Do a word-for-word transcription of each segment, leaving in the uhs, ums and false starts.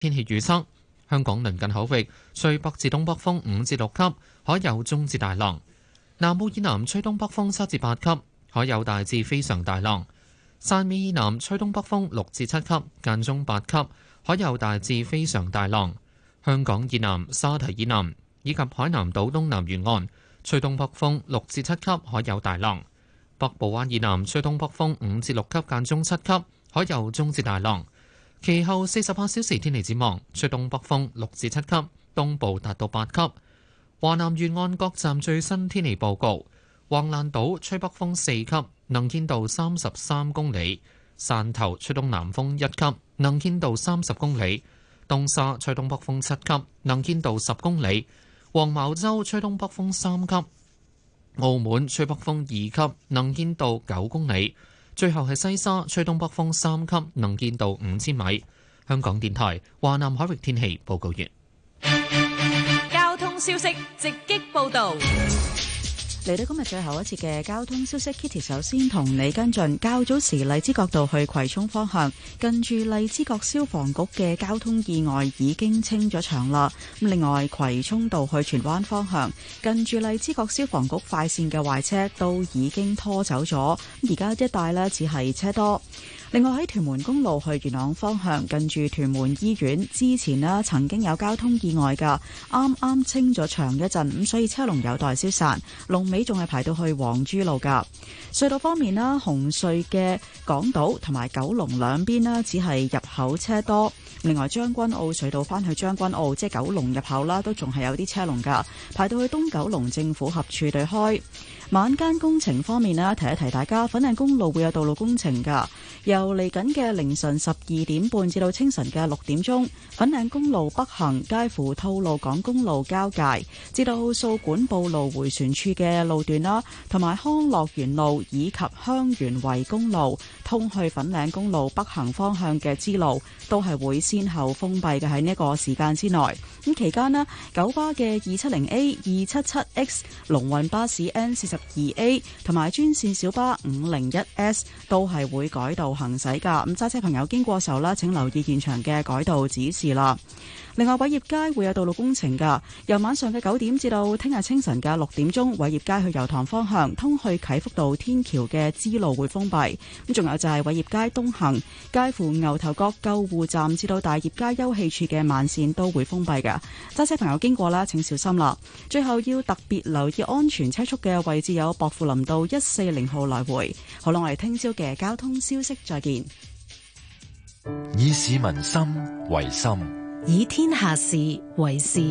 天氣預測：香港鄰近口域吹北至東北風五至六級，海有中至大浪；南澳以南吹東北風七至八級，海有大至非常大浪；汕尾以南吹東北風六至七級，間中八級，海有大至非常大浪。香港以南、沙堤以南以及海南島東南沿岸吹東北風六至七級，海有大浪。北部灣以南吹東北風五至六級，間中七級，海有中至大浪。其後四十八小時天氣展望，吹東北風六至七級，東部達到八級。華南沿岸各站最新天氣報告：橫瀾島吹北風四級，能見度三十三公里；汕頭吹東南風一級，能見度三十公里；東沙吹東北風七級，能見度十公里；黃茅洲吹東北風三級；澳門吹北風二級，能見度九公里。最後係西沙吹東北風三級，能見度五千米。香港電台華南海域天氣報告完。 交通消息直擊報道。 嚟到今日最後一節嘅交通消息 ，Kitty 首先同你跟進。較早時荔枝角道去葵涌方向，近住荔枝角消防局嘅交通意外已經清咗場啦。咁另外葵涌道去荃灣方向，近住荔枝角消防局快線嘅壞車都已經拖走咗。而家一帶呢，只係車多。另外喺屯門公路去元朗方向，近住屯門醫院之前呢曾經有交通意外㗎，啱啱清咗場一陣，咁所以車龍有待消散，龍尾仲係排到去黃珠路㗎。隧道方面啦，紅隧嘅港島同埋九龍兩邊呢只係入口車多。另外將軍澳隧道翻去將軍澳，即係九龍入口啦，都仲係有啲車龍㗎，排到去東九龍政府合署對開。晚間工程方面呢，提一提大家，粉嶺公路會有道路工程㗎，由嚟緊嘅凌晨十二點半至到清晨嘅六點鐘，粉嶺公路北行介乎吐露港公路交界至到掃管埔路迴旋處嘅路段啦，同埋康樂園路以及香園圍公路通去粉嶺公路北行方向嘅支路，都係會先後封閉嘅喺呢個時間之內。咁期間呢，九巴嘅二七零 A、二七七 X、龍運巴士 N 四十二 A 同埋專線小巴五零一 S 都係會改道行駛噶。咁揸車朋友經過時候啦，請留意現場嘅改道指示啦。另外，偉業街會有道路工程噶，由晚上嘅九點至到聽日清晨嘅六點鐘，偉業街去油塘方向通去啟福道天橋嘅支路會封閉。咁仲有就係偉業街東行介乎牛頭角救護站至到大業街休憩處嘅慢線都會封閉噶。揸車朋友經過啦，請小心啦。最後要特別留意安全車速嘅位置有薄扶林道一四零號來回。好啦，我哋聽朝嘅交通消息再見。 以市民心為心， 以天下事為事。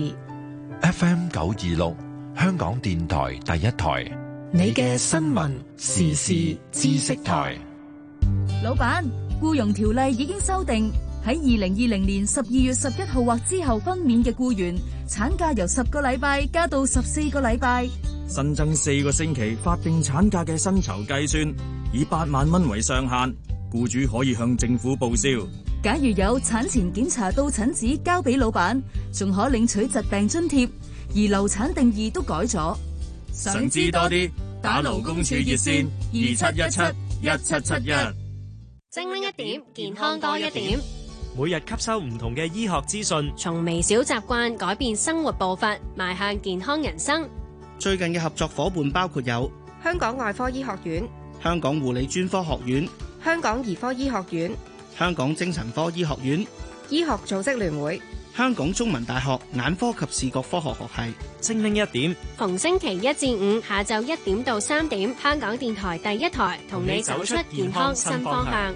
F M 九二六，香港電台第一台， 你嘅新聞時事知識台。老闆，僱傭條例已經修訂，喺二零二零年十二月十一號或之後分娩嘅僱員，產假由十個禮拜加到十四個禮拜， 新增四個星期法定產假嘅薪酬計算，以八萬蚊為上限。僱主可以向政府報銷。 假如有產前檢查到診紙交俾老闆，仲可領取疾病津貼，而流產定義都改咗。 想知多啲，打勞工處熱線二七一七一七七一。 精靈一點，健康多一點。 每日吸收唔同嘅醫學資訊， 從微小習慣改變生活步伐，邁向健康人生。 最近嘅合作夥伴包括有香港外科醫學院、 香港護理專科學院、 香港兒科醫學院、 香港精神科醫學院、 醫學組織聯會、 香港中文大學眼科及視覺科學學系。 精靈一點， 逢星期一至五下晝一點到三點，香港電台第一台同你走出健康新方向。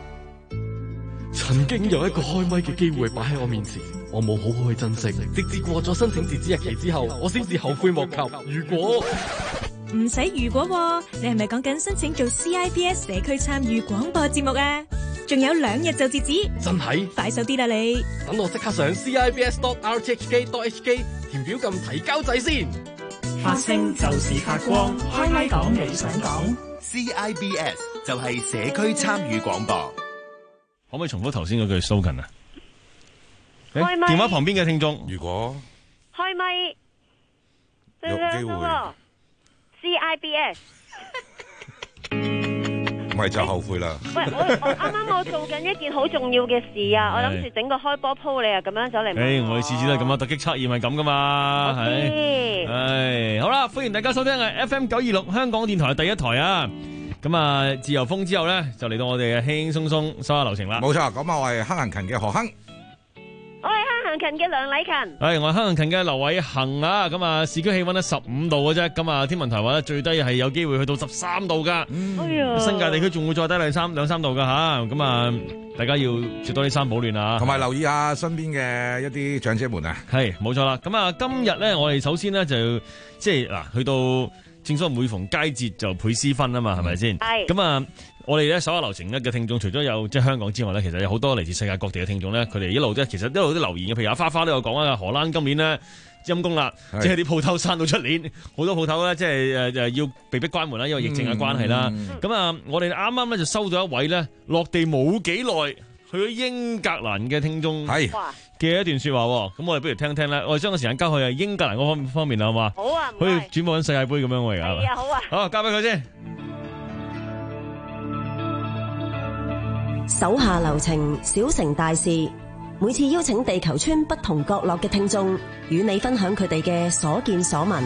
曾經有一個開咪嘅機會擺喺我面前，我冇好好去珍惜，直至過咗申請截止日期之後，我先至後悔莫及。如果唔使如果喎，你係咪講緊申請做 C I B S 社區參與廣播節目啊？仲有兩日就截止， 真係快手啲啦你！ 等我即刻上 C I B S dot R T H K dot H K 填表撳提交仔先。 發聲就是發光，開咪講你想講。 C I B S 就係社區參與廣播。 可唔可以重複頭先嗰句 slogan 啊？ 開咪。 電話旁邊嘅聽眾， 如果開咪，有機會 C I B S。 咪就後悔啦。 喂，我我啱啱我做緊一件好重要嘅事啊，我諗住整個開波鋪，你又咁樣走嚟。 誒，我哋次次都係咁啊，突擊測驗係咁噶嘛，係。誒，好啦，歡迎大家收聽係 F M 九二六香港電台第一台啊。咁啊，自由風之後咧，就嚟到我哋嘅輕輕鬆鬆收下流程啦。 冇錯，咁啊，我係亨行勤嘅何亨。 我係亨行勤嘅梁禮勤， 係我係亨行勤嘅劉偉恒啊！咁啊，市區氣溫咧十五度嘅啫，咁啊，天文台話咧最低係有機會去到十三度噶， 嗯哎、 新界地區仲會再低兩三兩三度噶吓，咁啊，大家要着多啲衫保暖啊， 同埋留意下身邊嘅一啲長者們啊， 係冇錯啦。咁啊，今日咧我哋首先咧就即係嗱，去到正所謂每逢佳節就倍思婚啊嘛，係咪先？係咁啊。我哋咧手下留情咧嘅聽眾，除咗有即係香港之外咧，其實有好多嚟自世界各地嘅聽眾咧，佢哋一路都其實一路都留言嘅。譬如阿花花都有講啊，荷蘭今年咧陰公啦，即係啲鋪頭閂到出年，好多鋪頭咧即係誒誒要被逼關門啦，因為疫症嘅關係啦。咁啊、嗯，我哋啱啱咧就收到一位咧落地冇幾耐去咗英格蘭嘅聽眾係嘅一段説話，咁我哋不如聽聽咧，我哋將個時間交去英格蘭嗰方方面啦，好嘛？好啊，可以轉播緊世界盃咁樣我而家。係啊，好啊。好，交俾佢先。 手下留情，小成大事。每次邀請地球村不同角落嘅聽眾，與你分享佢哋嘅所見所聞。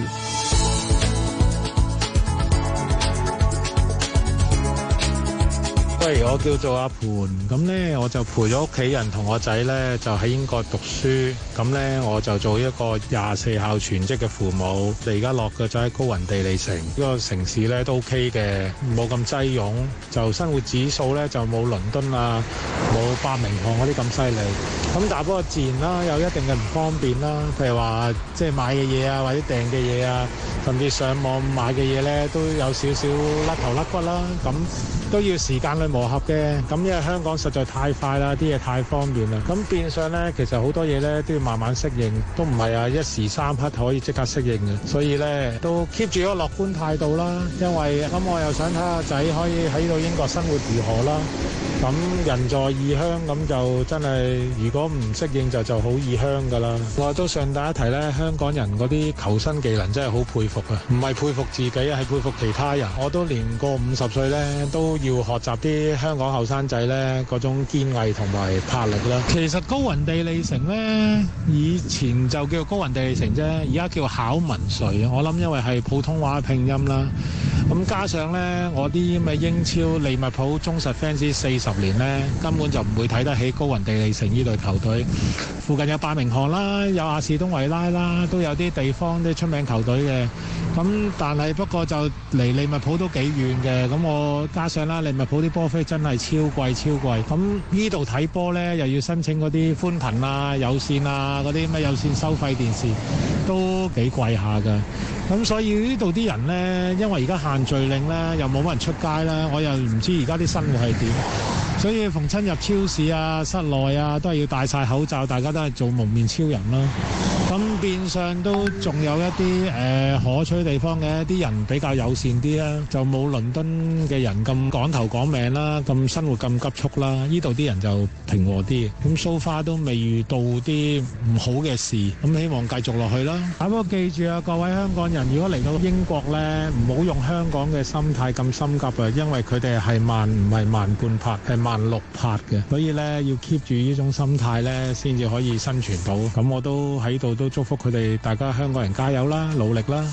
喂，我叫做阿盤，咁呢我就陪咗屋企人同我仔呢，就喺英國讀書，咁呢我就做一個廿四孝全職嘅父母。你而家落嘅就喺高雲地利城，呢個城市呢都 OK 嘅，冇咁擠擁，就生活指數呢就冇倫敦啊，冇伯明翰嗰啲咁犀利。咁但係不過自然啦，有一定嘅唔方便啦，譬如話即係買嘅嘢啊，或者訂嘅嘢啊，甚至上網買嘅嘢呢，都有少少甩頭甩骨啦，咁都要時間去磨合嘅。咁因為香港實在太快啦，啲嘢太方便啦，咁變相呢，其實好多嘢呢都要慢慢適應，都唔係啊一時三刻可以即刻適應嘅。所以呢，都 keep 住一個樂觀態度啦，因為咁我又想睇下仔可以喺到英國生活如何啦。咁人在異鄉，咁就真係如果唔適應就就好異鄉噶啦。我都順帶一提咧，香港人嗰啲求生技能真係好佩服啊！唔係佩服自己，係佩服其他人。我都年過五十歲咧，都要學習啲香港後生仔咧嗰種堅毅同埋魄力啦。其實高雲地利城咧，以前就叫高雲地利城啫，而家叫考文垂。我諗因為係普通話拼音啦。咁加上咧，我啲咁嘅英超利物浦忠實 fans 四十年咧，根本就唔會睇得起高雲地利城呢隊球隊。附近有伯明翰啦，有阿士東維拉啦，都有啲地方啲出名球隊嘅。咁但係不過就離利物浦都幾遠嘅。咁我加上啦，利物浦啲波飛真係超貴超貴。咁呢度睇波咧，又要申請嗰啲寬頻啊、有線啊嗰啲咩有線收費電視，都幾貴下㗎。咁所以呢度啲人呢，因為而家限聚令呢，又冇乜人出街啦，我又唔知而家啲生活係點，所以逢親入超市啊、室內啊，都係要戴晒口罩，大家都係做蒙面超人啦。咁變相都仲有一啲誒、呃、可取地方嘅，啲人比較友善啲啦，就冇倫敦嘅人咁趕頭趕命啦，咁生活咁急促啦。呢度啲人就平和啲，咁 so far 都未遇到啲唔好嘅事，咁希望繼續落去啦。不過記住啊，各位香港人，如果嚟到英國呢，唔好用香港嘅心態咁心急啊，因為佢哋係慢唔係慢半拍，係慢六拍嘅，所以呢，要 keep 住呢種心態呢，先至可以生存到。咁我都喺度都祝福佢哋，大家香港人加油啦，努力啦！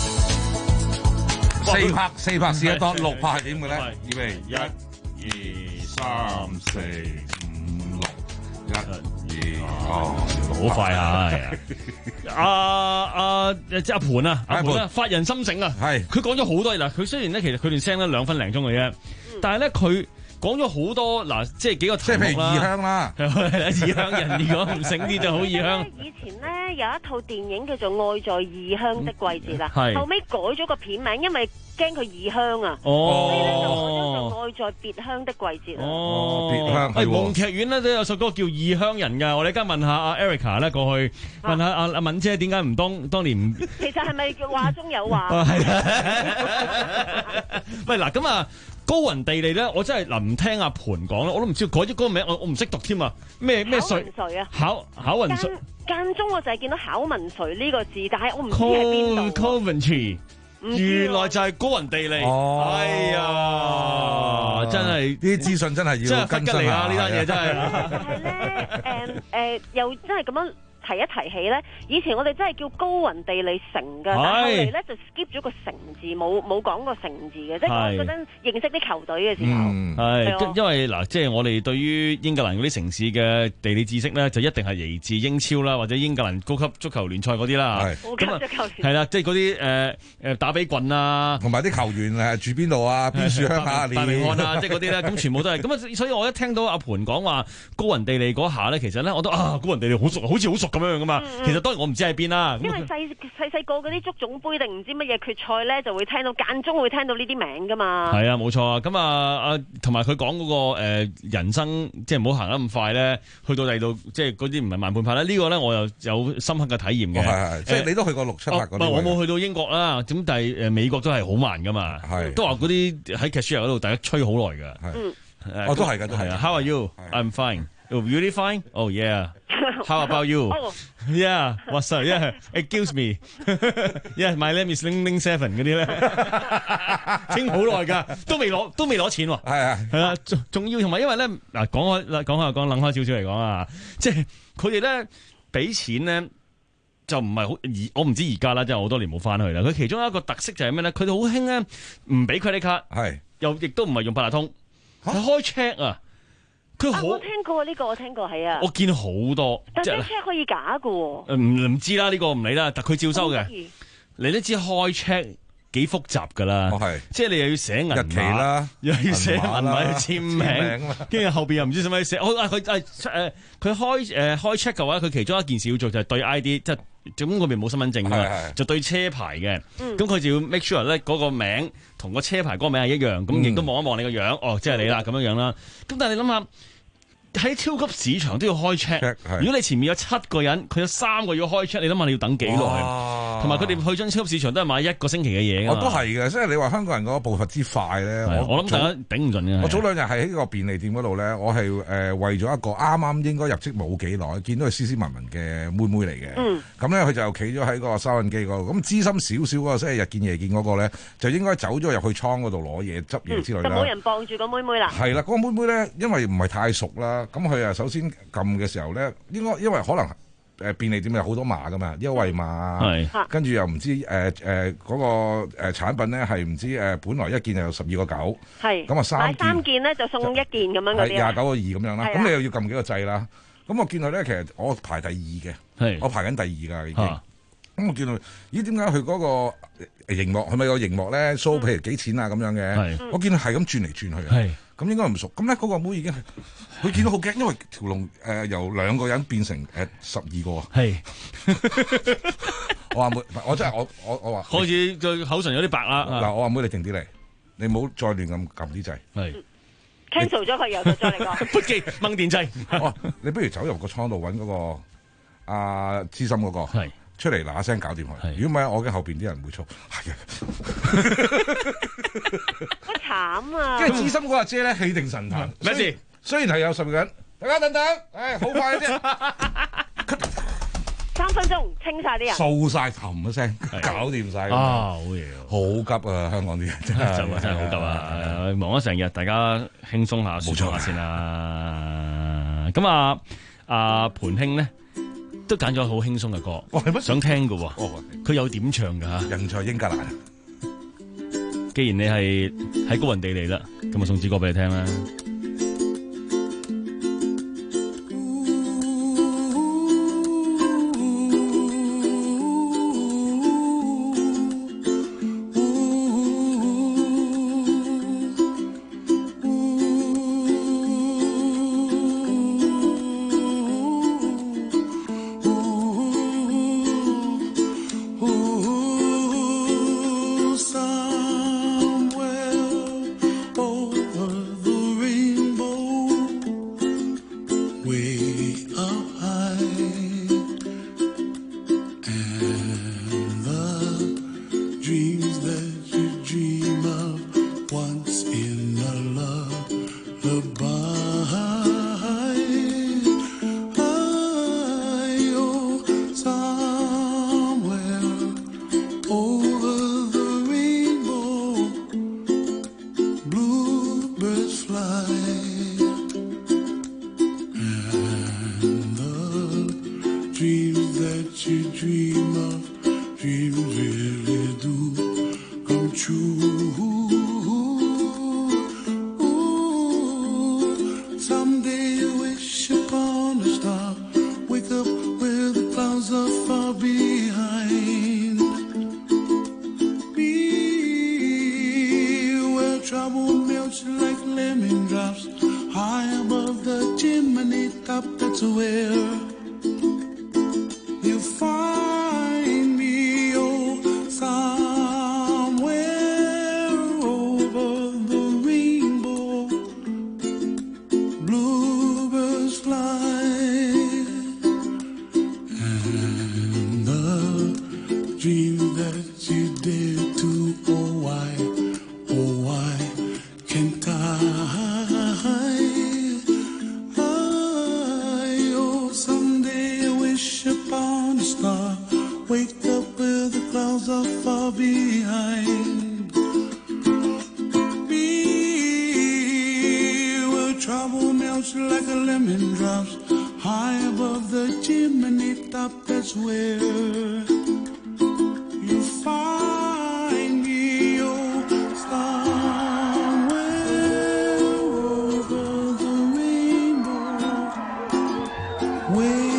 四拍四拍試得多，六拍係點嘅咧？預備一、二、三、四、五、六，一、二，哦， 好快啊！阿阿即阿盤啊，阿盤啊，發人心醒啊！係佢講咗好多嘢嗱，佢雖然咧其實佢段聲咧兩分零鐘嘅啫，但係咧佢講咗好多嗱，即係幾個題目啦。即係譬如異鄉啦，異鄉人如果唔醒啲就好異鄉。 以前咧有一套電影叫做《愛在異鄉的季節》啦，後尾改咗個片名，因為驚佢異鄉啊，所以咧就改咗做《愛在別鄉的季節》啦。 哦，別鄉係夢劇院咧都有首歌叫《異鄉人》㗎，我哋而家問下阿 Erica 咧過去問下阿阿敏姐點解唔當當年唔？ 其實係咪叫話中有話？ 係啊，喂嗱咁啊。高雲地利咧，我真係嗱唔聽阿盤講啦，我都唔知改咗嗰個名，我我唔識讀添啊！咩咩水？ 考文垂啊！ 考考文垂間中我就係見到考文垂呢個字，但係我唔知喺邊度。 Coventry 原來就係高雲地利。 哦， 哎呀，真係啲資訊真係要跟進啊！呢單嘢真係。 係咧，誒誒，又真係咁樣。提一提起咧，以前我哋真係叫高雲地利城㗎，但係後嚟咧就 skip 咗個城字，冇冇講個城字嘅，即係我嗰陣認識啲球隊嘅時候， 係因為嗱，即係我哋對於英格蘭嗰啲城市嘅地理知識咧，就一定係嚟自英超啦，或者英格蘭高級足球聯賽嗰啲啦， 高級足球係啦，即係嗰啲誒誒打比郡啊， 同埋啲球員誒住邊度啊，邊處鄉下大明漢啊，即係嗰啲咧，咁全部都係咁啊，所以我一聽到阿盤講話高雲地利嗰下咧，其實咧我都啊高雲地利好熟，好似好熟咁樣噶嘛。嗯、其實當然我唔知喺邊啦。 因為細細細個嗰啲足總杯定唔知乜嘢決賽咧，就會聽到間中會聽到呢啲名噶嘛。 係啊，冇錯啊。咁啊啊，同埋佢講嗰個誒、呃、人生，即係唔好行得咁快咧，去到第二度，即係嗰啲唔係慢半拍咧。呢、這個咧我又有深刻嘅體驗嘅。 係係、哦，即係你都去過六七拍嗰啲。 我冇去到英國啦。咁但係誒美國都係好慢噶嘛。係都話嗰啲喺 cashier 嗰度，大家吹好耐㗎。 嗯， 呃、 哦，都係㗎，都係啊。How are you? I'm fine. Oh, really fine? Oh yeah. How about you? Oh. Yeah, what's up? Yeah, excuse me. Yeah, my name is Ling Ling Seven 嗰啲咧，傾好耐㗎，都未攞都未攞錢喎。係啊，係啦，仲仲要同埋因為咧嗱，講開講下講諗開少少嚟講啊，即係佢哋咧俾錢咧就唔係好而我唔知而家啦，即係好多年冇翻去啦。佢其中一個特色就係咩咧？佢哋好興咧唔俾 credit card，係又亦都唔係用八達通，係開 check 啊。佢好， 我聽過呢個，我聽過係啊。 我見好多， 但係 check 可以假㗎喎。 唔唔知啦，呢個唔理啦，但佢照收嘅。你都知開 check 幾複雜㗎啦，即係你又要寫銀日期啦， 又要寫銀碼，要簽名，跟住後邊又唔知使乜寫。好啊，佢誒誒佢開誒開 check 嘅話，佢其中一件事要做就係對 I D，即係咁嗰邊冇身份證㗎嘛，就對車牌嘅。咁佢就要 make sure 咧嗰個名同個車牌嗰個名係一樣，咁亦都望一望你個樣，哦，即係你啦咁樣樣啦。咁但係你諗下。喺超級市場都要開 check， 如果你前面有七個人，佢有三個要開 check， 你諗下你要等幾耐？同埋佢哋去張超級市場都係買一個星期嘅嘢㗎嘛。我都係嘅，即係你話香港人嗰個步伐之快咧，我我諗大家頂唔順嘅。 我早兩日喺呢個便利店嗰度咧，我係誒、呃、為咗一個啱啱應該入職冇幾耐，見到佢斯斯文文嘅妹妹嚟嘅。嗯。咁咧佢就企咗喺個收銀機嗰度，咁資深少少嗰個，即係日見夜見嗰個咧，就應該走咗入去倉嗰度攞嘢、執嘢之類啦。 就冇人傍住個妹妹啦。係啦，嗰、那個妹妹咧，因為唔係太熟啦，咁佢啊首先撳嘅時候咧，應該因為可能。誒便利店有好多碼噶嘛，優惠碼，跟住又唔知誒誒嗰個誒產品咧係唔知誒本來一件就有十二個九，咁啊三買三件咧就送一件咁樣嗰啲， 廿九個二咁樣啦。咁你又要撳幾個掣啦？咁我見到咧，其實我排第二嘅，我排緊第二㗎已經。咁我見到，咦？點解佢嗰個熒幕係咪有熒幕咧 show 譬如幾錢啊咁樣嘅？我見到係咁轉嚟轉去。咁應該唔熟，咁咧嗰個妹已經係佢見到好驚，因為條龍誒、呃、由兩個人變成誒十二個啊！係，我話妹，我真係我我我話開始個口唇有啲白啦。嗱，我話妹你靜啲嚟，你唔好再亂咁撳啲掣。係 cancel 咗佢，又再嚟過。 不記掹電掣。 哦，你不如走入個倉度揾嗰個阿資深嗰個。係。出嚟嗱嗱聲搞掂佢，如果唔係我嘅後邊啲人會嘈，係啊， 好慘啊！ 跟住資深嗰阿姐咧氣定神閒，咩事？雖然係有十個人，大家等等，誒好快嘅啫， 三分鐘清晒啲人， 掃晒冚一聲，搞掂晒啊！好嘢， 好急啊！香港啲人真係真係好急啊！忙咗成日，大家輕鬆下，舒暢下先啦。咁啊，阿盤兄咧。都揀咗好輕鬆嘅歌，哦、想聽嘅喎，佢、哦、有點唱㗎嚇。 人才英格蘭， 既然你係喺高雲地利啦，咁我送支歌俾你聽啦。 Somewhere over the dreams that you dream of, dreams really do come true. Ooh, someday you wish upon a star, wake up where the clouds are far behind. Be where trouble melts like lemon drops, high above the chimney top, that's where you find me, oh, somewhere over the rainbow, bluebirds fly, and the dream that you dare to, oh why, oh why can't I? Upon a star, wake up where the clouds are far behind. Be where trouble melts like a lemon drops, high above the chimney top, that's where you find me, oh, somewhere over the rainbow, way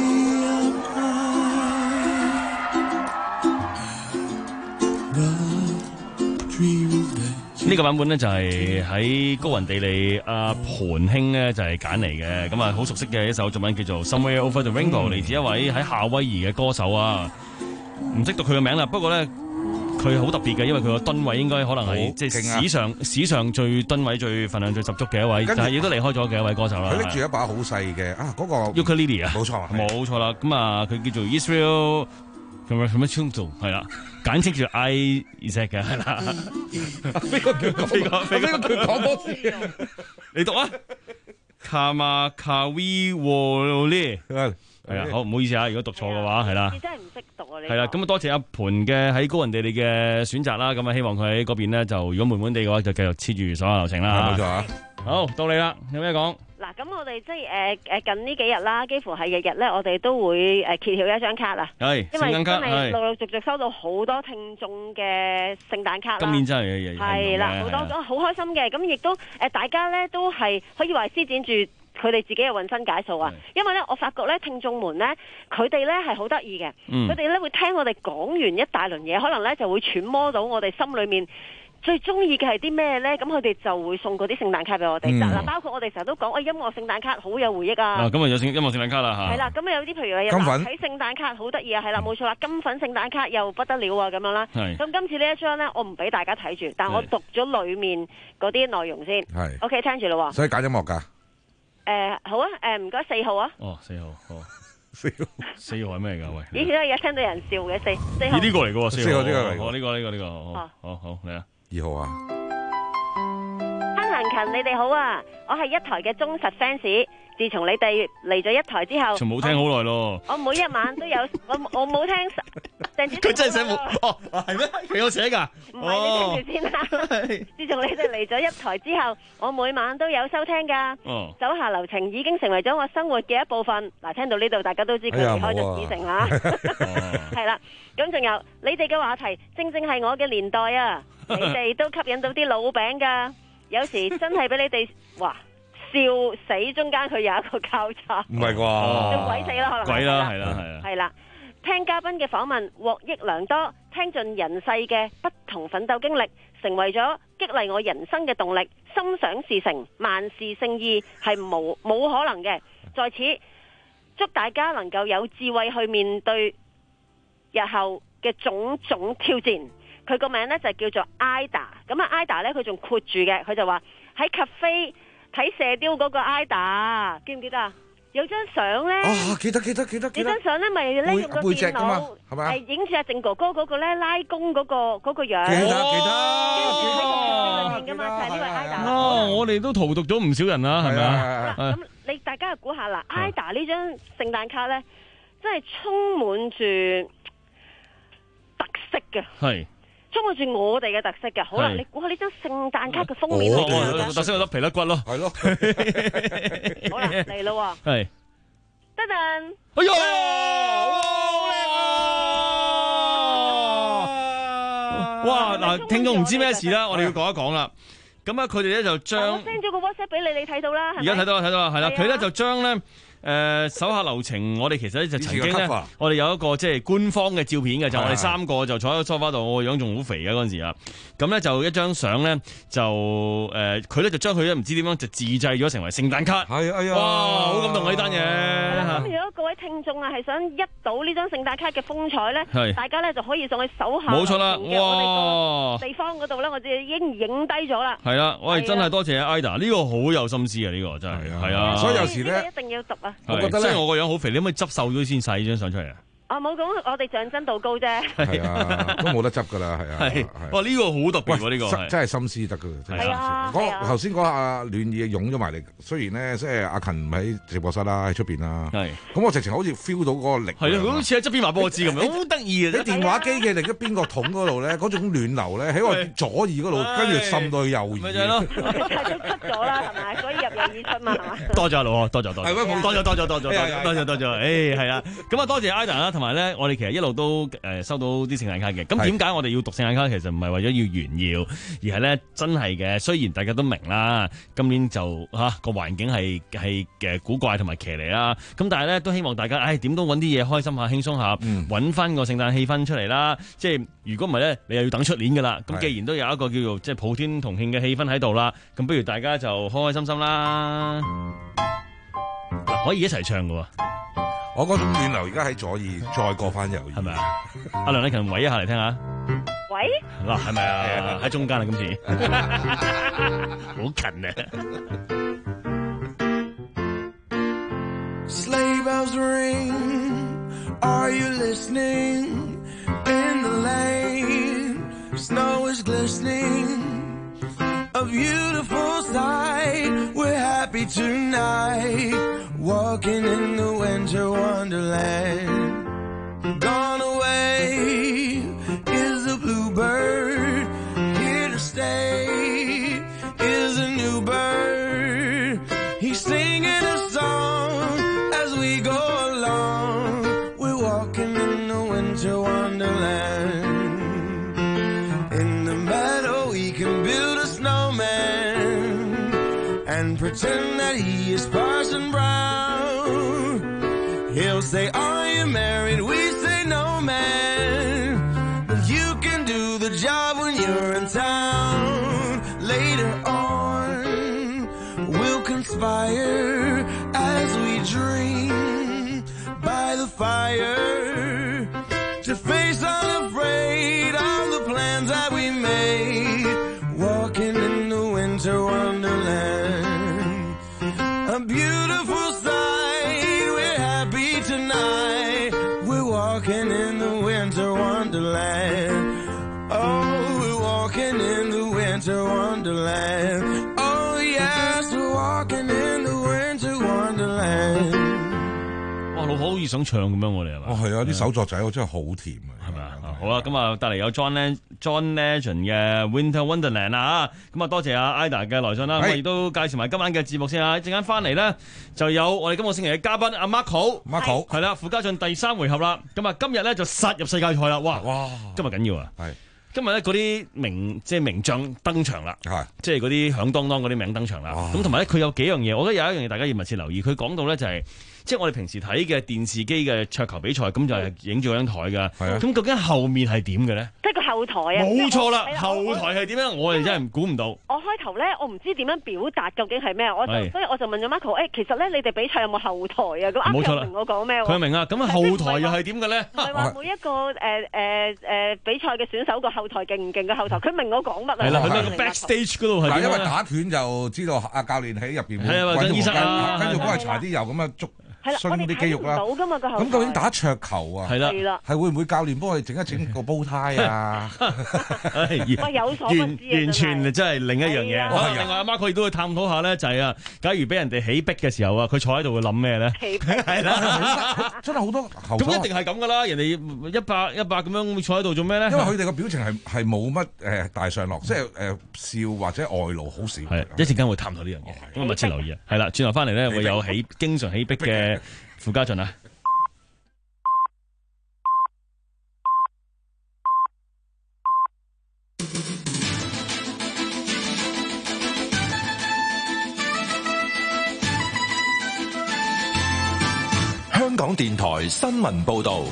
呢個版本咧就係喺高雲地利阿盤兄咧就係揀嚟嘅，咁啊好熟悉嘅一首作品叫做 Somewhere Over the Rainbow， 嚟自一位喺夏威夷嘅歌手啊，唔識讀佢個名啦，不過咧佢好特別嘅，因為佢個噸位應該可能係即係史上史上最噸位最份量最十足嘅一位，但係亦都離開咗嘅一位歌手啦。 佢拎住一把好細嘅啊嗰個 ukulele 啊， 冇錯冇錯啦，咁啊佢叫做 Israel。咁啊，咁樣稱做係啦，簡稱住 Isaac 嘅係啦。 飛哥叫飛哥，飛哥叫講多次， 你讀啊 ，Kamakawi Wole 係啊，好唔好意思啊，如果讀錯嘅話係啦。 你真係唔識讀啊！你係啦，咁啊多謝阿盤嘅喺高雲地利嘅選擇啦，咁啊希望佢喺嗰邊咧就如果悶悶地嘅話就繼續黐住所有流程啦。 冇錯啊！ 好，到你啦，有咩講？ 嗱，咁我哋即係誒誒近呢幾日啦，幾乎係日日咧，我哋都會誒揭曉一張卡啦。 係， 因為真係係陸陸續續收到好多聽眾嘅聖誕卡啦。 今年真係係啦，好多都好開心嘅。咁亦都誒，大家咧都係可以話施展住佢哋自己嘅渾身解數啊。因為咧，我發覺咧，聽眾們咧，佢哋咧係好得意嘅。佢哋咧會聽我哋講完一大輪嘢，可能咧就會揣摩到我哋心裏面最中意嘅係啲咩咧？咁佢哋就會送嗰啲聖誕卡俾我哋。嗱、嗯，包括我哋成日都講，喂、哎，音樂聖誕卡好有回憶啊！ 啊，咁啊有聖音樂聖誕卡啦嚇。係啦， 咁啊有啲譬如你有睇聖誕卡好得意啊，係啦，冇錯啦，金粉聖誕卡又不得了啊，咁樣啦。係。咁今次呢一張咧，我唔俾大家睇住，但我讀咗裡面嗰啲內容先。係。O K， 聽住咯喎。 所以揀音樂㗎。誒、 呃，好啊，誒唔該四號啊。 哦，四號，好。四號，四號係咩嚟㗎？喂。 以前都有聽到人笑嘅四四號。 咦？呢個嚟㗎喎，四號呢個嚟㗎。 哦，呢個呢個呢個。哦，好好嚟啊。 二號啊。 你哋好啊！我係一台嘅忠實 fans。自從你哋嚟咗一台之後， 就冇聽好耐咯。 我每一晚都有，我我冇聽鄭子。 佢真係寫冇哦，係咩？佢有寫㗎。 唔係，你聽住先啦。自從你哋嚟咗一台之後，我每晚都有收聽㗎。哦。手下留情已經成為咗我生活嘅一部分。嗱，聽到呢度，大家都知佢離開咗子城啦。係啦，咁仲有你哋嘅話題，正正係我嘅年代啊！你哋都吸引到啲老餅㗎。有時真係俾你哋哇笑死，中間佢有一個交叉， 唔係啩？ 就鬼死啦，可能鬼啦，係啦，係啦， 係啦。聽嘉賓嘅訪問，獲益良多，聽盡人世嘅不同奮鬥經歷，成為咗激勵我人生嘅動力。心想事成，萬事勝意係冇冇可能嘅。在此祝大家能夠有智慧去面對日後嘅種種挑戰。佢個名咧就叫做 Ida， 咁啊 Ida 咧佢仲括住嘅，佢就話喺 cafe 睇射雕嗰個 Ida， 記唔記得啊？有張相咧， 啊記得記得記得， 有張相咧咪咧用個電腦係咪？ 係影住阿靖哥哥嗰個咧拉弓嗰個嗰個樣， 記得記得記得，裏面噶嘛就係呢位 Ida。 哦，我哋都荼毒咗唔少人啦，係咪啊？ 咁你大家估下啦 ，Ida 呢張聖誕卡咧，真係充滿住特色嘅。係。充滿住我哋嘅特色嘅，好啦，你估下呢張聖誕卡嘅封面係點樣？ 特色有粒皮甩骨咯， 係咯。 好啦，嚟咯喎， 係， 得陣， 哎呀！ 哇！嗱，聽眾唔知咩事啦，我哋要講一講啦。咁啊，佢哋咧就將我 send 咗個 WhatsApp 俾你，你睇到啦。 而家睇到啦，睇到啦，係啦，佢咧就將咧。誒、呃、手下留情，我哋其實咧就曾經咧，我哋有一個即係官方嘅照片嘅，就我哋三個就坐喺梳化度，我個樣仲好肥嘅嗰陣時啊。咁咧就一張相咧，就誒佢咧就將佢咧唔知點樣就自製咗成為聖誕卡。 係哎呀， 哇！好感動啊呢單嘢。 咁如果各位聽眾啊係想一睹呢張聖誕卡嘅風采咧，大家咧就可以上去手下留情嘅我哋個地方嗰度咧，我哋已經影低咗啦。 係啦，我哋真係多謝 Ida， 呢個好有心思啊！呢、呢個真係係啊， 所以有時咧一定要讀啊。 我覺得咧，我個樣好肥，你可唔可以執瘦咗先洗張相出嚟啊？ 啊冇講，我哋象真度高啫。 係啊，都冇得執噶啦，係啊。係， 哇呢個好特別喎，呢個真係心思得噶，真係。係啊，我頭先嗰下暖意湧咗埋嚟，雖然咧即係阿勤唔喺直播室啦，喺出邊啦。係。咁我直情好似 feel 到嗰個力。係啊，好似喺側邊話俾我知咁樣，好得意啊！喺電話機嘅另一邊個筒嗰度咧，嗰種暖流咧喺我左耳嗰度，跟住滲到去右耳。咪就係咯。 出咗啦，係咪？所以入右耳出嘛，係嘛？ 多謝老，多謝多謝。係咩？多謝多謝多謝多謝多謝多謝。誒係啊，咁啊多謝 Ida 啦，同埋咧，我哋其實一路都誒收到啲聖誕卡嘅。咁點解我哋要讀聖誕卡？其實唔係為咗要炫耀，而係咧真係嘅。雖然大家都明啦，今年就嚇個環境係係嘅古怪同埋騎呢啦。咁但係咧都希望大家，唉點都揾啲嘢開心下、輕鬆下，揾翻個聖誕氣氛出嚟啦。即係如果唔係咧，你又要等出年㗎啦。咁既然都有一個叫做即係普天同慶嘅氣氛喺度啦，咁不如大家就開開心心啦。可以一齊唱㗎喎。 我嗰種暖流而家喺左耳，再過翻右耳，係咪啊？阿梁禮勤餵一下嚟聽下。 喂？ 嗱，係咪啊？喺中間啊，今次好近啊 ！Sleigh bells ring, are you listening? In the lane, snow is glistening. A beautiful sight, we're happy tonight, walking in the winter wonderland. Gone away is a bluebird, here to stay is a new bird. He's singing a song as we go along, we're walking in the winter wonderland. In the meadow we can build a snowman and pretend that he is Parson Brown. He'll say, are you married? We say no, man, but you can do the job when you're in town. Later on we'll conspire as we dream by the fire to face unafraid all the plans that we made, walking in the winter wonderland. A beautiful sight, we're happy tonight, we're walking in the winter wonderland. Oh, we're walking in the winter wonderland. Oh yes, we're walking in the winter wonderland. 哇，老婆好似想唱咁樣，我哋係嘛？ 哦，係啊，啲手作仔我真係好甜啊， 係咪啊？好啦，咁啊，帶嚟有 John Le John Legend 嘅 Winter Wonderland 啊，咁啊，多謝阿 Ida 嘅來信啦，咁亦都介紹埋今晚嘅節目先啊，一陣間翻嚟咧就有我哋今個星期嘅嘉賓阿 Marco，Marco 係啦，傅家俊第三回合啦，咁啊，今日咧就殺入世界賽啦，哇哇，今日緊要啊，係。今日咧嗰啲名即係名將登場啦，即係嗰啲響當當嗰啲名登場啦。咁同埋咧佢有幾樣嘢，我覺得有一樣嘢大家要密切留意。佢講到咧就係、是，即係我哋平時睇嘅電視機嘅桌球比賽，咁就係影住嗰張台㗎。咁究竟後面係點嘅咧？即係個後台啊！冇錯啦，後台係點樣？我哋真係估唔到。 我開頭咧，我唔知點樣表達究竟係咩，我就所以我就問咗 Marco， 誒、欸，其實咧你哋比賽有冇後台啊？咁啱佢明我講咩？ 佢明啊，咁後台又係點嘅咧？ 唔係話每一個誒誒誒比賽嘅選手個後台勁唔勁嘅後台，佢明我講乜啊？係啦，佢喺個 backstage 嗰度係。嗱，因為打拳就知道阿教練喺入邊會揾醫生啊，跟住幫佢搽啲油咁啊捉。 係啦，我哋睇唔到噶嘛個後台。 咁究竟打桌球啊？係啦，係會唔會教練幫我哋整一整個煲呔啊？ 喂，有所不知啊！ 完全真係另一樣嘢。另外阿 Marco 亦都會探討下咧，就係啊，假如俾人哋起逼嘅時候啊，佢坐喺度會諗咩咧？起逼係啦，真係好多後手。咁一定係咁噶啦，人哋一百一百咁樣坐喺度做咩咧？ 因為佢哋個表情係係冇乜誒大上落，即係誒笑或者外露好少。 係一陣間會探討呢樣嘢，咁啊密切留意啊。係啦，轉頭翻嚟咧會有起經常起逼嘅傅家俊啊！ 港電台新聞報道。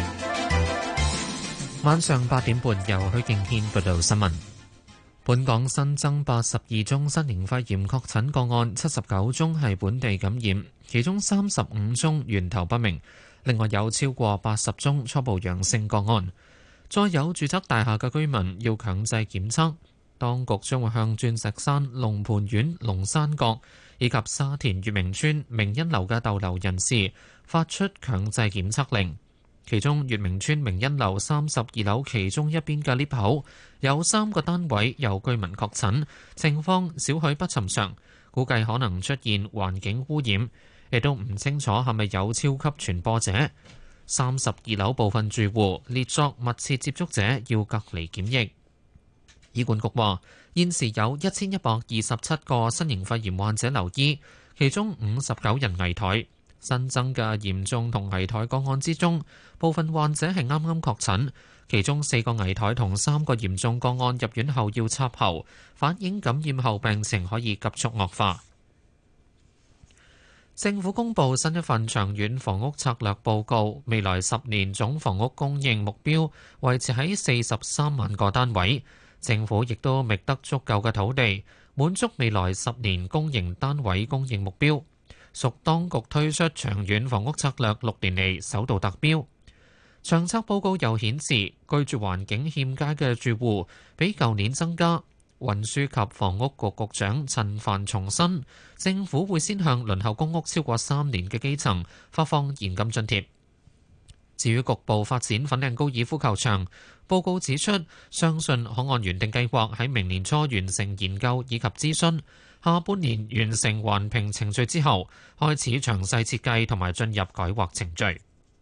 晚上八點半，由許敬軒報道新聞。本港新增八十二宗新型肺炎確診個案，七十九宗係本地感染，其中三十五宗源頭不明。另外有超過八十宗初步陽性個案。再有住宅大廈嘅居民要強制檢測，當局將會向鑽石山龍蟠苑龍山閣以及沙田月明村明恩樓嘅逗留人士發出強制檢測令。其中月明村明恩樓三十二樓其中一邊嘅 lift 口有三個單位有居民確診，情況少許不尋常，估計可能出現環境污染，亦都唔清楚係咪有超級傳播者。三十二樓部分住戶列作密切接觸者，要隔離檢疫。醫管局話，現時有一千一百二十七個新型肺炎患者留醫，其中五十九人危殆。新增嘅嚴重同危殆個案之中，部分患者係啱啱確診，其中四個危殆同三個嚴重個案入院後要插喉，反映感染後病情可以急速惡化。政府公布新一份長遠房屋策略報告，未來十年總房屋供應目標維持喺四十三萬個單位。政府亦都覓得足夠嘅土地，滿足未來十年公營單位供應目標，屬當局推出長遠房屋策略六年嚟首度達標。長策報告又顯示，居住環境欠佳嘅住戶比舊年增加。運輸及房屋局局長陳帆重申，政府會先向輪候公屋超過三年嘅基層發放現金津貼。至於局部發展粉嶺高爾夫球場，報告指出，相信可按原定計劃喺明年初完成研究以及諮詢，下半年完成環評程序之後，開始詳細設計同埋進入改劃程序。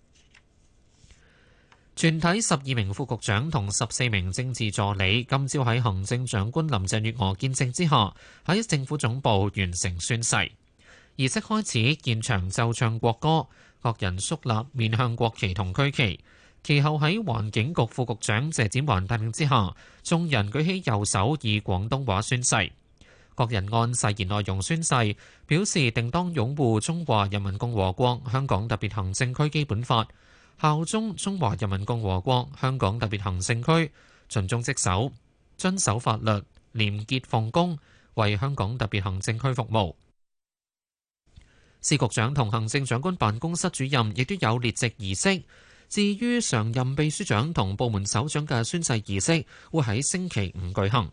全體十二名副局長同十四名政治助理今朝喺行政長官林鄭月娥見證之下，喺政府總部完成宣誓。儀式開始，現場奏唱國歌，各人肅立面向國旗同區旗。其後喺環境局副局長謝展寰帶領之下，眾人舉起右手以廣東話宣誓。各人按誓言內容宣誓，表示定當擁護中華人民共和國香港特別行政區基本法，效忠中華人民共和國香港特別行政區，盡忠職守，遵守法律，廉潔奉公，為香港特別行政區服務。司局長同行政長官辦公室主任亦都有列席儀式。至於常任秘書長同部門首長嘅宣誓儀式，會喺星期五舉行。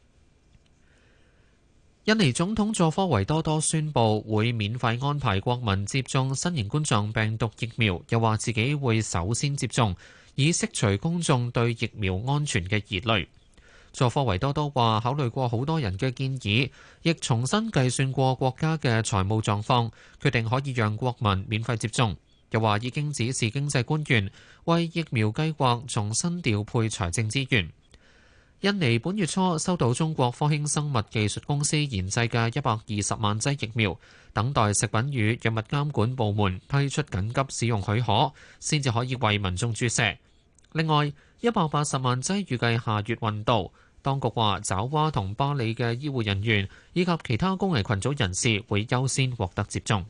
印尼總統佐科維多多宣布會免費安排國民接種新型冠狀病毒疫苗，又話自己會首先接種，以釋除公眾對疫苗安全嘅疑慮。佐科維多多話考慮過好多人嘅建議，亦重新計算過國家嘅財務狀況，決定可以讓國民免費接種。又話已經指示經濟官員為疫苗計劃重新調配財政資源。印尼本月初收到中國科興生物技術公司研製嘅一百二十萬劑疫苗，等待食品與藥物監管部門批出緊急使用許可，先至可以為民眾注射。另外，一百八十萬劑預計下月運到。當局話，爪哇同巴里嘅醫護人員以及其他高危群組人士會優先獲得接種。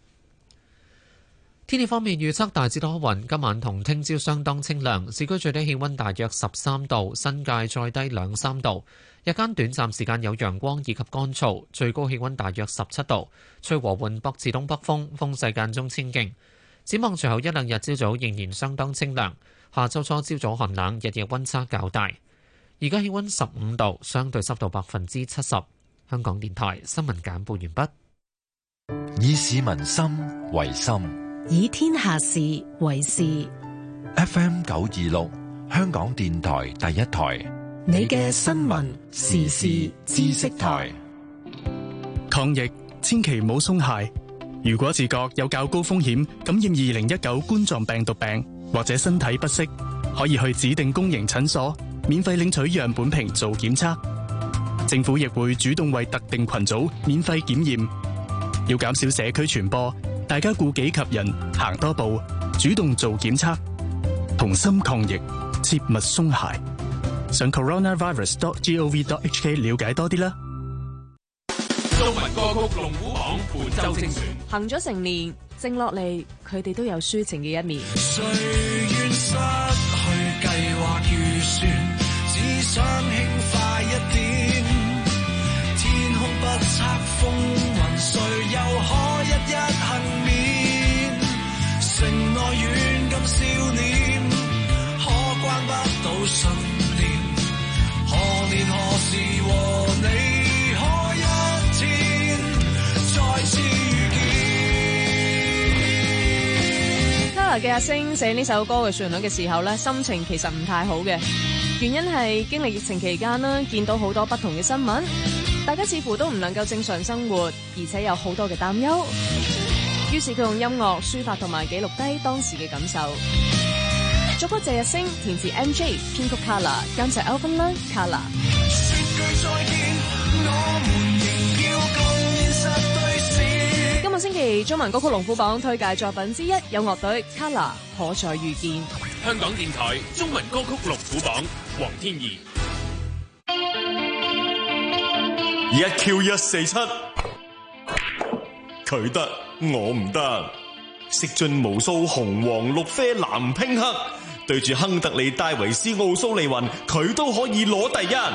天氣方面預測大致多雲，今晚同聽朝相當清涼，市區最低氣溫大約十三度，新界再低兩三度。日間短暫時間有陽光以及乾燥，最高氣溫大約十七度，吹和緩北至東北風，風勢間中清勁。展望隨後一兩日朝早仍然相當清涼，下週初朝早寒冷，日夜溫差較大。而家氣溫十五度，相對濕度百分之七十。香港電台新聞簡報完畢。 以市民心為心， 以天下事為事。 F M 九二六，香港電台第一台， 你嘅新聞時事知識台。 抗疫千祈唔好鬆懈。如果自覺有較高風險感染二零一九冠狀病毒病，或者身體不適，可以去指定公營診所免費領取樣本瓶做檢測。政府亦會主動為特定群組免費檢驗。要減少社區傳播，大家顧己及人，行多步，主動做檢測，同心抗疫，切勿鬆懈。上 coronavirus dot gov dot hk 了解多啲啦。 中文歌曲龍虎榜本周精選。 行咗成年，靜落嚟，佢哋都有抒情嘅一面。 誰願失去計劃預算，只想輕快一點。天空不測風雲，誰又可一一幸免？城內軟禁少年，可關不到信念。何年何時和你可一天再次遇見 ？Kolor 嘅阿星寫呢首歌嘅旋律嘅時候咧，心情其實唔太好嘅，原因係經歷疫情期間啦，見到好多不同嘅新聞，大家似乎都唔能夠正常生活，而且有好多嘅擔憂。於是佢用音樂抒發同埋記錄低當時嘅感受。作曲謝日升，填詞 M J， 編曲 Kolor， 監製 Alvin Lau Kolor。今個星期中文歌曲龍虎榜推介作品之一有樂隊 Kolor， 可再遇見。 香港電台中文歌曲龍虎榜，黃天怡。 一 Q 一四七，佢得我唔得，食盡無數紅黃綠啡藍拼黑，對住亨特利戴維斯奧蘇利雲，佢都可以攞第一。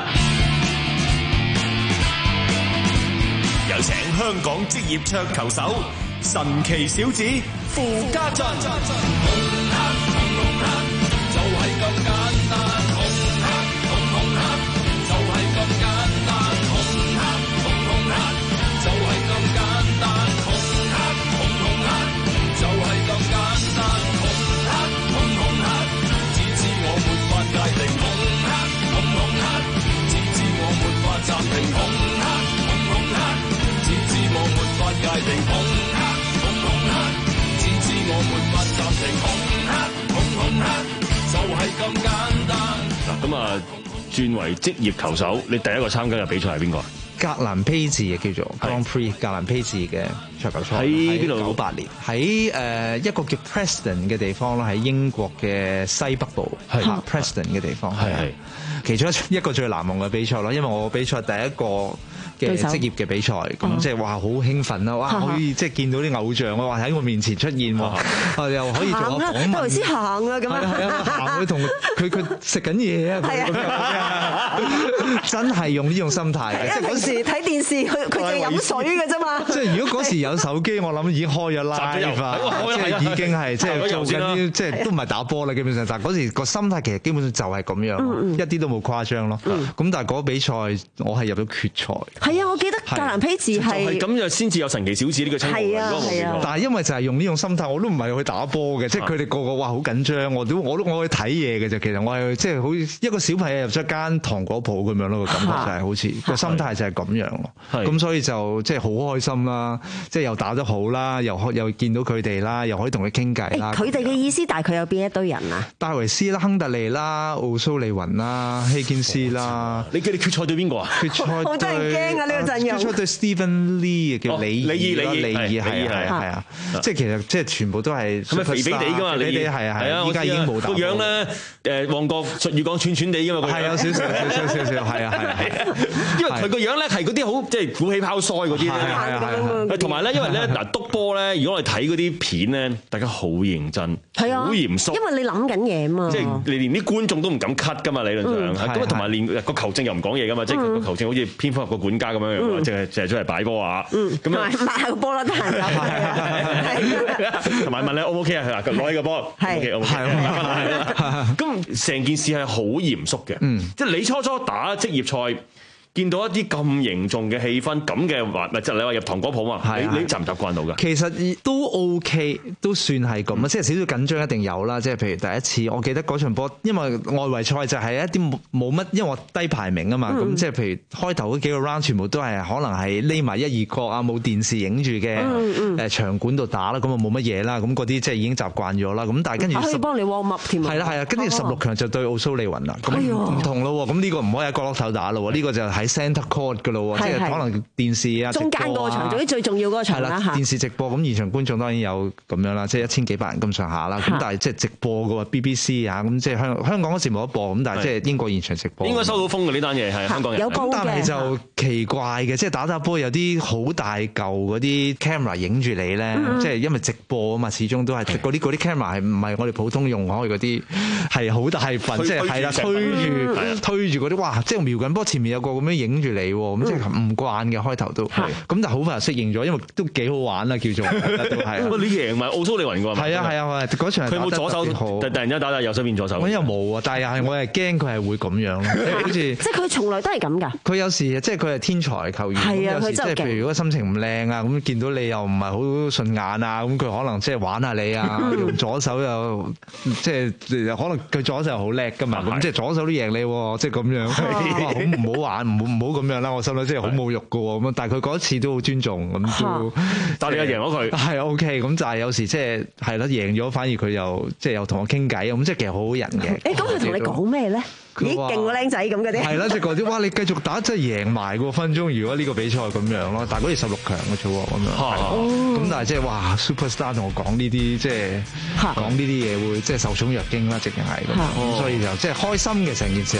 有請香港職業桌球手神奇小子傅家俊。紅黑紅紅黑就係咁簡單，紅黑紅紅黑就係咁簡單，紅黑紅紅黑就係咁簡單，紅黑紅紅黑就係咁簡單，紅黑紅紅黑只知我沒法界定，紅黑紅紅黑只知我沒法暫停，紅黑紅紅黑只知我沒法界定，紅黑紅紅黑只知我沒法暫停，紅黑紅紅黑就係咁簡單。嗱咁啊，轉為職業球手，你第一個參加嘅比賽係邊個啊？ 格蘭披治嘅叫做 Grand Prix 格蘭披治嘅桌球賽，喺邊度？九八年喺誒一個叫 Preston 嘅地方啦，喺英國嘅西北部，係 Preston 嘅地方，係係其中一一個最難忘嘅比賽咯，因為我比賽第一個嘅職業嘅比賽，咁即係哇好興奮啦！哇可以即係見到啲偶像啊，哇喺我面前出現喎，啊又可以做下訪問，頭先行啊咁樣，係啊行去同佢佢食緊嘢啊，係啊，真係用呢種心態嘅，即係嗰時睇電視佢佢就飲水嘅啫嘛。即係如果嗰時有手機，我諗已經開咗 live 啊，即係已經係即係做緊啲即係都唔係打波啦，基本上。但係嗰時個心態其實基本上就係咁樣，一啲都冇誇張咯。咁但係嗰個比賽我係入到決賽。係啊，我記得格蘭披治係咁就先至有神奇小子呢個稱號。係啊係啊， 但係因為就係用呢種心態，我都唔係去打波嘅，即係佢哋個個哇好緊張，我都我都我去睇嘢嘅啫。其實我係即係好似一個小朋友入咗間糖果鋪咁樣咯，個感覺就係好似個心態就係咁樣咯。咁所以就即係好開心啦，即係又打得好啦，又可又見到佢哋啦，又可以同佢傾偈啦。 佢哋嘅意思大概有邊一堆人啊？ 戴維斯啦、亨特利啦、奧蘇利雲啦、希堅斯啦。 你嘅你決賽對邊個啊？ 決賽我真係驚啊！呢個陣容。 決賽對 Stephen Lee 叫李爾，李爾，李爾係係係啊！即係其實即係全部都係係咪肥肥地㗎嘛？ 肥肥係啊係啊！依家已經冇打個樣咧，誒旺角術語講串串地㗎嘛？ 係有少少少少少少係啊係啊！ 因為佢個樣咧係嗰啲好即係鼓起拋腮嗰啲咧，係啊係啊！同埋咧，因為咧嗱篤波咧，如果我哋睇嗰啲片咧，大家好認真， 係啊， 好嚴肅， 因為你諗緊嘢嘛， 即係你連啲觀眾都唔敢 cut 㗎嘛，理論上咁啊，同埋連個球證又唔講嘢㗎嘛，即係個球證好似蝙蝠俠個管家咁樣樣，即係淨係出嚟擺波啊，咁啊買下個波啦，得閒同埋問你 O 唔 OK 啊？佢話攞起個波，OK OK，係咁成件事係好嚴肅嘅，即係你初初打職業賽。見到一啲咁凝重嘅氣氛，咁嘅話，咪即係你話入糖果鋪嘛？你你習唔習慣到㗎？ 其實都 OK，都算係咁啊！即係少少緊張一定有啦。即係譬如第一次，我記得嗰場波，因為外圍賽就係一啲冇乜，因為我低排名啊嘛。咁即係譬如開頭嗰幾個 round 全部都係可能係匿埋一二角啊，冇電視影住嘅誒場館度打啦，咁啊冇乜嘢啦。咁嗰啲即係已經習慣咗啦。咁但係跟住可以幫你 warm up 添啊！ 係啦係啊，跟住十六強就對奧蘇利雲啦。咁唔同咯喎，咁呢個唔可以喺角落頭打咯喎，呢個就係。 睇 Centre Court 㗎咯喎，即係可能電視啊， 中間嗰個場，總之最重要嗰個場啦嚇。 電視直播咁現場觀眾當然有咁樣啦，即係一千幾百人咁上下啦。咁但係即係直播嘅喎 B B C 啊，咁即係香香港嗰時冇得播，咁但係即係英國現場直播。 應該收到風嘅呢單嘢係香港人。 有高嘅。 但係就奇怪嘅，即係打打波有啲好大嚿嗰啲 camera 影住你咧，即係因為直播啊嘛，始終都係嗰啲嗰啲 camera 係唔係我哋普通用開嗰啲，係好大份，即係係啦，推住推住嗰啲，哇！即係瞄緊波，前面有個咁樣影住你，咁即係唔慣嘅開頭都，咁但係好快就適應咗，因為都幾好玩啦，叫做都係。 喂，你贏埋奧蘇利雲㗎嘛？ 係啊係啊，嗰場佢有冇左手突突然間打打右手變左手？ 我又冇啊，但係係我係驚佢係會咁樣咯，好似即係佢從來都係咁㗎。 佢有時即係佢係天才球員， 係啊， 有時即係譬如如果心情唔靚啊，咁見到你又唔係好順眼啊，咁佢可能即係玩下你啊，用左手又即係可能佢左手又好叻㗎嘛，咁即係左手都贏你喎，即係咁樣，好唔好玩，唔好唔好咁樣啦，我心諗即係好侮辱㗎喎，咁但係佢嗰一次都好尊重，咁都但係你又贏咗佢， 係 OK，咁就係有時即係係咯，贏咗反而佢又即係又同我傾偈，咁即係其實好好人嘅。 誒，咁佢同你講咩咧？咦，勁個僆仔咁嗰啲。 係啦，即係嗰啲，哇！你繼續打，真係贏埋個分鐘。如果呢個比賽咁樣咯，但係嗰啲十六強嘅啫喎，咁樣。咁但係即係哇 ，Superstar 同我講呢啲，即係講呢啲嘢會即係受寵若驚啦，直情係咁。咁所以就即係開心嘅成件事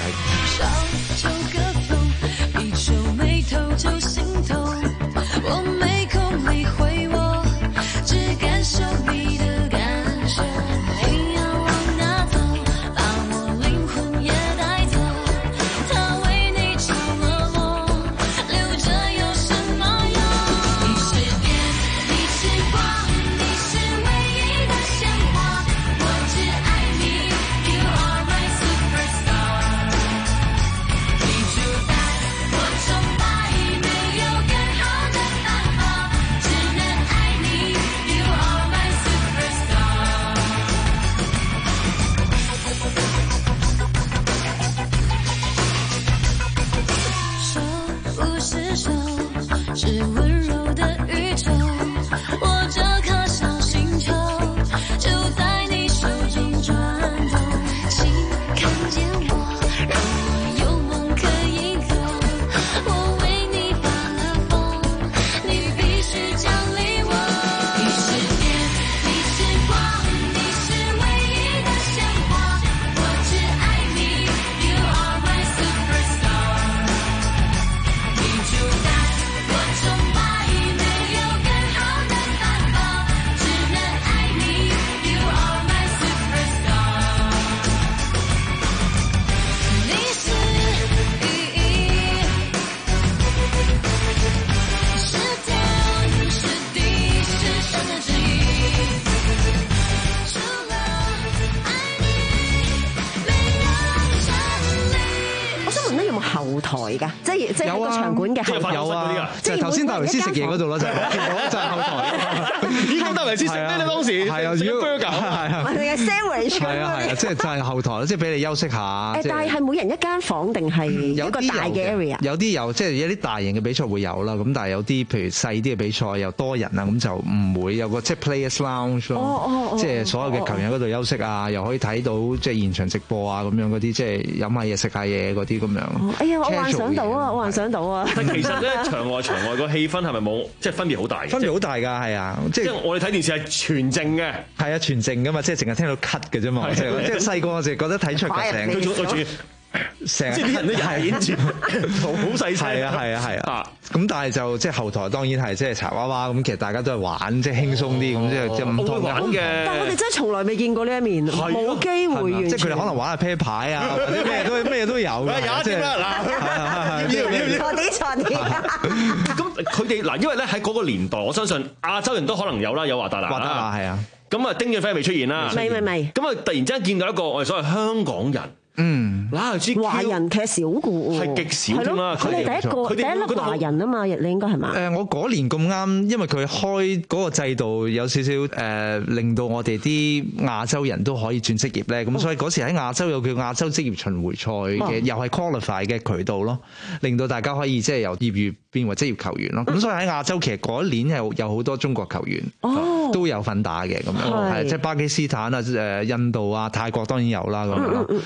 有啊，場館嘅有啊，即係頭先戴維斯食嘢嗰度咯，就係就係後台。 咦？咁戴維斯食咩咧？當時係啊， 食 burger 係啊， 我哋嘅 sandwich 係啊係啊，即係就係後台，即係俾你休息下。 誒，但係係每人一間房定係有一個大嘅 area？ 有啲有，即係有啲大型嘅比賽會有啦。咁但係有啲譬如細啲嘅比賽又多人啊，咁就唔會有個即係 players lounge 咯。即係所有嘅球員喺嗰度休息啊，又可以睇到即係現場直播啊，咁樣嗰啲即係飲下嘢食下嘢嗰啲咁樣。 哎呀，我幻想到啊，我幻想到啊！ 但其實咧，場外場外個氣氛係咪冇即係分別好大？ 分別好大㗎，係啊！即係我哋睇電視係全靜嘅， 係啊，全靜㗎嘛，即係淨係聽到咳嘅啫嘛。即係細個我就覺得睇出嘅成， 佢仲佢成即係啲人都演住，好細聲。 係啊係啊係啊！咁但係就即係後台當然係即係柴娃娃咁，其實大家都係玩即係輕鬆啲咁，即係即係唔同玩嘅。 但係我哋真係從來未見過呢一面，冇機會完全。 即係佢哋可能玩下啤牌啊，或者咩都咩都有嘅。 有啲啦嗱， 要要要錯啲錯啲。 咁佢哋嗱，因為咧喺嗰個年代，我相信亞洲人都可能有啦，有華達拿。 華達拿係啊。 咁啊，丁俊暉未出現啦。 未未未。 咁啊，突然之間見到一個我哋所謂香港人。 嗯， 華人其實少嘅喎， 係極少添啦。 佢哋第一個第一粒華人啊嘛，你應該係嘛？ 誒，我嗰年咁啱，因為佢開嗰個制度有少少誒，令到我哋啲亞洲人都可以轉職業咧。咁所以嗰時喺亞洲有叫亞洲職業巡迴賽嘅，又係 qualify 嘅渠道咯，令到大家可以即係由業餘變為職業球員咯。咁所以喺亞洲其實嗰一年係有好多中國球員都有份打嘅咁樣，係即係巴基斯坦啊、誒印度啊、泰國當然有啦咁樣，係啊。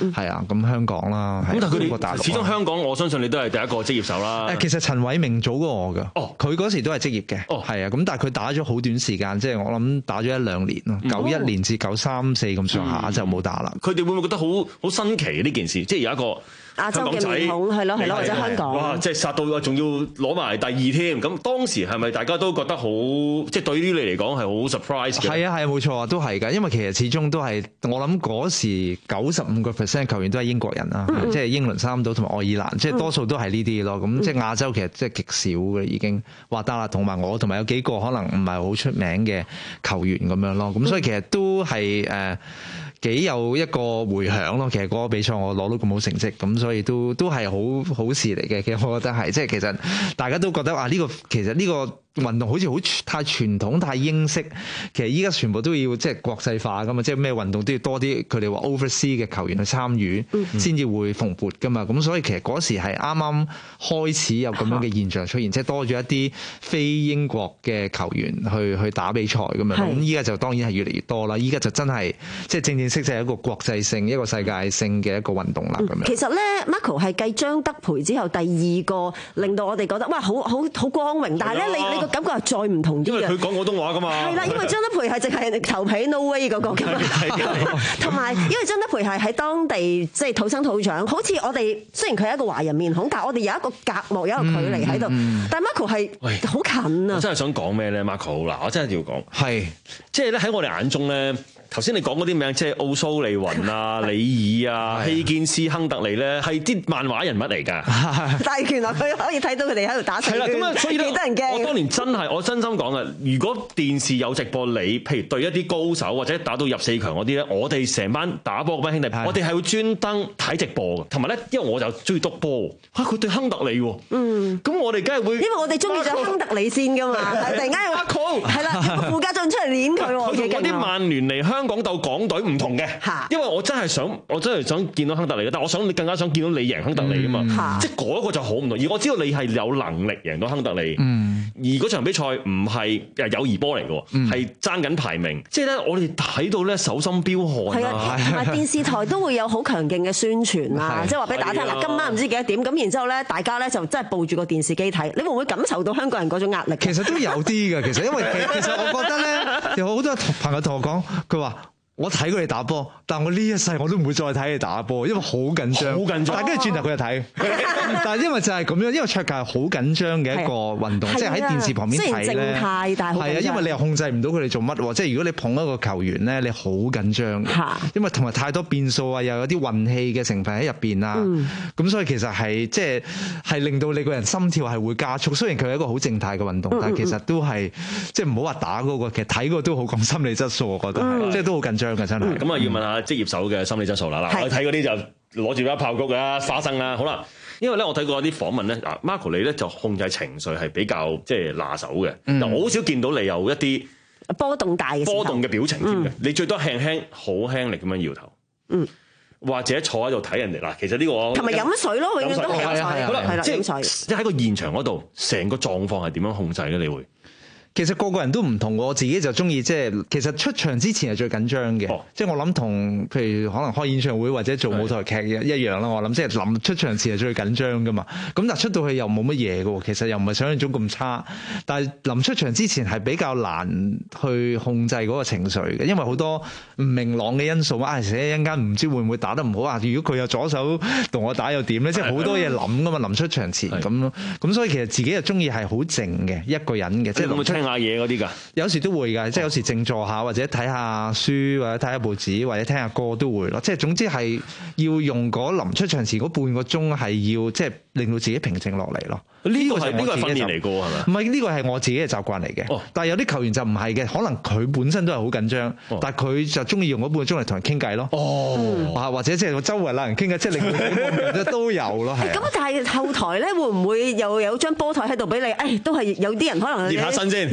咁香港啦。 咁但係佢中國大陸哋始終香港，我相信你都係第一個職業手啦。 誒，其實陳偉明早過我㗎。哦，佢嗰時都係職業嘅。哦，係啊。咁但係佢打咗好短時間，即係我諗打咗一兩年咯，九一年至九三四咁上下就冇打啦。 佢哋會唔會覺得好好新奇呢件事？即係有一個亞洲嘅面孔係咯係咯，或者香港哇！即係殺到仲要攞埋第二添。咁當時係咪大家都覺得好？即係對於你嚟講係好 surprise 嘅？ 係啊係啊，冇錯啊，都係㗎。因為其實始終都係我諗嗰時九十五個 percent 球員都係英國人啦，嗯、即係英倫三島同埋愛爾蘭，嗯、即係多數都係呢啲咯。咁、嗯、即係亞洲其實即係極少嘅已經話得啦。同埋我同埋有幾個可能唔係好出名嘅球員咁樣咯。咁所以其實都係誒。呃幾有一個迴響咯，其實嗰個比賽我攞到咁好成績，咁所以都都係好好事嚟嘅。其實我覺得係，即係其實大家都覺得啊，呢個其實呢個運動好似好太傳統、太英式，其實依家全部都要即係國際化噶嘛，即係咩運動都要多啲佢哋話 overseas 嘅球員去參與，先至會蓬勃噶嘛。咁所以其實嗰時係啱啱開始有咁樣嘅現象出現，即係多咗一啲非英國嘅球員去去打比賽咁樣。咁依家就當然係越嚟越多啦。依家就真係即係正正式式係一個國際性、一個世界性嘅一個運動啦。咁樣。 其實咧 ，Marco 係繼張德培之後第二個令到我哋覺得哇，好好好光榮。但係咧，你你感覺係再唔同啲嘅， 因為佢講廣東話噶嘛。係啦， 因為張德培係淨係頭皮 no way 嗰個㗎嘛。同埋因為張德培係喺當地即係土生土長，好似我哋雖然佢係一個華人面孔，但係我哋有一個隔膜，有一個距離喺度。嗯嗯、但係 Marco 係好近啊！ 我真係想講咩咧 ，Marco 嗱，我真係要講係，即係咧喺我哋眼中咧。頭先你講嗰啲名，即係奧蘇利雲啊、里爾啊、希堅斯、亨特利咧，係啲漫畫人物嚟㗎。 但係原來佢可以睇到佢哋喺度打拳， 係啦，咁啊，所以咧， 幾得人驚。 我當年真係，我真心講啊，如果電視有直播，你譬如對一啲高手或者打到入四強嗰啲咧，我哋成班打波嗰班兄弟，我哋係會專登睇直播嘅。同埋咧，因為我就中意督波，嚇佢對亨特利喎。嗯。咁我哋梗係會，因為我哋中意咗亨特利先㗎嘛。突然間有阿 Cole，係啦，傅家俊出嚟攆佢喎。 佢同嗰啲曼聯嚟香港鬥港隊唔同嘅，因為我真係想，我真係想見到亨特利嘅，但我想你更加想見到你贏亨特利啊嘛，嗯、即係嗰個就好唔同。而我知道你係有能力贏到亨特利，嗯、而嗰場比賽唔係友誼波嚟嘅，係爭緊排名。即係咧，我哋睇到咧手心飆汗啊， 同埋電視台都會有好強勁嘅宣傳啊，即係話俾大家聽嗱，今晚唔知幾多點，咁然之後咧，大家咧就真係抱住個電視機睇，你會唔會感受到香港人嗰種壓力？ 其實都有啲嘅，其實因為其實我覺得咧，有好多朋友同我講，佢話。我睇佢哋打波，但我呢一世我都唔會再睇佢哋打波，因為好緊張。好緊張。但係跟住轉頭佢就睇，但係因為就係咁樣，因為桌球係好緊張嘅一個運動，即係喺電視旁邊睇咧。雖然靜態，但係係啊，因為你又控制唔到佢哋做乜喎。即係如果你捧一個球員咧，你好緊張嘅，因為同埋太多變數啊，又有啲運氣嘅成分喺入邊啊。咁、嗯、所以其實係即係係令到你個人心跳係會加速。雖然佢係一個好靜態嘅運動，但係其實都係即係唔好話打嗰個，其實睇嗰個都好講心理質素，我覺得係，嗯、即係都好緊張。真係咁啊！要問下職業手嘅心理質素啦。嗱，我睇嗰啲就攞住一炮谷啊、花生啊。好啦，因為咧我睇過啲訪問咧，嗱 Marco 你咧就控制情緒係比較即係拿手嘅。嗯、但我好少見到你有一啲波動大嘅波動嘅表情添嘅。嗯、你最多輕輕好輕力咁樣搖頭。嗯。或者坐喺度睇人哋嗱，其實呢個同埋飲水咯，永遠都係飲水。 好啦，即係即係喺個現場嗰度，成個狀況係點樣控制咧？你會？ 其實個個人都唔同，我自己就中意即係其實出場之前係最緊張嘅，即係、哦、我諗同譬如可能開演唱會或者做舞台劇一樣啦。我諗即係臨出場前係最緊張噶嘛。咁但係出到去又冇乜嘢嘅喎，其實又唔係想象中咁差。但係臨出場之前係比較難去控制嗰個情緒嘅，因為好多唔明朗嘅因素啊，而且一陣間唔知會唔會打得唔好啊？如果佢有左手同我打又點咧？即係好多嘢諗噶嘛。臨出場前咁咯，咁所以其實自己又中意係好靜嘅一個人嘅，即係臨出下嘢嗰啲㗎， 有時都會㗎，即係有時靜坐下或者睇下書或者睇下報紙或者聽下歌都會咯。即係總之係要用嗰臨出場前嗰半個鐘係要即係令到自己平靜落嚟咯。 呢個係呢個係訓練嚟㗎係咪？ 唔係，呢個係我自己嘅習慣嚟嘅。哦、但係有啲球員就唔係嘅，可能佢本身都係好緊張，哦、但係佢就中意用嗰半個鐘嚟同人傾偈咯。哦，啊或者即係周圍鬧人傾偈，即係令到都有咯。係。 咁但係後台咧會唔會又有張波台喺度俾你？誒、哎，都係有啲人可能熱下身先。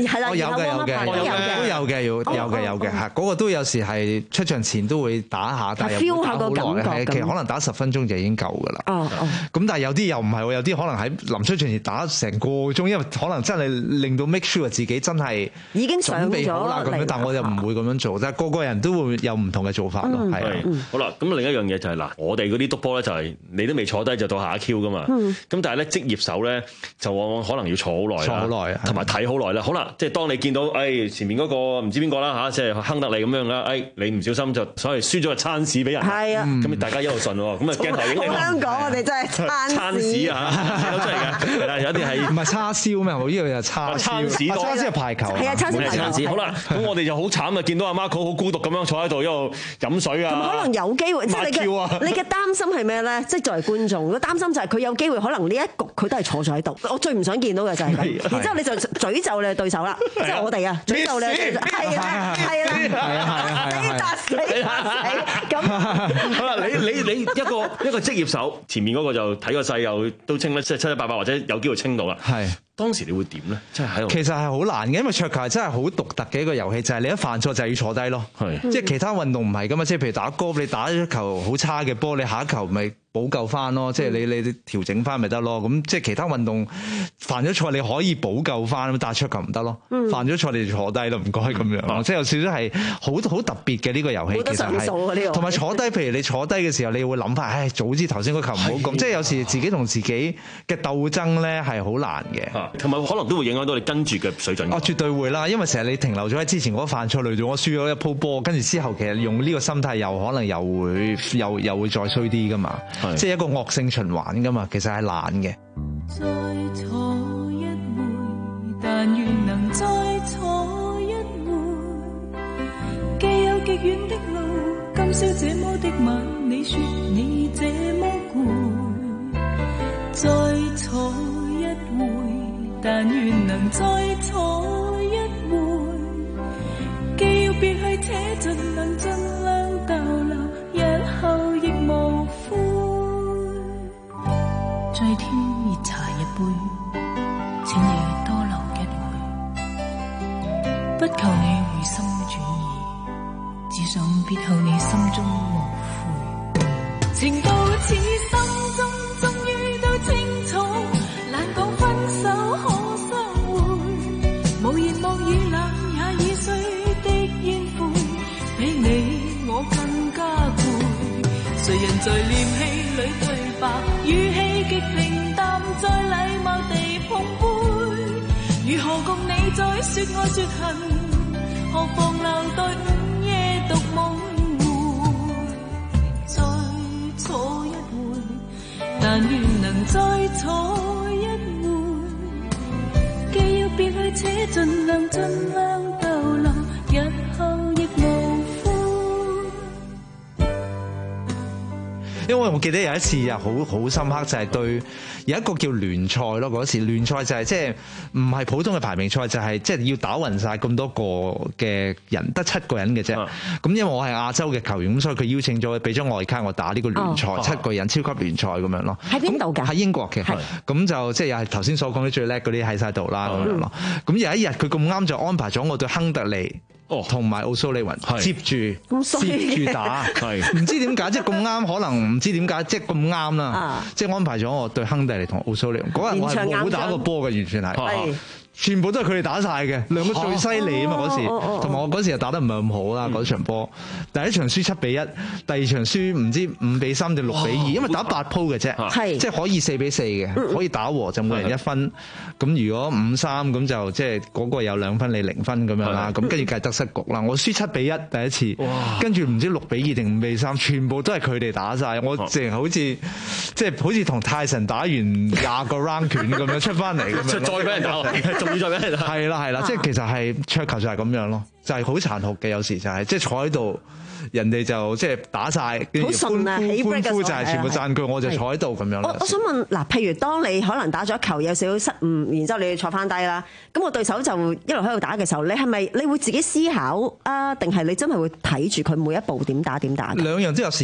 係啦， 有嘅有嘅都有嘅要有嘅有嘅嚇，嗰個都有時係出場前都會打下，但係又唔會打好耐，其實可能打十分鐘就已經夠㗎啦。 哦哦。 咁但係有啲又唔係喎，有啲可能喺臨出場前打成個鐘，因為可能真係令到 make sure 自己真係已經準備好啦咁樣，但我又唔會咁樣做，但係個個人都會有唔同嘅做法咯。係啊， 好啦，咁另一樣嘢就係嗱，我哋嗰啲督波咧就係你都未坐低就到下一 Q 噶嘛。咁但係咧職業手咧就往往可能要坐好耐， 坐好耐， 同埋睇好耐啦。好啦，即係當你見到誒前面嗰個唔知邊個啦嚇，即係亨特利咁樣啦，誒你唔小心就所謂輸咗個餐屎俾人，係啊，咁大家一路順喎，咁啊鏡頭影你。 香港我哋真係餐屎啊嚇，真係嘅，係啦，有啲係唔係叉燒咩？我呢個就叉餐屎， 叉燒係排球， 係啊，叉燒排球。 好啦，咁我哋就好慘啊！見到阿 Marco 好孤獨咁樣坐喺度一路飲水啊， 咁可能有機會，即係你嘅你嘅擔心係咩咧？即係作為觀眾，個擔心就係佢有機會可能呢一局佢都係坐咗喺度。我最唔想見到嘅就係咁，然之後你就詛咒你嘅對手啦，即係我哋啊，詛咒你嘅對手，係啦，係啦，係啊，係啊，打死打死咁。 好啦，你你你一個一個職業手，前面嗰個就睇個勢又都清得七七八八，或者有機會清到啦。係。當時你會點咧？即係喺度。其實係好難嘅，因為桌球係真係好獨特嘅一個遊戲，就係、是、你一犯錯就係要坐低咯。係，即係其他運動唔係㗎嘛，即係譬如打golf，你打咗球好差嘅波，你下一球咪補救翻咯，即係你你調整翻咪得咯。咁即係其他運動犯咗錯你可以補救翻，但係桌球唔得咯。犯咗錯你就坐低咯，唔該咁樣。嗯、即係有少少係好好特別嘅呢個遊戲，其實係。同埋坐低，譬如你坐低嘅時候，你會諗翻，唉，早知頭先嗰球唔好咁。即係有時自己同自己嘅鬥爭咧係好難嘅。同埋可能都會影響到你跟住嘅水準。 哦，絕對會啦，因為成日你停留咗喺之前嗰犯錯，累到我輸咗一鋪波，跟住之後其實用呢個心態又可能又會又又會再衰啲噶嘛，即係一個惡性循環噶嘛，其實係懶嘅。 再坐一回，但願能再坐一回，既有極遠的路，今宵這麼的晚，你說你這麼攰，再坐一回，但願能再坐一回，既要別去且盡能盡量逗留，日後亦無悔。再添熱茶一杯，請你多留一會，不求你回心轉意，只想別後你心中無悔。情到此心中終於都清楚，難講分手可相會，無言無語冷也已碎的煙灰，比你我更加攰。誰人在念氣裏對白，語氣極平淡，再禮貌地碰杯，如何共你再說愛說恨，何妨留待午夜獨夢回，再坐一回，但願能再坐一回，既要別去且盡量盡量逗留，日後亦無悔。 因為我記得有一次又好好深刻，就係、是、對有一個叫聯賽咯，嗰時聯賽就係即係唔係普通嘅排名賽，就係即係要打勻晒咁多個嘅人，得七個人嘅啫。咁、啊、因為我係亞洲嘅球員，咁所以佢邀請咗，俾張外卡我打呢個聯賽，哦、七個人超級聯賽咁樣咯。喺邊度㗎？喺英國嘅。咁就即係又係頭先所講啲最叻嗰啲喺晒度啦咁樣咯。咁有一日佢咁啱就安排咗我對亨特利。同埋奧蘇利雲接住接住打，唔知點解即係咁啱，可能唔知點解即係咁啱啦，即係安排咗我對亨特利同奧蘇利雲嗰日我係冇打過波嘅，完全係。全部都係佢哋打晒嘅，兩個最犀利啊嘛嗰時，同埋我嗰時又打得唔係咁好啦嗰場波，第一場輸七比一，第二場輸唔知五比三定六比二，因為打八鋪嘅啫，即係可以四比四嘅，可以打和就每人一分，咁如果五三咁就即係嗰個有兩分你零分咁樣啦，咁跟住計得失局啦，我輸七比一第一次，跟住唔知六比二定五比三，全部都係佢哋打晒，我淨係好似即係好似同泰神打完廿個 round 拳咁樣出翻嚟咁樣，再俾人打。係啦係啦，即係其實係桌球就係咁樣咯，就係好殘酷嘅，有時就係即係坐喺度，人哋就即係打晒，好順啊，起 break 嘅就係全部讚句，我就坐喺度咁樣。 我我想問嗱，譬如當你可能打咗球有少少失誤，然之後你坐翻低啦，咁我對手就一路喺度打嘅時候，你係咪你會自己思考啊，定係你真係會睇住佢每一步點打點打？ 兩樣都有試過。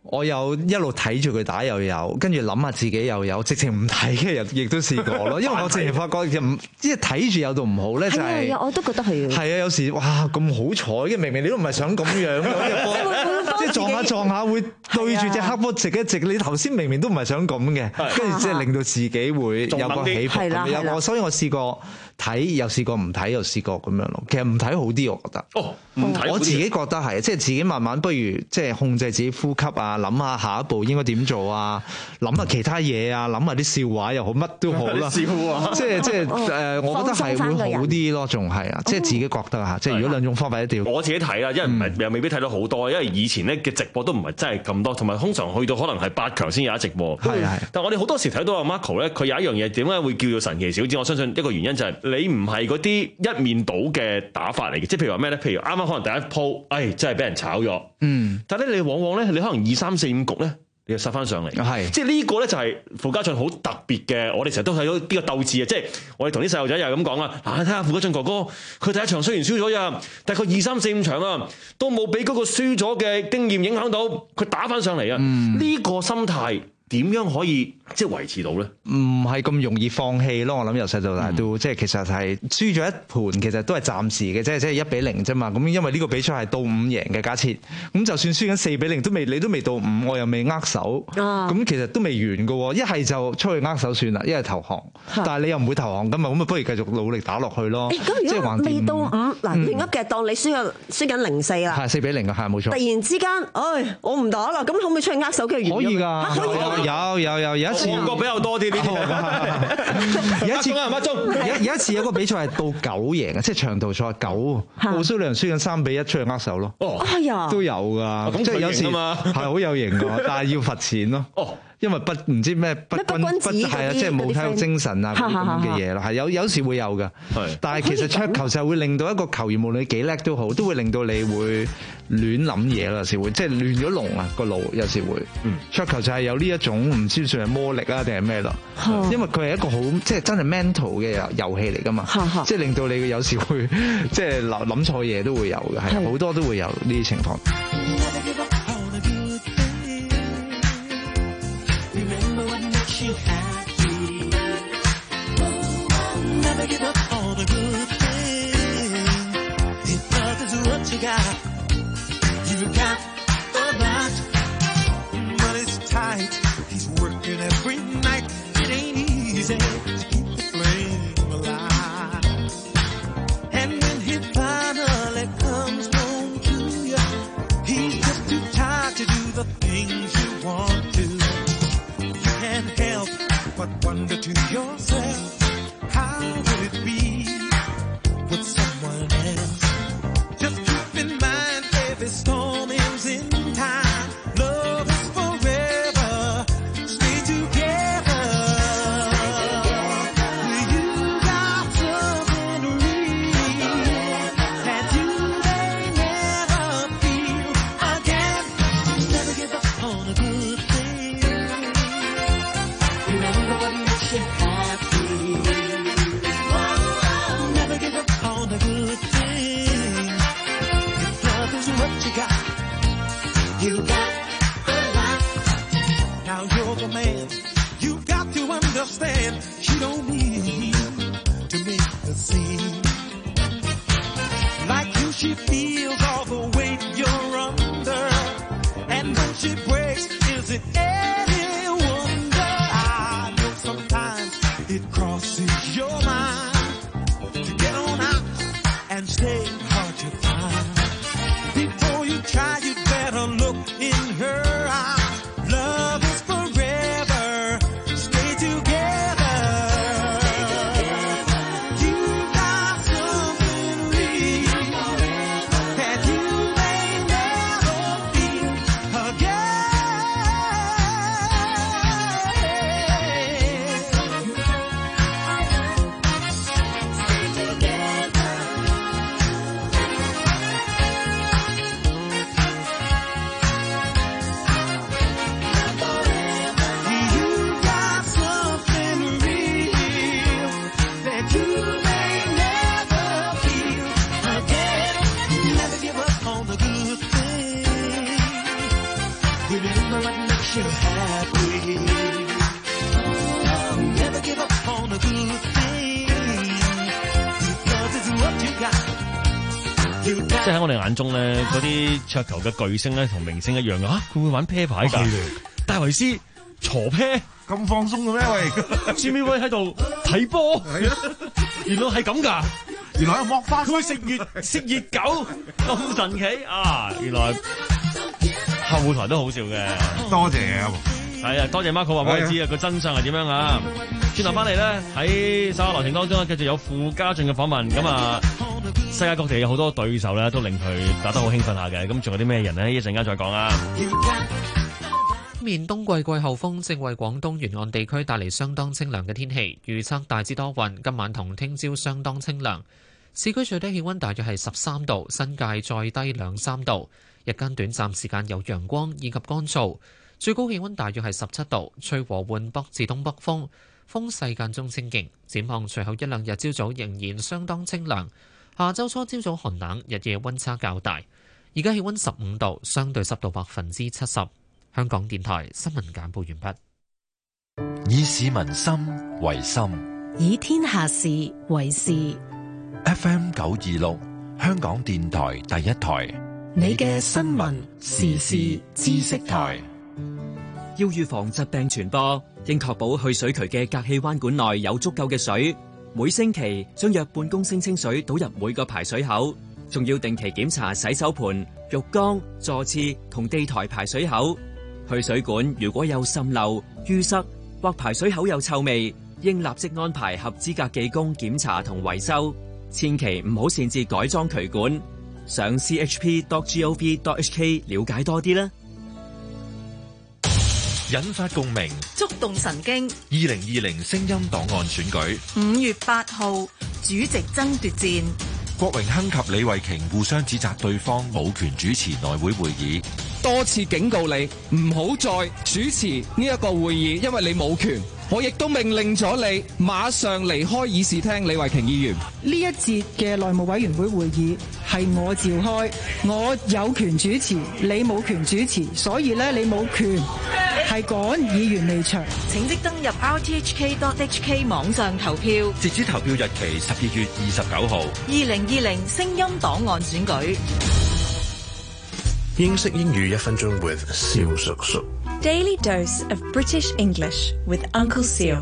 我有一路睇住佢打又有，跟住諗下自己又有，直情唔睇嘅人亦都試過咯。因為我直情發覺就唔即係睇住有到唔好咧，就係、 係啊，我都覺得係。 係啊，有時哇咁好彩嘅，明明你都唔係想咁樣嘅，即係撞下撞下會對住隻黑波直一直。你頭先明明都唔係想咁嘅，跟住即係令到自己會有個起伏。有我，所以我試過睇，又試過唔睇，又試過咁樣咯。其實唔睇好啲，我覺得。哦，唔睇。我自己覺得係，即係自己慢慢不如即係控制自己呼吸啊，諗下下一步應該點做啊，諗下其他嘢啊，諗下啲笑話又好，乜都好啦。笑話。即係即係誒，我覺得係會好啲咯，仲係啊，即係自己覺得嚇。即係如果兩種方法一定要。我自己睇啦，因為唔係又未必睇到好多，因為以前咧嘅直播都唔係真係咁多，同埋通常去到可能係八強先有一直播。係係。但係我哋好多時睇到阿 Marco 咧，佢有一樣嘢點解會叫做神奇小子？我相信一個原因就係你唔係嗰啲一面倒嘅打法嚟嘅，即係譬如話咩咧？譬如啱啱可能第一鋪，哎，真係俾人炒咗。嗯。但係咧，你往往咧，你可能二三四五局咧，你就殺翻上嚟。係。即係呢個咧就係傅家俊好特別嘅，我哋成日都睇到呢個鬥志啊！即係我哋同啲細路仔又係咁講啦。嗱，睇下傅家俊哥哥，佢第一場雖然輸咗呀，但係佢二三四五場啊，都冇俾嗰個輸咗嘅經驗影響到，佢打翻上嚟啊！呢、嗯、個心態。點樣可以即係維持到咧？唔係咁容易放棄咯。我諗由細到大都、嗯、即係其實係輸咗一盤，其實都係暫時嘅，即係即係一比零啫嘛。咁因為呢個比賽係到五贏嘅假設，咁就算輸緊四比零都未，你都未到五，我又未握手，咁、啊、其實都未完嘅喎。一係就出去握手算啦，一係投降。但係你又唔會投降㗎嘛，咁啊不如繼續努力打落去咯。即係橫掂未到五嗱，另一嘅當你輸緊輸緊零四啦，係四比零嘅，係冇錯。突然之間，唉，我唔打啦，咁可唔可以出去握手？跟住可以㗎，可以。有有有有一次，韓國比較多啲呢啲。有一次乜鐘？有有一次有個比賽係到九贏嘅，即係長途賽九，奧蘇利亞輸緊三比一出去握手咯。哦，係啊，都有㗎，即係有時係好有型㗎，但係要罰錢咯。哦。因為不唔知咩不君不係啊，即係冇體育精神啊咁嘅嘢咯，係有有時會有嘅。但係其實桌球就會令到一個球員無論你幾叻都好，都會令到你會亂諗嘢啦，有時會即係亂咗龍啊個腦，有時會。桌球就係有呢一種唔知算係魔力啊定係咩咯？因為佢係一個好即係真係 mental 嘅遊戲嚟㗎嘛，即係令到你有時會即係諗諗錯嘢都會有嘅，係好多都會有呢啲情況。You happy. Never give up all the good things. If love is what you got, you got a lot. Money's tight. He's working every night. It ain't easy to keep the flame alive. And when he finally comes home to you, he's just too tired to do the things you want to. Can't help but wonder to yourself, how would it be with someone else? Just keep in mind every storm ends in time. Love is forever. Stay together. You got something real that you may never feel again. Never give up on a good thing. Remember what makes you happy. Oh, never give up on a good thing. If love is what you got, you got a lot. Now you're the man. You've got to understand. You don't need to make a scene. Like you, she feels all the weight you're under. And when she breaks, is it any wonder? I know sometimes it crosses your mind to get on out and stay hard to find. Before you try, you'd better look in her eyes. Love is forever. Stay together. You got something real that you may never feel again. 即係喺我哋眼中咧，嗰啲桌球嘅巨星咧，同明星一樣啊！佢會玩啤牌㗎，戴維斯鋤啤咁放鬆嘅咩？喂， 朱咪威喺度睇波， 係啊， 原來係咁㗎， 原來係剝花， 佢會食熱食熱狗，咁神奇啊！原來後台都好笑嘅， 多謝啊！ 係啊，多謝 Marco 話俾我哋知啊，個真相係點樣啊！轉頭翻嚟咧，喺稍後流程當中繼續有傅家俊嘅訪問，咁啊，世界各地有好多對手咧，都令佢打得好興奮下嘅，咁仲有啲咩人呢？一陣間再講啊！ 面冬季季候風正為廣東沿岸地區帶嚟相當清涼嘅天氣，預測大致多雲，今晚同聽朝相當清涼。市區最低氣溫大約係十三度，新界再低兩三度。日間短暫時間有陽光以及乾燥，最高氣溫大約係十七度，吹和緩北至東北風，風勢間中清勁。展望隨後一兩日朝早仍然相當清涼，下週初朝早寒冷，日夜溫差較大。而家氣溫十五度，相對濕度百分之七十。香港電台新聞簡報完畢。 以市民心為心， 以天下事為事。 F M 九二六，香港電台第一台， 你嘅新聞時事知識台。 要預防疾病傳播，應確保去水渠嘅隔氣彎管內有足夠嘅水。每星期將約半公升清水倒入每個排水口，仲要定期檢查洗手盆、浴缸、座廁同地台排水口。去水管如果有滲漏、淤塞或排水口有臭味，應立即安排合資格技工檢查同維修。千祈唔好擅自改裝渠管。上 c h p dot gov dot h k 了解多啲啦。 引發共鳴， 觸動神經。 二零二零聲音檔案選舉， 五月八號主席爭奪戰。 郭榮鏗及李慧瓊互相指責對方冇權主持內會會議， 多次警告你唔好再主持呢一個會議，因為你冇權。我亦都命令咗你馬上離開議事廳。李慧瓊議員， 呢一節嘅內務委員會會議係我召開，我有權主持，你冇權主持，所以咧你冇權係趕議員離場。 請即登入 r t h k dot h k 網上投票， 截止投票日期十二月二十九號。 二零二零聲音檔案選舉。 英式英語一分鐘 with 蕭叔叔。 Daily dose of British English with Uncle Seal.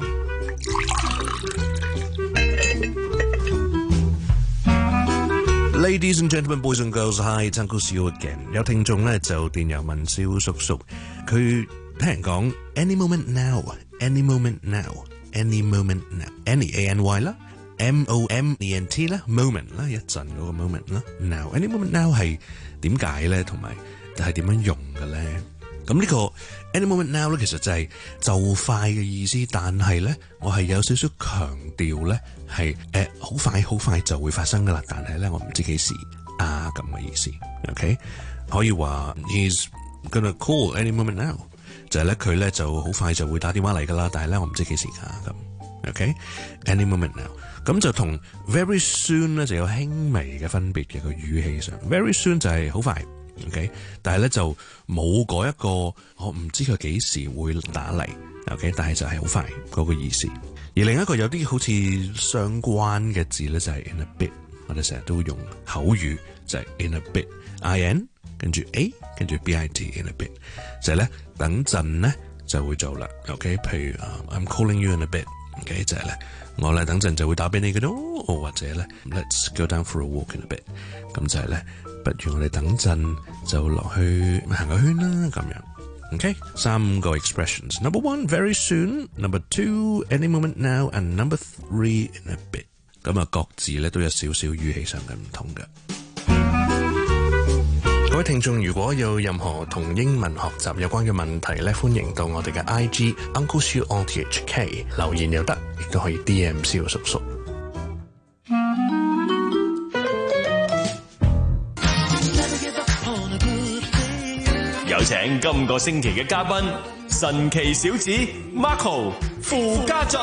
Ladies and gentlemen, boys and girls, hi, it's Uncle Seal again. 有聽眾咧就電郵問蕭叔叔，佢聽人講 any moment now, any moment now, any moment now, any A N Y 啦 ，M O M E N T 啦 ，moment 啦，一陣嗰個 moment 啦 ，now any moment now 係點解咧？同埋係點樣用嘅咧？咁呢個 any moment now 咧，其實就係就快嘅意思，但係咧，我係有少少強調咧，係誒好快好快就會發生噶啦，但係咧我唔知幾時啊咁嘅意思 ，OK？ 可以話 he's gonna call any moment now， 就係咧佢咧就好快就會打電話嚟噶啦，但係咧我唔知幾時啊咁 ，OK？Any moment now， 咁就同 very soon 咧就有輕微嘅分別嘅個語氣上 ，very soon 就係好快。OK， 但係咧就冇嗰一個我唔知佢幾時會打嚟 ，OK， 但係就係好快嗰個意思。而另一個有啲好似相關嘅字咧就係 in a bit， 我哋成日都用口語就係 in a bit，I N 跟住 A 跟住 B I T in a bit， 就係咧等陣咧就會做啦。OK， 譬如啊、uh, I'm calling you in a bit，OK， 就係咧我咧等陣就會打俾你嘅咯，或者咧 Let's go down for a walk in a bit， 咁就係咧。不如我哋等陣就落去行個圈啦，咁樣。OK， 三個 expressions。Number one, very soon. Number two, any moment now. And number three, in a bit。咁啊，各自咧都有少少語氣上嘅唔同嘅。各位聽眾，如果有任何同英文學習有關嘅問題咧，歡迎到我哋嘅 I G Uncle Siu on T H K 留言又得，亦都可以 D M 蕭叔叔。 有請今個星期嘅嘉賓，神奇小子 Marco 傅家俊。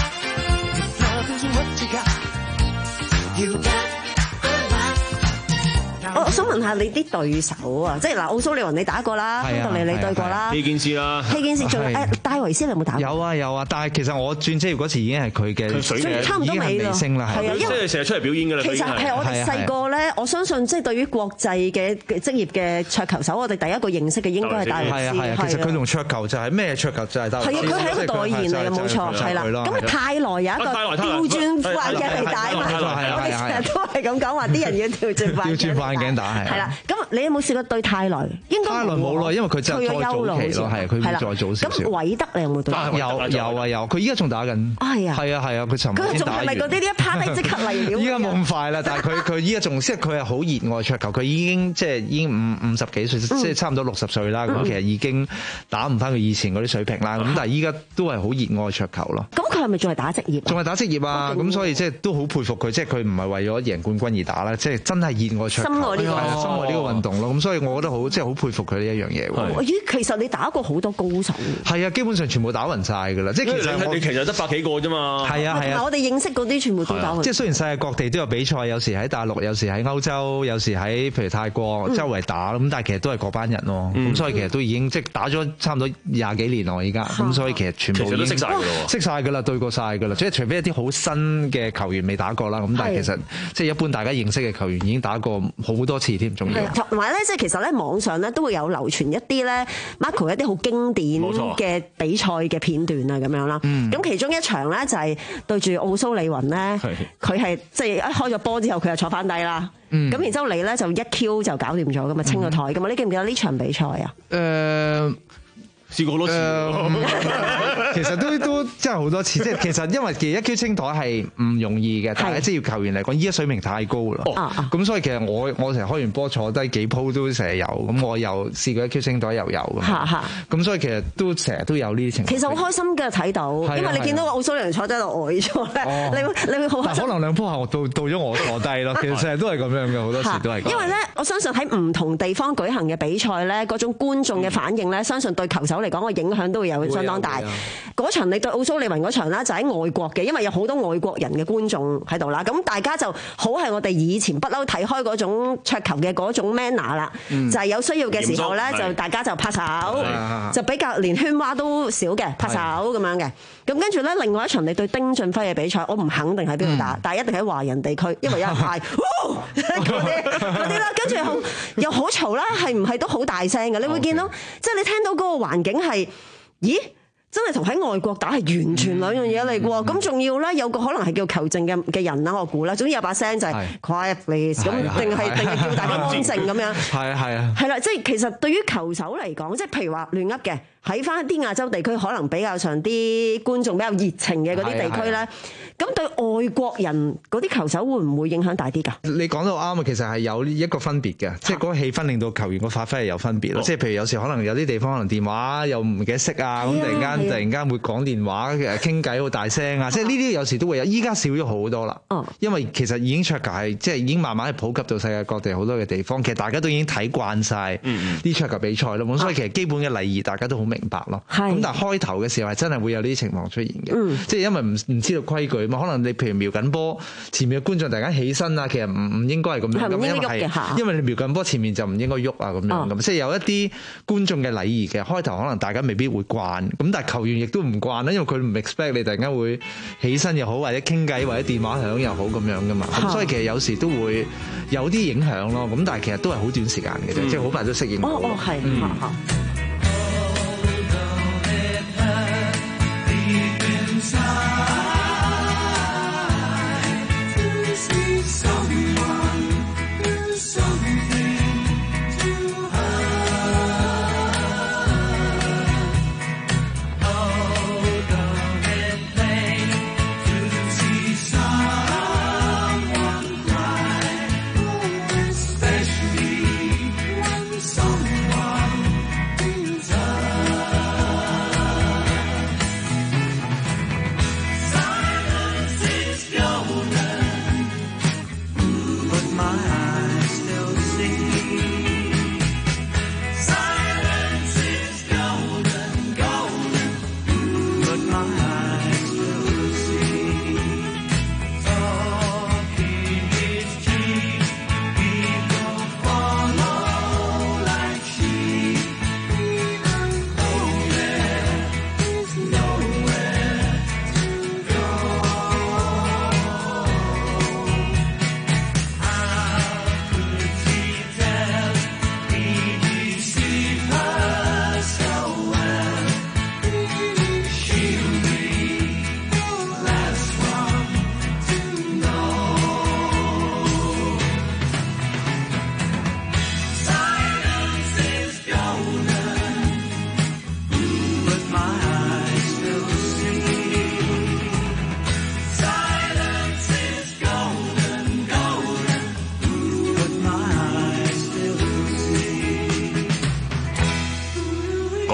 我我想問下你啲對手啊，即係嗱，奧蘇利雲你打過啦，亨特利你對過啦， 希堅斯啦， 希堅斯仲誒戴維斯你有冇打過？ 有啊有啊，但係其實我轉職業嗰時已經係佢嘅水平差唔多尾啦， 升啦， 係啊， 即係成日出嚟表演㗎啦。 其實係我哋細個咧，我相信即係對於國際嘅職業嘅桌球手，我哋第一個認識嘅應該係戴維斯。 係啊係啊，其實佢同桌球就係咩桌球就係戴維斯。 係啊，佢係一個代言嚟嘅，冇錯，係啦。咁啊，泰來有一個調轉副眼鏡嚟戴啊嘛，我哋成日都係咁講話，啲人要調轉副調轉副眼鏡打係。係啦，咁你有冇試過對泰來？應該泰來冇咯，因為佢就再早期咯，係佢再早少少。 咁韋德你有冇對？ 有有啊有，佢依家仲打緊。 係啊係啊係啊，佢尋日先打完。 佢仲係咪嗰啲啲一趴低即刻嚟料？ 依家冇咁快啦，但係佢佢依家仲即係佢係好熱愛桌球，佢已經即係已經五五十幾歲，即係差唔多六十歲啦。咁其實已經打唔翻佢以前嗰啲水平啦。咁但係依家都係好熱愛桌球咯。 咁佢係咪仲係打職業？ 仲係打職業啊！咁所以即係都好佩服佢，即係佢唔係為咗贏冠軍而打啦，即係真係熱愛桌球， 心愛呢個心愛呢個運動咯。咁所以我覺得好即係好佩服佢呢一樣嘢喎。 咦，其實你打過好多高手。 係啊，基本上全部打暈晒㗎啦。即係其實你其實得百幾個啫嘛。 係啊係啊。我哋認識嗰啲全部都打暈。 即係雖然世界各地都有比賽，有時喺大陸，有時喺歐洲，有時喺譬如泰國周圍打咁，但係其實都係嗰班人咯。咁所以其實都已經即係打咗差唔多廿幾年咯，依家。咁所以其實全部都識晒㗎咯。 識晒㗎啦，對過晒㗎啦。即係除非一啲好新嘅球員未打過啦，咁但係其實即係一般大家認識嘅球員已經打過好多次添，仲要。 同埋咧，即係其實咧，網上咧都會有流傳一啲咧 Marco 一啲好經典嘅比賽嘅片段啊，咁樣啦。咁其中一場咧就係對住奧蘇利雲咧，佢係即係一開咗波之後，佢就坐翻低啦。咁然之後你咧就一 Q 就搞掂咗噶嘛，清咗台噶嘛。你記唔記得呢場比賽啊？ 誒。 試過好多次， 其實都都真係好多次。即係其實因為其實一 Q 清台係唔容易嘅，但係職業球員嚟講，依家水平太高啦。咁所以其實我我成日開完波坐低幾鋪都成日有，咁我又試過一 Q 清台又有咁。咁所以其實都成日都有呢啲情況。 其實好開心嘅睇到，因為你見到奧蘇利雲坐低喺度呆咗咧，你會你會好開心。 可能兩鋪後到到咗我坐低咯，其實成日都係咁樣嘅，好多時都係。 因為咧，我相信喺唔同地方舉行嘅比賽咧，嗰種觀眾嘅反應咧，相信對球手嚟講個影響都會有相當大。嗰場你對奧蘇利雲嗰場啦，就喺外國嘅，因為有好多外國人嘅觀眾喺度啦。咁大家就好係我哋以前不嬲睇開嗰種桌球嘅嗰種 manner 啦，嗯、就係有需要嘅時候咧，就大家就拍手，就比較連喧嘩都少嘅，拍手咁樣嘅。咁跟住咧，另外一場你對丁俊輝嘅比賽，我唔肯定喺邊度打，嗯、但係一定喺華人地區，因為有人嗌嗰啲嗰啲啦，跟住又又好嘈啦，係唔係都好大聲嘅？你會見到，即係 Okay. 你聽到嗰個環境係，咦？真係同喺外國打係完全兩樣嘢嚟嘅喎，咁仲、嗯、要咧有個可能係叫球證嘅嘅人啦，我估啦，總之有把聲就係 quiet please 咁，定係定係叫大家安靜咁樣。係啊係啊。係啦，即係其實對於球手嚟講，即係譬如話亂噏嘅，喺翻啲亞洲地區可能比較上啲觀眾比較熱情嘅嗰啲地區咧，咁對外國人嗰啲球手會唔會影響大啲㗎？ 你講到啱啊，其實係有一個分別嘅，即係嗰個氣氛令到球員個發揮係有分別咯。即係、哦、譬如有時可能有啲地方可能電話又唔記得熄啊，咁突然間。突然間會講電話嘅傾偈好大聲啊！即係呢啲有時都會有，依家少咗好多啦。哦，因為其實已經桌球係即係已經慢慢係普及到世界各地好多嘅地方，其實大家都已經睇慣晒啲桌球比賽咯。咁、嗯、所以其實基本嘅禮儀大家都好明白咯。咁是但係開頭嘅時候係真係會有呢啲情況出現嘅。嗯、即係因為唔唔知道規矩嘛，可能你譬如瞄緊波，前面嘅觀眾突然間起身啊，其實唔唔應該係咁樣咁，因為係因為你瞄緊波前面就唔應該喐啊咁樣咁，哦、即係有一啲觀眾嘅禮儀嘅開頭可能大家未必會慣，咁但係球員亦都唔慣啦，因為佢唔 expect 你突然間會起身又好，或者傾偈或者電話響又好咁樣噶嘛，咁所以其實有時都會有啲影響咯。咁但係其實都係好短時間嘅啫，嗯、即係好快都適應到。哦哦，係，嗯。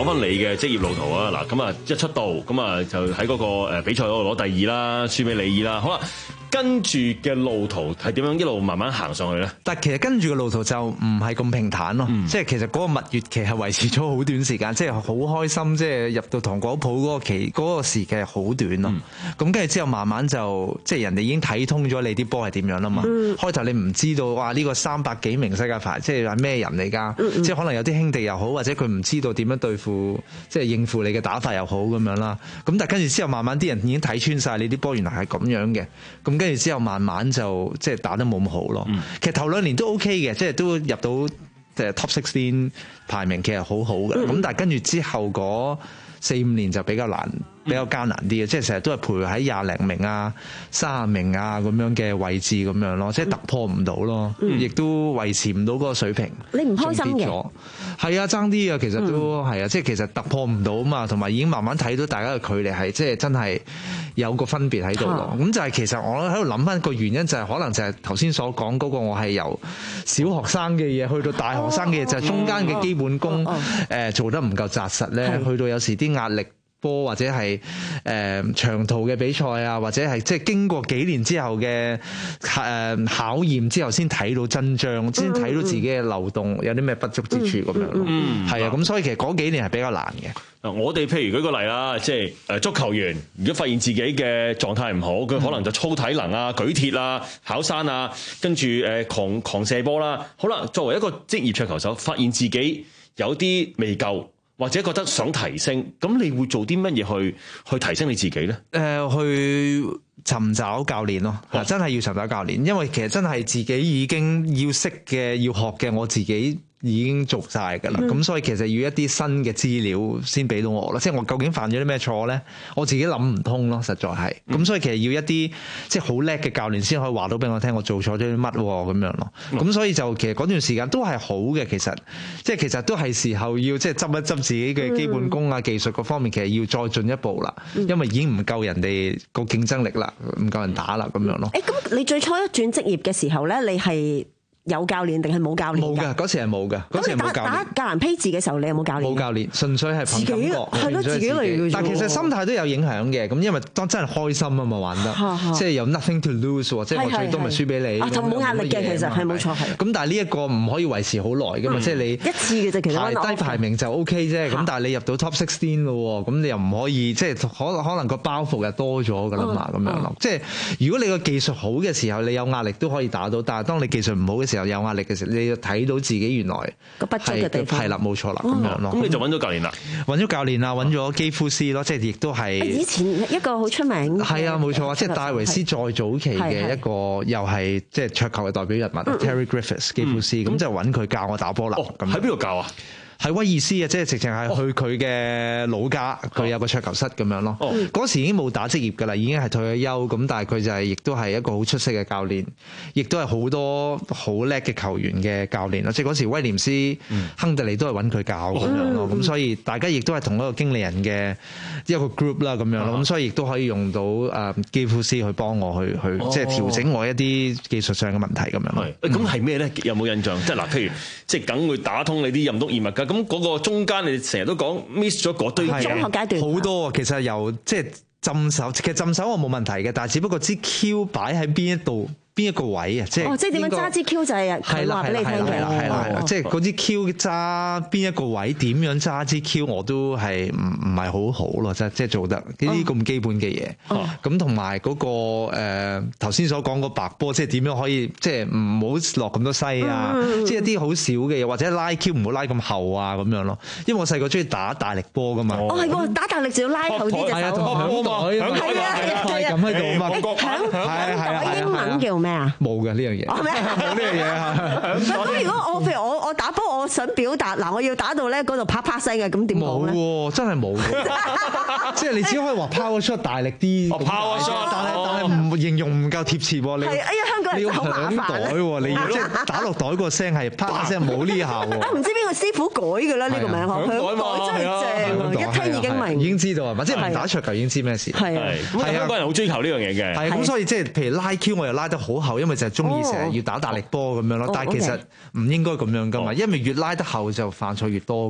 講翻你嘅職業路途啊！嗱，咁啊一出道咁啊就喺嗰個誒比賽嗰度攞第二啦，輸俾李爾啦。好啦。跟住嘅路途係點樣一路慢慢行上去咧？ 但其實跟住嘅路途就唔係咁平坦咯，嗯、即係其實嗰個蜜月期係維持咗好短時間，即係好開心，即係入到糖果鋪嗰個期嗰、嗰個時期係好短咯。咁跟住之後慢慢就即係人哋已經睇通咗你啲波係點樣啦嘛。嗯、開頭你唔知道哇呢、呢個三百幾名世界排即係話咩人嚟㗎？嗯嗯即係可能有啲兄弟又好，或者佢唔知道點樣對付即係應付你嘅打法又好咁樣啦。咁但係跟住之後慢慢啲人已經睇穿晒你啲波原來係咁樣嘅。咁跟住之後慢慢就即係打得冇咁好咯。嗯、其實頭兩年都 OK 嘅，即係都入到即係 top sixteen 排名，其實好好嘅。咁、嗯、但係跟住之後嗰四五年就比較難。比較艱難啲嘅，即係成日都係徘徊喺廿零名啊、三十名啊咁樣嘅位置咁樣咯，即係突破唔到咯，亦、嗯、都維持唔到嗰個水平。 你唔開心嘅？ 係啊，爭啲啊，其實都係啊、嗯，即係其實突破唔到啊嘛，同埋已經慢慢睇到大家嘅距離係即係真係有個分別喺度咯。咁、嗯、就係其實我喺度諗翻個原因就係可能就係頭先所講嗰個我係由小學生嘅嘢去到大學生嘅嘢，哦、就係中間嘅基本功誒、哦呃、做得唔夠紮實咧，去到有時啲壓力。波或者係誒、呃、長途嘅比賽啊，或者係即係經過幾年之後嘅誒、呃、考驗之後，先睇到真章，先睇、嗯、到自己嘅漏洞有啲咩不足之處咁樣咯。嗯，係啊，咁所以其實嗰幾年係比較難嘅。 嗱，我哋譬如舉個例啦，即係誒足球員，如果發現自己嘅狀態唔好，佢可能就操體能啊、舉鐵啊、跑山啊，跟住誒狂狂射波啦。好啦，作為一個職業桌球手，發現自己有啲未夠。或者覺得想提升，咁你會做啲乜嘢去去提升你自己咧？ 誒、呃，去尋找教練咯，嗱、哦，真係要尋找教練，因為其實真係自己已經要識嘅、要學嘅，我自己已經做晒㗎啦。咁、嗯、所以其實要一啲新嘅資料先俾到我咯，即係我究竟犯咗啲咩錯咧？我自己諗唔通咯，實在係。咁、嗯、所以其實要一啲即係好叻嘅教練先可以話到俾我聽，我做錯咗啲乜咁樣咯。咁、嗯、所以就其實嗰段時間都係好嘅，其實即係其實都係時候要即係執一執自己嘅基本功啊、技術嗰方面，其實要再進一步啦，因為已經唔夠人哋個競爭力啦，唔夠人打啦咁樣咯。 誒，咁你最初一轉職業嘅時候咧，你係有教練定係冇教練？冇㗎，嗰時係冇㗎。嗰時係冇教練。 打格蘭披治嘅時候，你有冇教練？ 冇教練，純粹係憑感覺。 係咯，自己嚟嘅。 但其實心態都有影響嘅。咁因為當真係開心啊嘛，玩得，即係有 nothing to lose 喎，即係我最多咪輸俾你。 就冇壓力嘅，其實係冇錯係。 咁但係呢一個唔可以維持好耐㗎嘛，即係你一次嘅啫，其實排低排名就 OK 啫。咁但係你入到 top sixteen 咯，咁你又唔可以即係可可能個包袱又多咗㗎啦嘛，咁樣咯。即係如果你個技術好嘅時候，你有壓力都可以打到。但係當你技術唔好嘅時候，有壓力嘅時候，你要睇到自己原來個不足嘅地方， 係啦，冇錯啦，咁樣咯。 咁你就揾咗教練啦， 揾咗教練啦，揾咗基夫斯咯，即係亦都係以前一個好出名。 係啊，冇錯啊，即係戴維斯再早期嘅一個，又係即係桌球嘅代表人物 Terry Griffiths 基夫斯，咁就揾佢教我打波啦。 咁喺邊度教啊？ 喺威爾斯啊，即係直情係去佢嘅老家，佢、哦、有個桌球室咁樣咯。嗰、哦、時已經冇打職業㗎啦，已經係退咗休。咁但係佢就係亦都係一個好出色嘅教練，亦都係好多好叻嘅球員嘅教練咯。即係嗰時威廉斯、嗯、亨特利都係揾佢教咁樣咯。咁、哦、所以大家亦都係同一個經理人嘅一個 group 啦咁樣咯。咁、哦、所以亦都可以用到誒基夫斯去幫我去去、哦、即係調整我一啲技術上嘅問題咁樣。 係，咁係咩咧？有冇印象？即係嗱，譬如即係梗會打通你啲任督二脈㗎。咁嗰個中間你成日都講 miss 咗嗰堆中學階段好多啊，其實由即係浸手，其實浸手我冇問題嘅，但係只不過支 Q 擺喺邊一度。邊一個位啊？即係哦，即係點樣揸支 Q 就係佢話俾你聽嘅。 係啦係啦係啦，即係嗰支 Q 揸邊一個位，點樣揸支 Q 我都係唔唔係好好咯，即係即係做得呢啲咁基本嘅嘢。咁同埋嗰個誒頭先所講個白波，即係點樣可以即係唔好落咁多西啊？即係一啲好少嘅嘢，或者拉 Q 唔好拉咁厚啊咁樣咯。因為我細個中意打大力波噶嘛。 哦係喎，打大力就要拉厚啲隻手。 係啊，同響袋啊，係啊係啊，咁喺度嘛。 響響袋英文叫咩啊？ 冇嘅呢樣嘢，冇呢樣嘢嚇。 咁如果我譬如我我打波，我想表達嗱，我要打到咧嗰度啪啪聲嘅，咁點講咧？冇喎，真係冇。即係你只可以話拋出大力啲， 拋出， 但係但係唔形容唔夠貼切喎。你係哎呀，香港人你要響袋喎，你要即係打落袋個聲係啪啪聲，冇呢下喎。 啊，唔知邊個師傅改嘅咧？呢個名響袋真係正，一聽已經明， 已經知道係嘛？即係唔打桌球已經知咩事。 係啊， 係香港人好追求呢樣嘢嘅。 係咁，所以即係譬如拉 Q 我又拉得好厚，因為就係中意成日要打大力波咁樣咯。但係其實唔應該咁樣噶嘛，因為越拉得厚就犯錯越多噶嘛。 哦，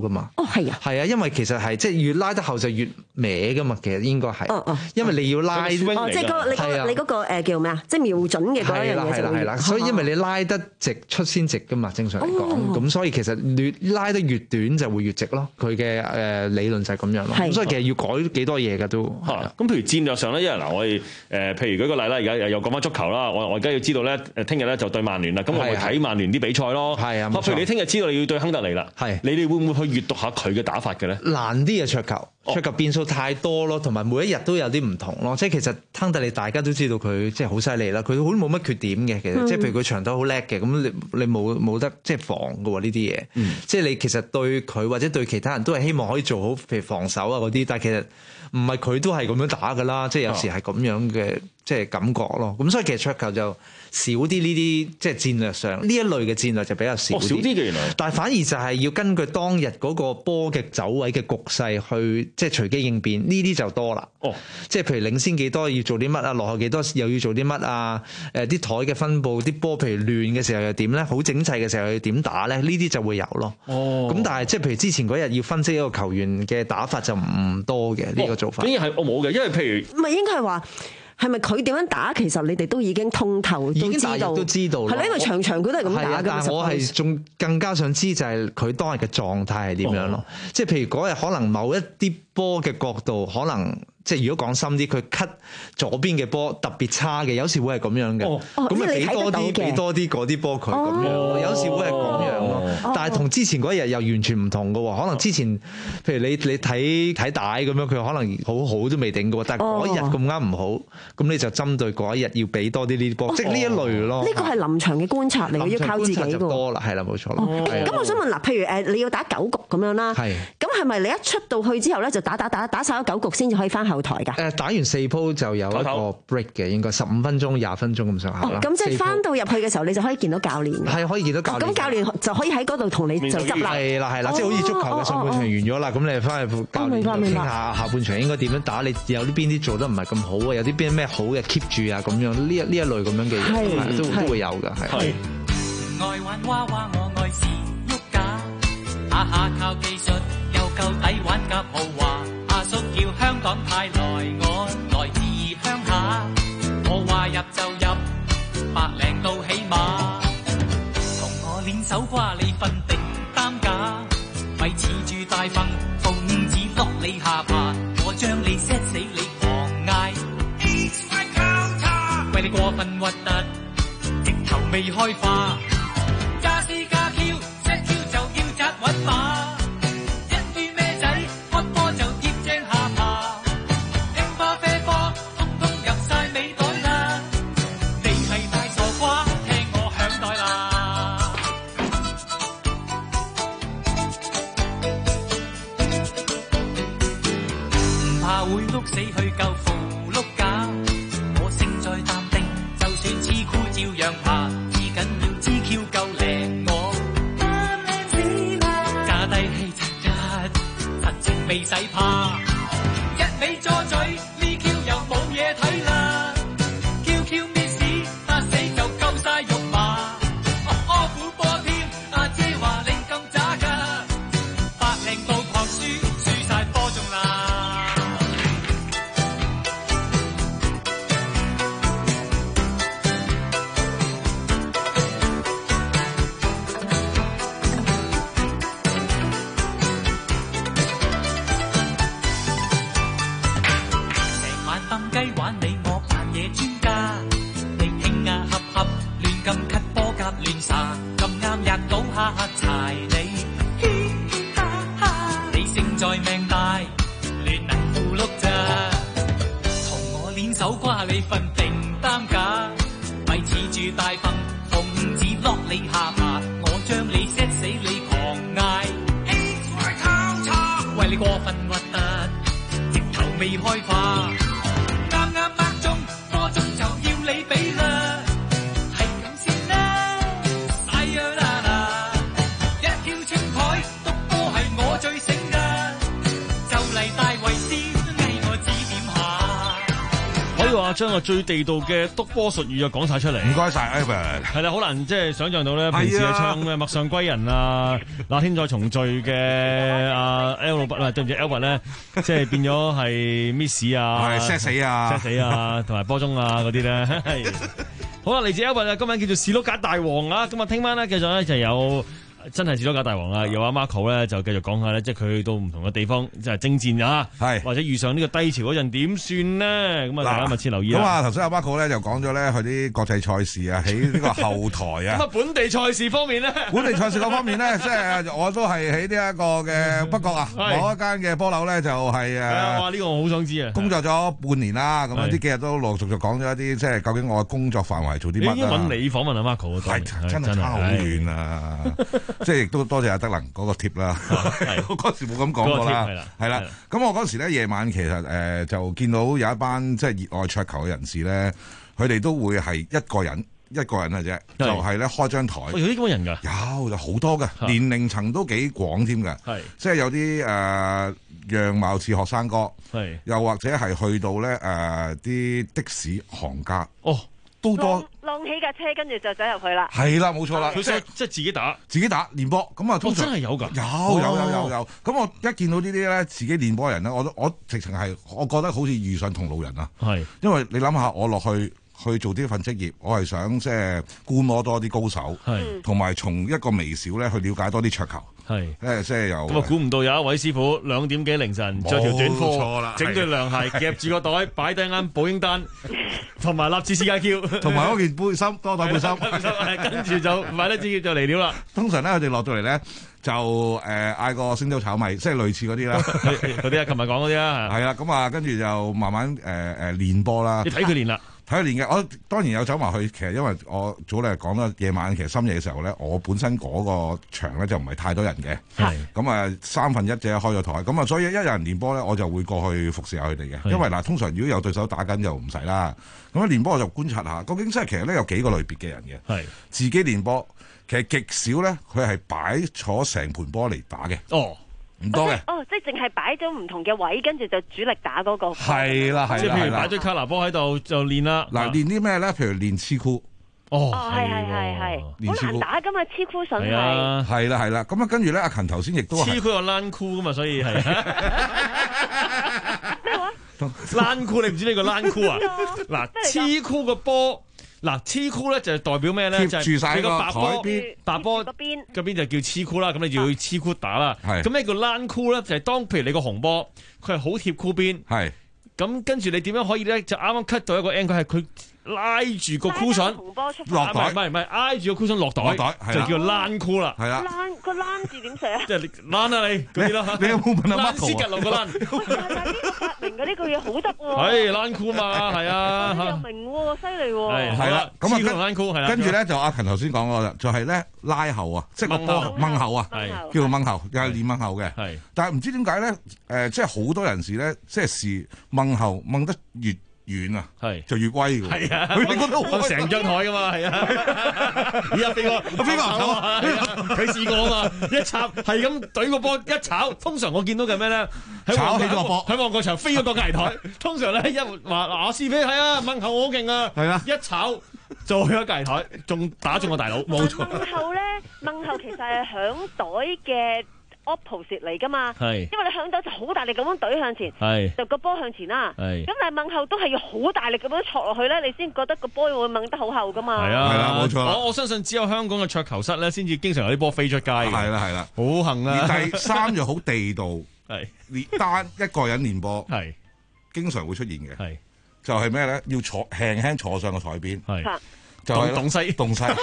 哦，係啊， 係啊，因為其實係即係越拉得後就越歪噶嘛，其實應該係。 哦哦， 因為你要拉， 哦，即係嗰你嗰你嗰個誒叫咩啊？即係瞄準嘅嗰一樣嘢就會。係啦，所以因為你拉得直出先直噶嘛，正常嚟講。咁所以其實越拉得越短就會越直咯。佢嘅誒理論就係咁樣咯。咁所以其實要改幾多嘢㗎都。 咁譬如戰略上咧，因為嗱我哋誒譬如舉個例啦，而家又講翻足球啦，我我而家要知道咧誒聽日咧就對曼聯啦，咁我咪睇曼聯啲比賽咯。係啊，譬如你聽日知道你要對亨特利啦，係你哋會唔會去閱讀下佢嘅打法嘅咧？ 難啲嘅桌球，桌球變數太多咯，同埋每一日都有啲唔同咯。即係其實亨特利大家都知道佢即係好犀利啦，佢好冇乜缺點嘅。其實即係譬如佢長投好叻嘅，咁你你冇冇得即係防嘅喎呢啲嘢。嗯、即係你其實對佢或者對其他人都係希望可以做好，譬如防守啊嗰啲。但係其實唔係佢都係咁樣打㗎啦，即係有時係咁樣嘅即係感覺咯。咁所以其實桌球就少啲呢啲即係戰略上呢一類嘅戰略就比較少啲。哦，少啲嘅原來。但係反而就係要根據當日嗰個波嘅走位嘅局勢去即係隨機應變，呢啲就多啦。哦，即係譬如領先幾多要做啲乜啊，落後幾多又要做啲乜啊？誒啲台嘅分佈，啲波譬如亂嘅時候又點咧？好整齊嘅時候又點打咧？呢啲就會有咯。哦，咁但係即係譬如之前嗰日要分析一個球員嘅打法就唔多嘅呢個做法。 竟然係我冇嘅，因為譬如唔係應該係話。係咪佢點樣打？其實你哋都已經通透， 已經大約都知道。 係咯，因為場場佢都係咁打嘅。 但係我係仲更加想知就係佢當日嘅狀態係點樣咯。即係譬如嗰日可能某一啲波嘅角度，可能即係如果講深啲，佢 cut 左邊嘅波特別差嘅，有時會係咁樣嘅。咁咪俾多啲，俾多啲嗰啲波佢咁樣。有時會係咁樣咯。但係同之前嗰日又完全唔同嘅喎。可能之前譬如你你睇睇帶咁樣，佢可能好好都未定嘅喎。但係嗰日咁啱唔好。咁你就針對嗰一日要俾多啲呢啲波，哦、即係呢一類咯。 呢個係臨場嘅觀察嚟嘅，要靠自己嘅。 多啦，係啦，冇錯啦。 咁、哦、我想問嗱，譬如誒你要打九局咁樣啦，咁係咪你一出到去之後咧就打打打打晒咗九局先至可以翻後台㗎？ 誒打完四鋪就有一個 break 嘅，應該十五分鐘、廿分鐘咁上下啦。 咁、哦、即係翻到入去嘅時候，你就可以見到教練。 係可以見到教練。咁、哦、 教練就可以喺嗰度同你就執啦。 係啦係啦，即係好似足球嘅上半場完咗啦，咁、哦哦、你翻去教練傾下下半場應該點樣打，你有啲邊啲做得唔係咁好啊？有啲邊咩好嘅 keep 住啊咁樣呢一呢一類咁樣嘅嘢都都會有㗎，係。 愛玩娃娃，我愛是喐架，下下靠技術又夠抵玩夾豪華。阿叔叫香港派來，我來自鄉下，我話入就入，百零到起碼。同我練手瓜，你份定擔架，咪恃住大份奉旨落你下巴，我將你 set 死你狂嗌。為你過分核突，直頭未開化，加 C 加 Q set Q 就要紮穩馬，一於咩仔開波就貼正下巴，聽花啡波通通入晒尾袋啦，你係大傻瓜，聽我響袋啦。唔怕會碌死去救扶碌架，我勝在擔定，就算黐箍照樣爬，至緊要 G Q 夠靚我。假低氣質一，實情未使怕，一味左嘴呢 Q 又冇嘢睇啦 ，Q Q miss 打死就夠晒肉麻，柯虎波添，阿姐話你咁渣㗎，百零度狂輸，輸晒波中啦。雞玩你我扮嘢專家，你興啊合合亂咁 cut 波夾亂殺，咁啱入到下柴你，嘻嘻哈哈，你勝在命大，亂能負碌咋，同我練手瓜你份定擔架，咪恃住大份奉旨落你下巴，我將你 set 死你狂嗌，為你過分核突，直頭未開化。 將個最地道嘅督波術語就講晒出嚟。 唔該晒 Albert。 係啦，好難即係想像到咧，平時係唱咩陌上歸人啊、那天再重聚嘅阿 L 老闆，對唔住 Albert 咧，即係變咗係 Miss 啊、 係 set 死啊、 set 死啊，同埋波鐘啊嗰啲咧。好啦，嚟自 Albert 啊，今晚叫做士多架大王啊，咁啊聽晚咧繼續咧就有。真係士多架大王啊！有阿 Marco 咧就繼續講下咧，即係佢去到唔同嘅地方，即係征戰啊，或者遇上呢個低潮嗰陣點算呢？咁啊，大家密切留意啦。 咁啊，頭先阿 Marco 咧就講咗咧，佢啲國際賽事啊，喺呢個後台啊。 咁啊，本地賽事方面咧， 本地賽事嗰方面咧，即係我都係喺呢一個嘅北角啊，某一間嘅波樓咧就係誒。 哇！呢個我好想知啊。 工作咗半年啦，咁啊，呢幾日都陸陸續續講咗一啲，即係究竟我嘅工作範圍做啲乜啦。已經揾你訪問阿 Marco 係真係差好遠啊！即係亦都多謝阿德能嗰個貼啦，我嗰時冇咁講過啦，係啦。咁我嗰時咧夜晚其實誒就見到有一班即係熱愛桌球嘅人士咧，佢哋都會係一個人一個人嘅啫，就係咧開張台。 有啲咁嘅人㗎？ 有，有好多嘅，年齡層都幾廣添㗎。係，即係有啲誒樣貌似學生哥，係，又或者係去到咧誒啲的士行家。哦。都多晾起架車，跟住就走入去啦。 係啦，冇錯啦。 佢即係即係自己打， 自己打練波。咁啊，通常真係有㗎。 有有有有有。咁我一見到呢啲咧，自己練波嘅人咧，我都我直情係，我覺得好似遇上同路人啊。係。因為你諗下，我落去去做呢份職業，我係想即係觀摩多啲高手，係，同埋從一個微小咧去了解多啲桌球。係，誒即係有。咁啊，估唔到有一位師傅兩點幾凌晨着條短褲，整對涼鞋，夾住個袋，擺低啱保嬰單，同埋立志試界 Q，同埋嗰件背心多袋背心，跟住就買得支就嚟料啦。通常咧，佢哋落到嚟咧就誒嗌個星洲炒米，即係類似嗰啲啦，嗰啲啊，琴日講嗰啲啦，係啦。咁啊，跟住就慢慢誒誒練波啦。你睇佢練啦。睇佢練嘅，我當然有走埋去。其實因為我早嚟講啦，夜晚其實深夜嘅時候咧，我本身嗰個場咧就唔係太多人嘅。係咁啊，三分一隻開咗台，咁啊，所以一有人練波咧，我就會過去服侍下佢哋嘅。因為嗱，通常如果有對手打緊就唔使啦。咁啊，練波我就觀察下，究竟真係其實咧有幾個類別嘅人嘅。係自己練波，其實極少咧，佢係擺坐成盤波嚟打嘅。哦。唔多嘅， 哦，即係淨係擺咗唔同嘅位，跟住就主力打嗰個。 係啦，係啦， 即係譬如擺咗卡拿波喺度就練啦。 嗱，練啲咩咧？譬如練黐箍。 哦，係係係係，好難打噶嘛，黐箍筍係。 係啦係啦，咁啊跟住咧，阿勤頭先亦都黐箍有爛箍噶嘛，所以係。 咩話？ 爛箍你唔知呢個爛箍啊？嗱，黐箍個波。嗱，黐箍咧就係代表咩咧？就係你個白波，白波嗰邊嗰邊就叫黐箍啦。咁你就要黐箍打啦。咁咩叫躝箍咧？就係當譬如你個紅波，佢係好貼箍邊。係。咁跟住你點樣可以咧？就啱啱 cut 到一個 end， 佢係佢拉住個箍筍落袋，唔係唔係挨住個箍筍落袋，就叫做躝箍啦。係啦。 躝個躝字點寫啊？ 即係躝啊你嗰啲咯。 你有冇問阿 Marco？ 躝絲吉落個躝。 但係呢個發明嘅呢句嘢好得喎。 係躝箍嘛，係啊。 又明喎，犀利喎。 係啦，咁啊躝箍係啦。 跟住咧就阿勤頭先講過就係咧拉後啊，即係個波掹後啊，叫做掹後，又係練掹後嘅。係。但係唔知點解咧？誒，即係好多人士咧，即係試掹後掹得越遠啊，係就越威嘅。係啊，佢覺得好成張台噶嘛，係啊。而家飛哥，飛哥啊，佢試過啊嘛，一插係咁懟個波一炒，通常我見到嘅咩咧？ 炒起咗個波， 喺旺角場飛咗個隔離台。通常咧一話阿師飛係啊，掹後我好勁啊，係啊，一炒就去咗隔離台，仲打中個大佬，冇錯。 掹後咧，掹後其實係響袋嘅。opposite 嚟噶嘛，因為你響到就好大力咁樣懟向前，就個波向前啦。咁但係掹後都係要好大力咁樣戳落去咧，你先覺得個波會掹得好後噶嘛。 係啊，係啦，冇錯。我我相信只有香港嘅桌球室咧，先至經常有啲波飛出街嘅。 係啦，係啦， 好幸啊！ 而第三就好地道，係練單一個人練波，係經常會出現嘅。係就係咩咧？要坐輕輕坐上個台邊，係就係洞西洞西，好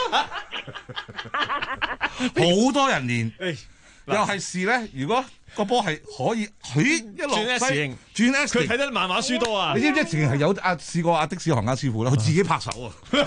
多人練。又係試咧，如果個波係可以，佢一落轉 S 型， 轉 S 型，佢睇得漫畫書多啊！ 你知唔知？淨係有阿試過阿的士行家師傅咧，佢自己拍手啊！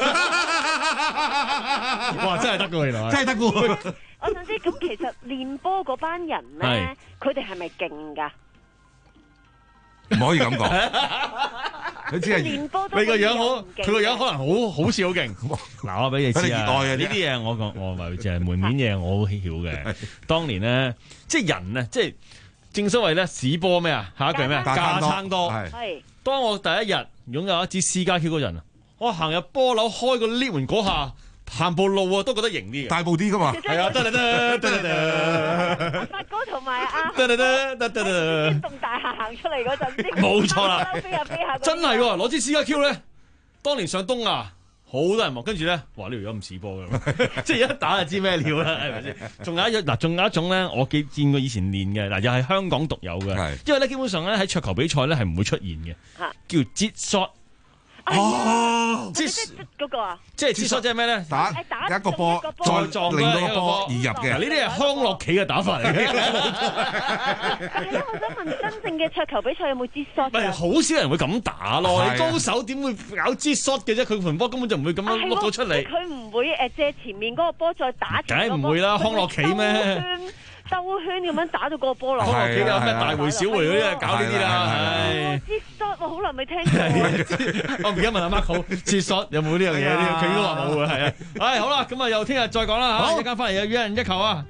哇，真係得㗎，原來真係得㗎。 我想知咁，其實練波嗰班人咧，佢哋係咪勁㗎？ 唔可以咁講。佢只係練波都你個樣好，佢個樣可能好好似好勁。嗱，我俾你知啊，呢啲嘢我講我咪就係門面嘢，我好曉嘅。當年咧，即係人咧，即係正所謂咧，屎波咩啊？下一句咩？架撐多。係。 當我第一日擁有一支私家 Q 嗰陣，我行入波樓開個 lift 門嗰下，行步路啊都覺得型啲嘅， 大步啲噶嘛。 係啊，得啦得得得。 發哥同埋阿得得得得得得。 一棟大廈行出嚟嗰陣， 冇錯啦， 飛下飛下。 真係喎，攞支私家 Q 咧，當年上東亞好多人望，跟住咧，哇呢條友咁似波㗎，即係一打就知咩料啦，係咪先？仲有一嗱，仲有一種咧，我見見過以前練嘅嗱，又係香港獨有嘅，因為咧基本上咧喺桌球比賽咧係唔會出現嘅，叫 jet shot。 哦，即係嗰個啊， 即係接縮即係咩咧？ 打一個波，再撞另一個波而入嘅。 呢啲係康樂棋嘅打法嚟嘅。 係咯，我想問真正嘅桌球比賽有冇接縮？ 唔係好少人會咁打咯，你高手點會搞接縮嘅啫？佢盤波根本就唔會咁樣碌到出嚟。 佢唔會誒借前面嗰個波再打前面嗰個波。 梗係唔會啦，康樂棋咩？ 兜圈咁樣打到個波落， 康樂棋有咩大回小回嗰啲啊，搞呢啲啦，係。 接縮我好耐未聽過。 我而家問阿 Marco， 接縮有冇呢樣嘢？佢應該話冇嘅，係啊。唉，好啦，咁啊，又聽日再講啦嚇，一間翻嚟又一人一球啊！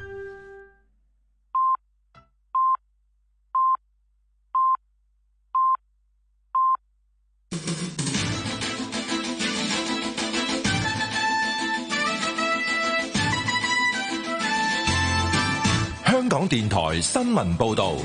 香港電台新聞報導，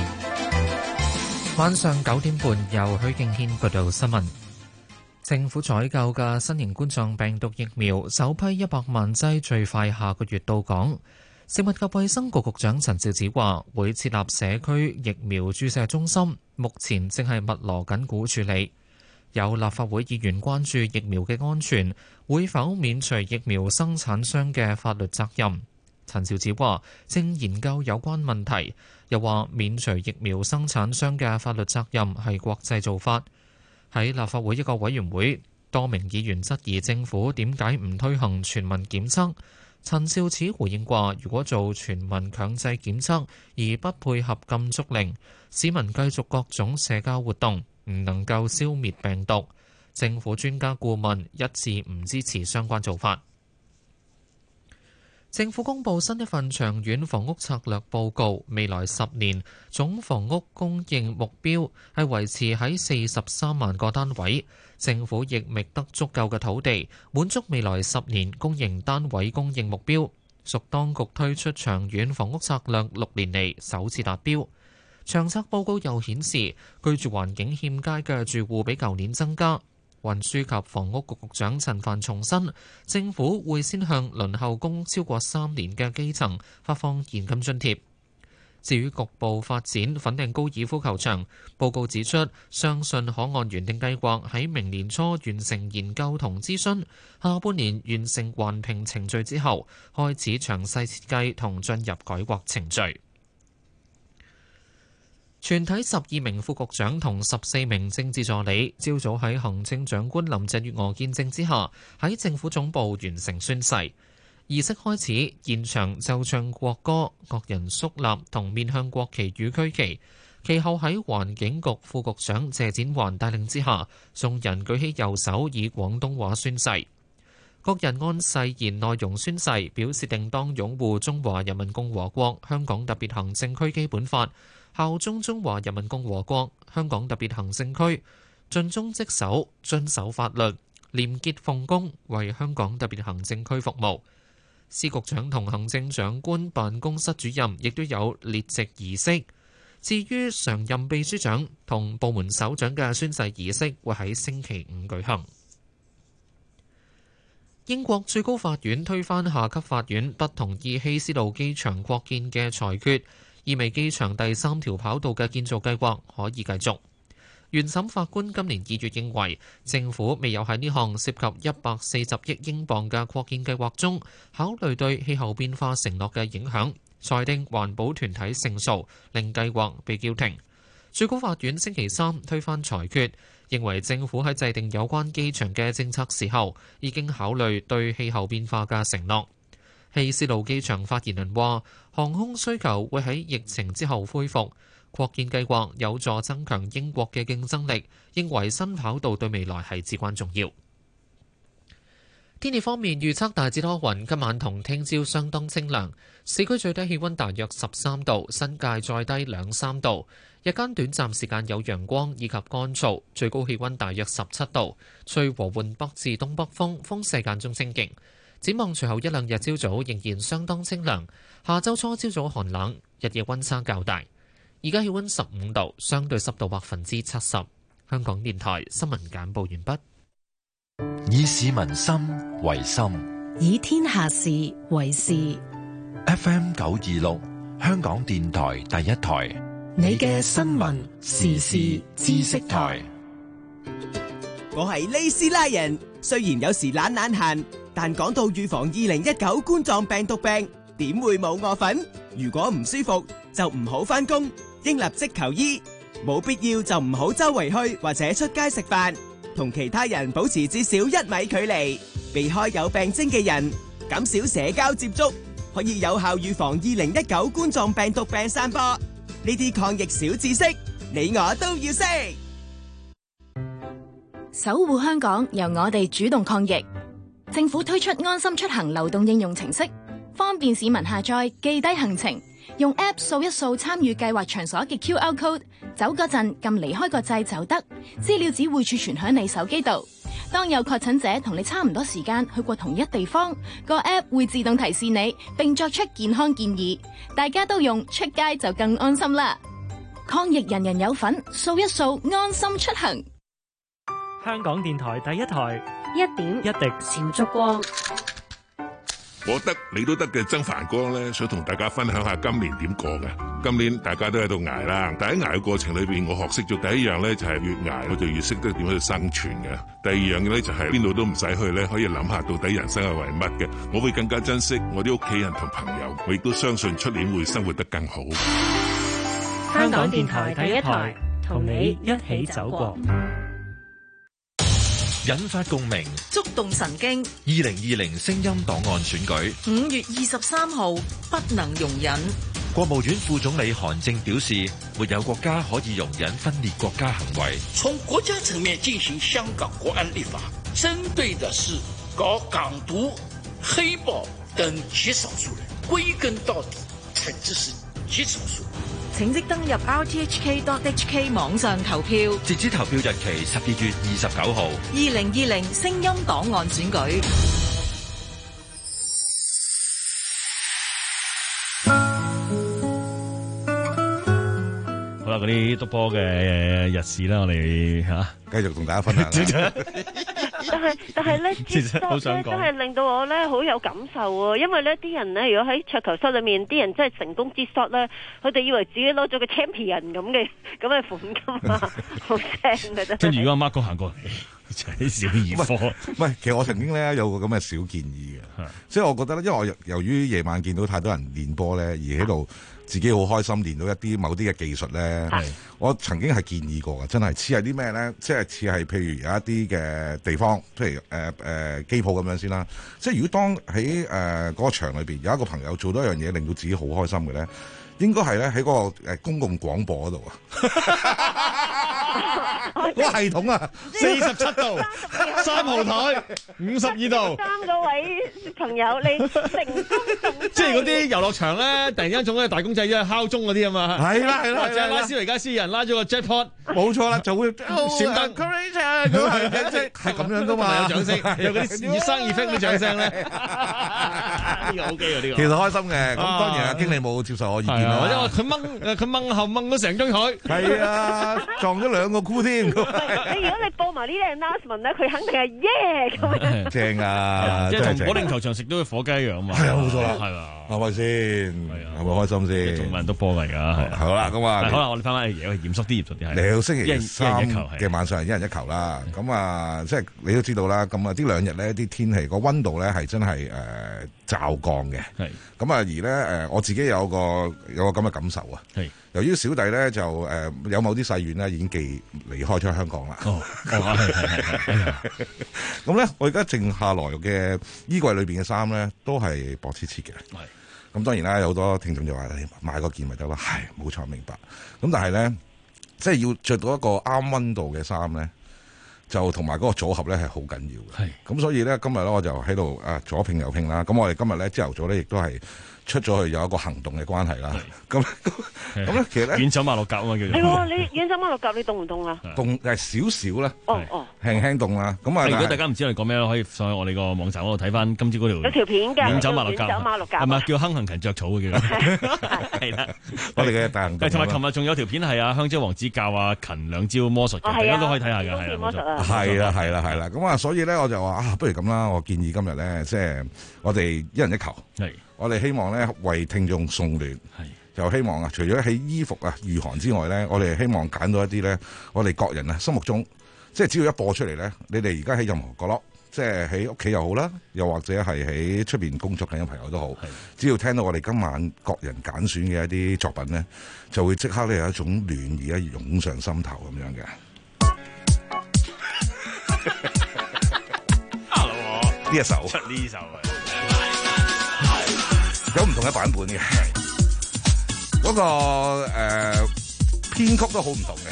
晚上九點半由許敬軒報道新聞。政府採購嘅新型冠狀病毒疫苗首批一百萬劑最快下個月到港。食物及衛生局局長陳肇始話會設立社區疫苗注射中心，目前正係密鑼緊鼓處理。有立法會議員關注疫苗嘅安全，會否免除疫苗生產商嘅法律責任？陳肇始話正研究有關問題，又話免除疫苗生產商嘅法律責任係國際做法。喺立法會一個委員會，多名議員質疑政府點解唔推行全民檢測。陳肇始回應話：如果做全民強制檢測而不配合禁足令，市民繼續各種社交活動，唔能夠消滅病毒。政府專家顧問一致唔支持相關做法。政府公布新一份長遠房屋策略報告，未來十年總房屋供應目標係維持喺四十三萬個單位。政府亦覓得足夠嘅土地，滿足未來十年公營單位供應目標，屬當局推出長遠房屋策略六年嚟首次達標。長策報告又顯示，居住環境欠佳嘅住戶比舊年增加。運輸及房屋局局長陳帆重申，政府會先向輪候公超過三年嘅基層發放現金津貼。至於局部發展粉嶺高爾夫球場，報告指出，相信可按原定計劃喺明年初完成研究同諮詢，下半年完成環評程序之後，開始詳細設計同進入改劃程序。全體十二名副局長同十四名政治助理，朝早喺行政長官林鄭月娥見證之下，喺政府總部完成宣誓。儀式開始，現場奏唱國歌，各人肅立同面向國旗與區旗。其後喺環境局副局長謝展寰帶領之下，眾人舉起右手以廣東話宣誓。各人按誓言內容宣誓，表示定當擁護中華人民共和國香港特別行政區基本法，效忠中華人民共和國香港特別行政區，盡忠職守，遵守法律，廉潔奉公，為香港特別行政區服務。司局長同行政長官辦公室主任亦都有列席儀式。至於常任秘書長同部門首長嘅宣誓儀式，會喺星期五舉行。英國最高法院推翻下級法院不同意希斯路機場擴建嘅裁決，意味機場第三條跑道嘅建造計劃可以繼續。原審法官今年二月認為，政府未有喺呢項涉及一百四十億英鎊嘅擴建計劃中考慮對氣候變化承諾嘅影響，裁定環保團體勝訴，令計劃被叫停。最高法院星期三推翻裁決，認為政府喺制定有關機場嘅政策時候，已經考慮對氣候變化嘅承諾。希斯路機場發言人話，航空需求會喺疫情之後恢復，擴建計劃有助增強英國嘅競爭力，認為新跑道對未來係至關重要。 天氣方面預測大致多雲，今晚同聽朝相當清涼，市區最低氣溫大約十三度，新界再低兩三度。日間短暫時間有陽光以及乾燥，最高氣溫大約十七度，吹和緩北至東北風，風勢間中清勁。展望隨後一兩日朝早仍然相當清涼，下週初朝早寒冷，日夜溫差較大。而家氣溫十五度，相對濕度百分之七十。香港電台新聞簡報完畢。 以市民心為心， 以天下事為事。 F M 九二六，香港電台第一台， 你嘅新聞時事知識台。 我係利斯拉人，雖然有時懶懶閒，但講到預防二零一九冠狀病毒病，點會冇我份？如果唔舒服就唔好返工，應立即求醫，冇必要就唔好周圍去或者出街食飯，同其他人保持至少一米距離，避開有病徵嘅人，減少社交接觸，可以有效預防二零一九冠狀病毒病散播。呢啲抗疫小知識，你我都要識。 守護香港，由我哋主動抗疫。政府推出安心出行流動應用程式，方便市民下載記低行程，用 App 掃一掃參與計劃場所嘅 Q R code， 走嗰陣撳離開個掣就得，資料只會儲存響你手機度。當有確診者同你差唔多時間去過同一地方，個 App 會自動提示你，並作出健康建議。大家都用，出街就更安心啦！抗疫人人有份，掃一掃安心出行。 香港電台第一台， 一點一滴小燭光。 我得你都得嘅曾繁光咧，想同大家分享下今年點過嘅。今年大家都喺度捱啦，但喺捱嘅過程裏邊，我學識咗第一樣咧就係越捱我就越識得點去生存嘅。第二樣嘅咧就係邊度都唔使去咧，可以諗下到底人生係為乜嘅。我會更加珍惜我啲屋企人同朋友，我亦都相信出年會生活得更好。 香港電台第一台，同你一起走過。 引發共鳴， 觸動神經。 二零二零聲音檔案選舉， 五月二十三號不能容忍。 國務院副總理韓正表示，沒有國家可以容忍分裂國家行為。 從國家層面進行香港國安立法，針對的是搞港獨、黑暴等極少數人，歸根到底，懲治是極少數。 請即登入 r t h k dot h k 網上投票， 截止投票日期十二月二十九號。 二零二零聲音檔案選舉。 好啦，嗰啲篤波嘅日子啦，我哋嚇繼續同大家分享。 但係但係咧，接觸咧真係令到我咧好有感受喎，因為咧啲人咧，如果喺桌球室裏面，啲人真係成功接 shot 咧，佢哋以為自己攞咗個 champion 咁嘅咁嘅款金啊，好正嘅真係。 跟住如果阿 Mark 哥行過嚟，就係小兒科。 唔係，其實我曾經咧有個咁嘅小建議嘅，即係我覺得咧，因為我由於夜晚見到太多人練波咧，而喺度自己好開心練到一啲某啲嘅技術咧，我曾經係建議過嘅，真係似係啲咩咧？即係似係譬如有一啲嘅地方，譬如誒誒機鋪咁樣先啦。即係如果當喺誒嗰個場裏邊有一個朋友做到一樣嘢，令到自己好開心嘅咧，應該係咧喺嗰個誒公共廣播嗰度啊。嗰個系統啊， 四十七度，三號台，五十二度。 三個位朋友，你成功中。 即係嗰啲遊樂場咧，突然間總係大公仔一敲鐘嗰啲啊嘛。 係啦係啦， 或者拉斯維加斯人拉咗個 jackpot， 冇錯啦，就會閃燈。 係係咁樣噶嘛， 有掌聲，有嗰啲熱生熱飛啲掌聲咧。呢個 OK 啊，呢個。 其實開心嘅，咁當然啊，經理冇接受我意見啦。 或者我佢掹佢掹後掹咗成張台。 係啊，撞咗兩個箍添。 你如果你播埋呢啲 announcement 咧，佢肯定係耶咁樣。 正啊， 即係同保齡球場食到嘅火雞一樣啊嘛。 係啊，冇錯啦， 係嘛， 係咪先？係啊，係咪開心先？ 仲人都播嚟㗎，係。 好啦，咁啊， 好啦，我哋翻返嚟嚴肅啲，嚴肅啲係。 嚟到星期三嘅晚上，一人一球啦。咁啊，即係你都知道啦。咁啊，呢兩日咧，啲天氣個溫度咧係真係誒驟降嘅。係。咁啊，而咧誒，我自己有個有個咁嘅感受啊。係。由於小弟咧就誒、呃、有某啲細軟咧已經寄離開咗香港啦。哦，係係係。咁咧，我而家剩下來嘅衣櫃裏邊嘅衫咧，都係薄切切嘅。係。咁當然啦，有好多聽眾就話：你買嗰件咪得咯。係，冇錯，明白。咁但係咧，即係要着到一個啱溫度嘅衫咧， 就同埋嗰個組合咧係好緊要嘅。咁所以咧今日咧我就喺度啊左拼右拼啦。咁我哋今日咧朝頭早咧亦都係出咗去有一個行動嘅關係啦。咁咁咧其實咧遠走馬六甲啊嘛叫做。 係喎，你遠走馬六甲你凍唔凍啊？ 凍係少少啦。 哦哦， 輕輕凍啦。咁啊， 如果大家唔知我哋講咩咧，可以上去我哋個網站嗰度睇翻今朝嗰條有條片嘅遠走馬六甲。 遠走馬六甲係咪叫亨行勤著草嘅叫做？係啦， 我哋嘅大行動。 同埋琴日仲有條片係啊香蕉王子教阿勤兩招魔術嘅，大家都可以睇下嘅，係啦， 魔術啊。 係啦係啦係啦。咁啊，所以咧我就話啊，不如咁啦，我建議今日咧，即係我哋一人一球。 係。 我哋希望咧為聽眾送暖，就希望啊，除咗喺衣服啊御寒之外咧，我哋希望揀到一啲咧，我哋各人啊心目中，即係只要一播出嚟咧，你哋而家喺任何角落，即係喺屋企又好啦，又或者係喺出邊工作緊嘅朋友都好，只要聽到我哋今晚各人揀選嘅一啲作品咧，就會即刻咧有一種暖意咧湧上心頭咁樣嘅。呢一首出呢首啊！ 有唔同嘅版本嘅，嗰、那個誒、呃、編曲都好唔同嘅。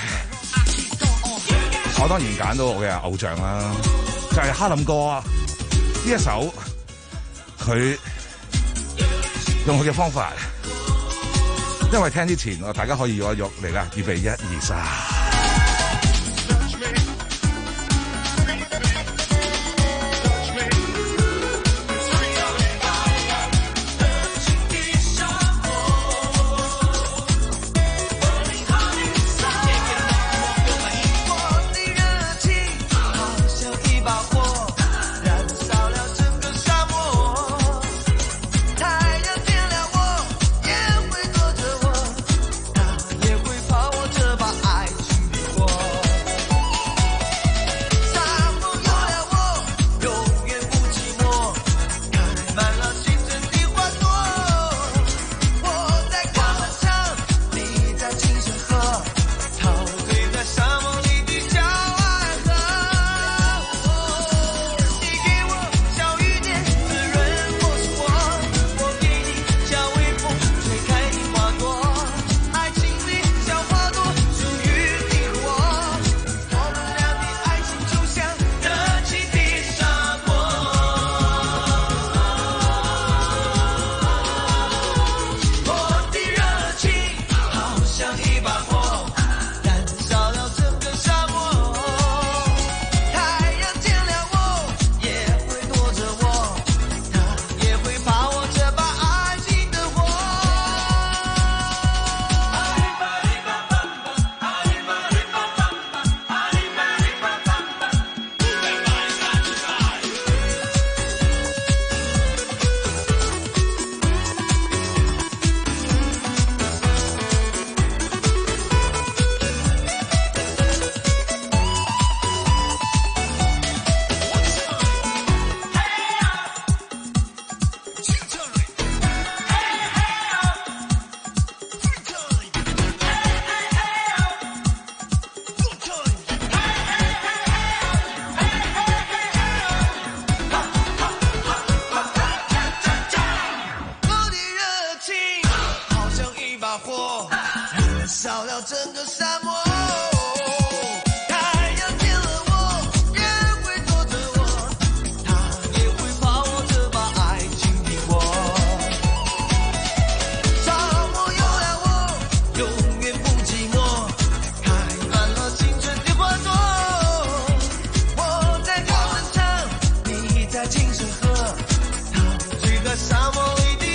我當然揀到我嘅偶像啦，就係、是、哈林哥啊！呢一首佢用佢嘅方法，因為聽之前大家可以喐一喐嚟啦，預備一二三。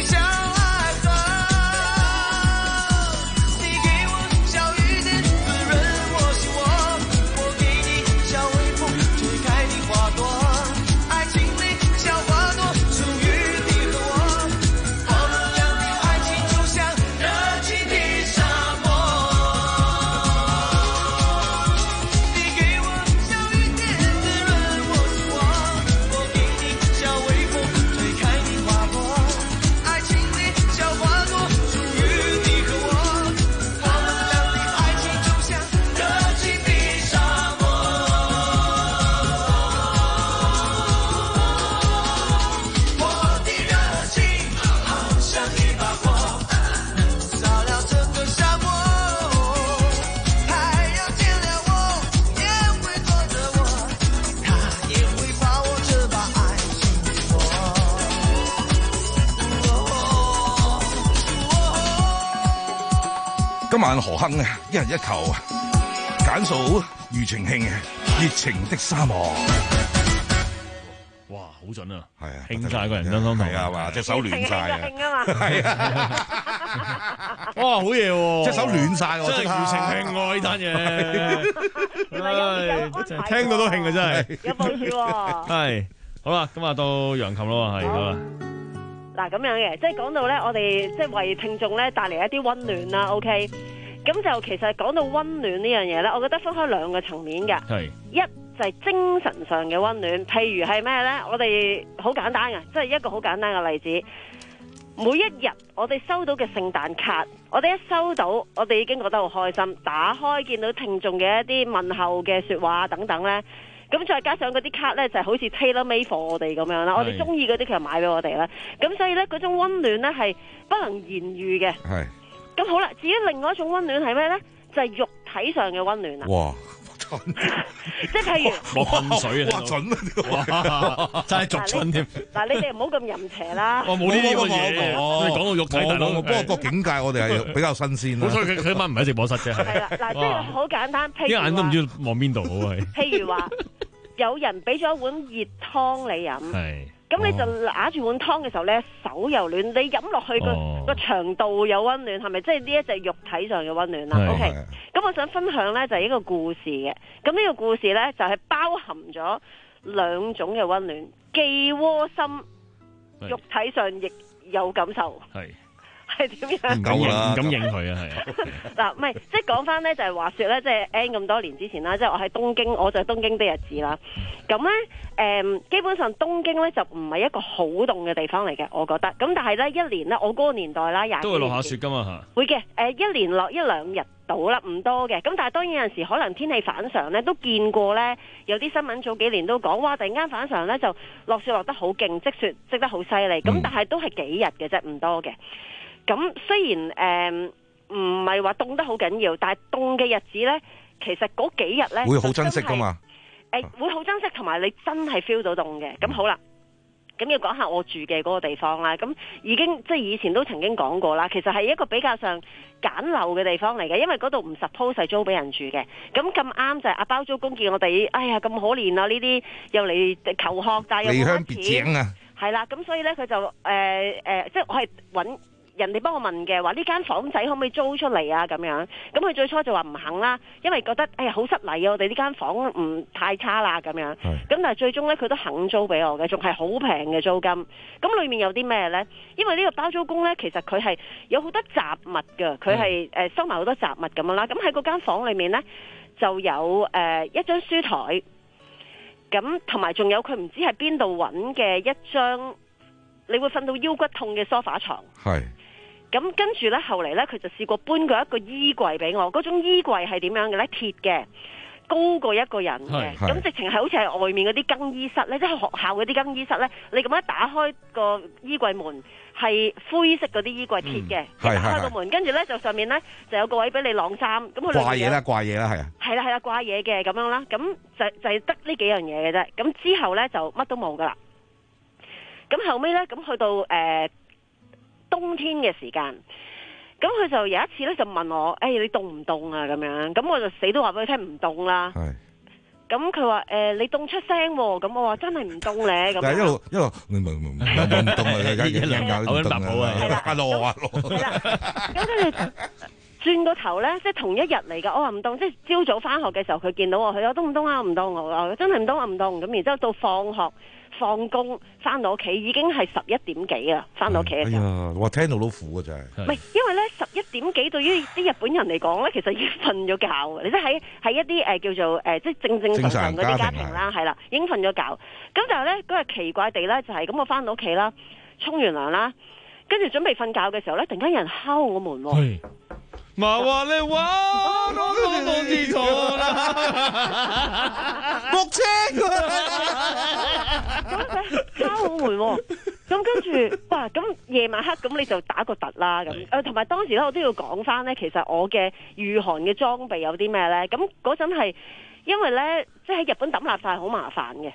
小雨点滋润晚何亨啊，一人一球，簡數庾澄慶，熱情的沙漠。 哇，好準啊！ 係啊， 興晒個人真心同係啊，話隻手暖晒啊！ 興啊嘛， 係啊！ 哇，好嘢喎！ 隻手暖晒喎， 真係庾澄慶喎呢單嘢，唉，聽到都興啊！真係有部署喎。 係好啦，咁啊到楊琴咯，係好啦。 嗱咁樣嘅，即係講到咧，我哋即係為聽眾咧帶嚟一啲溫暖啦。OK，咁就其實講到溫暖呢樣嘢咧，我覺得分開兩個層面嘅。 係一就係精神上嘅溫暖，譬如係咩咧？我哋好簡單嘅，即係一個好簡單嘅例子。每一日我哋收到嘅聖誕卡，我哋一收到，我哋已經覺得好開心。打開見到聽眾嘅一啲問候嘅説話等等咧。咁再加上嗰啲卡咧，就係好似 tailor made for 我哋咁樣啦，我哋中意嗰啲佢就買俾我哋啦。咁所以咧，嗰種溫暖咧係不能言喻嘅。係。咁好啦，至於另外一種溫暖係咩咧？就係肉體上嘅溫暖啦。哇！即係譬如落噴水啊！哇，準啊！真係逐準添。嗱， 你哋唔好咁淫邪啦。 我冇呢啲咁嘅嘢。講到肉體大佬， 不過個境界我哋係比較新鮮啦。 好彩佢佢晚唔喺直播室啫。係啦，嗱，即係好簡單。譬如啲眼都唔知望邊度好係。譬如話，有人俾咗一碗熱湯你飲。係。咁你就拿住碗湯嘅時候咧，手又暖，你飲落去個個腸道有溫暖，係咪？即係呢一隻肉體上嘅溫暖啦。OK，咁我想分享咧就係一個故事嘅。咁呢個故事咧就係包含咗兩種嘅溫暖，既窩心，肉體上亦有感受。係。係點樣？ 唔敢認，唔敢認佢啊，係啊！ 嗱，唔係，即係講翻咧，就係話説咧，即係 N 咁多年之前啦，即係我喺東京，我就係東京的日子啦。咁咧，誒，基本上東京咧就唔係一個好凍嘅地方嚟嘅，我覺得。咁但係咧，一年咧，我嗰個年代啦，廿都會落下雪㗎嘛嚇。 會嘅，誒，一年落一兩日到啦，唔多嘅。咁但係當然有陣時可能天氣反常咧，都見過咧，有啲新聞早幾年都講，哇！突然間反常咧就落雪落得好勁，積雪積得好犀利。咁、嗯、但係都係幾日嘅啫，唔多嘅。咁雖然誒唔係話凍得好緊要，但係凍嘅日子咧，其實嗰幾日咧會好珍惜噶嘛。 誒、呃、會好珍惜，同埋你真係 feel 到凍嘅。咁好啦，咁要講下我住嘅嗰個地方啦。咁已經即係以前都曾經講過啦，其實係一個比較上簡陋嘅地方嚟嘅，因為嗰度唔 suppose 係租俾人住嘅。咁咁啱就係阿包租公見我哋，哎呀咁可憐啊！呢啲又嚟求學，但係又冇乜錢啊。係啦，咁所以咧佢就誒誒、呃呃，即係我係揾人哋幫我問嘅，話呢間房仔可唔可以租出嚟啊？咁樣，咁佢最初就話唔肯啦，因為覺得哎呀好失禮啊，我哋呢間房唔太差啦咁樣。咁但係最終咧，佢都肯租俾我嘅，仲係好平嘅租金。咁裏面有啲咩咧？因為呢個包租公咧，其實佢係有好多雜物㗎，佢係誒收埋好多雜物咁樣啦。咁喺嗰間房裏面咧，就有誒、呃、一張書台，咁同埋仲有佢唔知喺邊度揾嘅一張，你會瞓到腰骨痛嘅梳化床。係。咁跟住咧，後嚟咧，佢就試過搬過一個衣櫃俾我。嗰種衣櫃係點樣嘅咧？鐵嘅，高過一個人嘅。咁直情係好似係外面嗰啲更衣室咧，即係學校嗰啲更衣室咧。你咁樣打開個衣櫃門，係灰色嗰啲衣櫃鐵嘅。嗯、打開個門，跟住咧就上面咧就有個位俾你晾衫。咁佢掛嘢啦，掛嘢啦，係啊。 係啦係啦，掛嘢嘅咁樣啦。咁就就係得呢幾樣嘢嘅啫。咁之後咧就乜都冇噶啦。咁後尾咧，咁去到誒。呃冬天嘅時間，咁佢就有一次咧就問我，誒、哎、你凍唔凍啊？咁樣，咁我就死都話俾佢聽唔凍啦。咁佢話誒你凍出聲喎，咁我話真係唔凍咧。咁一路一路唔唔唔唔凍啊！一一兩咬唔凍啊！係啦，阿羅阿羅。係啦，咁跟住轉個頭咧，即係同一日嚟㗎。我話唔凍，即係朝早返學嘅時候，佢見到我，佢話凍唔凍啊？唔凍，我話真係唔凍啊？唔凍。咁然之後到放學。放工翻到屋企已經係十一點幾啦，翻到屋企嘅時候，哎呀， 哇，聽到都苦嘅真係。 唔係，因為咧十一點幾對於啲日本人嚟講咧，其實已經瞓咗覺嘅。你即係喺喺一啲誒、呃、叫做誒、呃、即係正正常常嗰啲家庭啦，係啦，已經瞓咗覺。咁但係咧嗰日奇怪地咧就係、是、咁，我翻到屋企啦，沖完涼啦，跟住準備瞓覺嘅時候咧，突然間有人敲我門喎。 麻話你話我都冇知錯啦， 木青咁佢敲我門喎，咁跟住哇，咁夜晚黑咁你就打個突啦咁，誒同埋當時咧我都要講翻咧，其實我嘅御寒嘅裝備有啲咩咧？咁嗰陣係因為咧，即係喺日本抌垃圾係好麻煩嘅。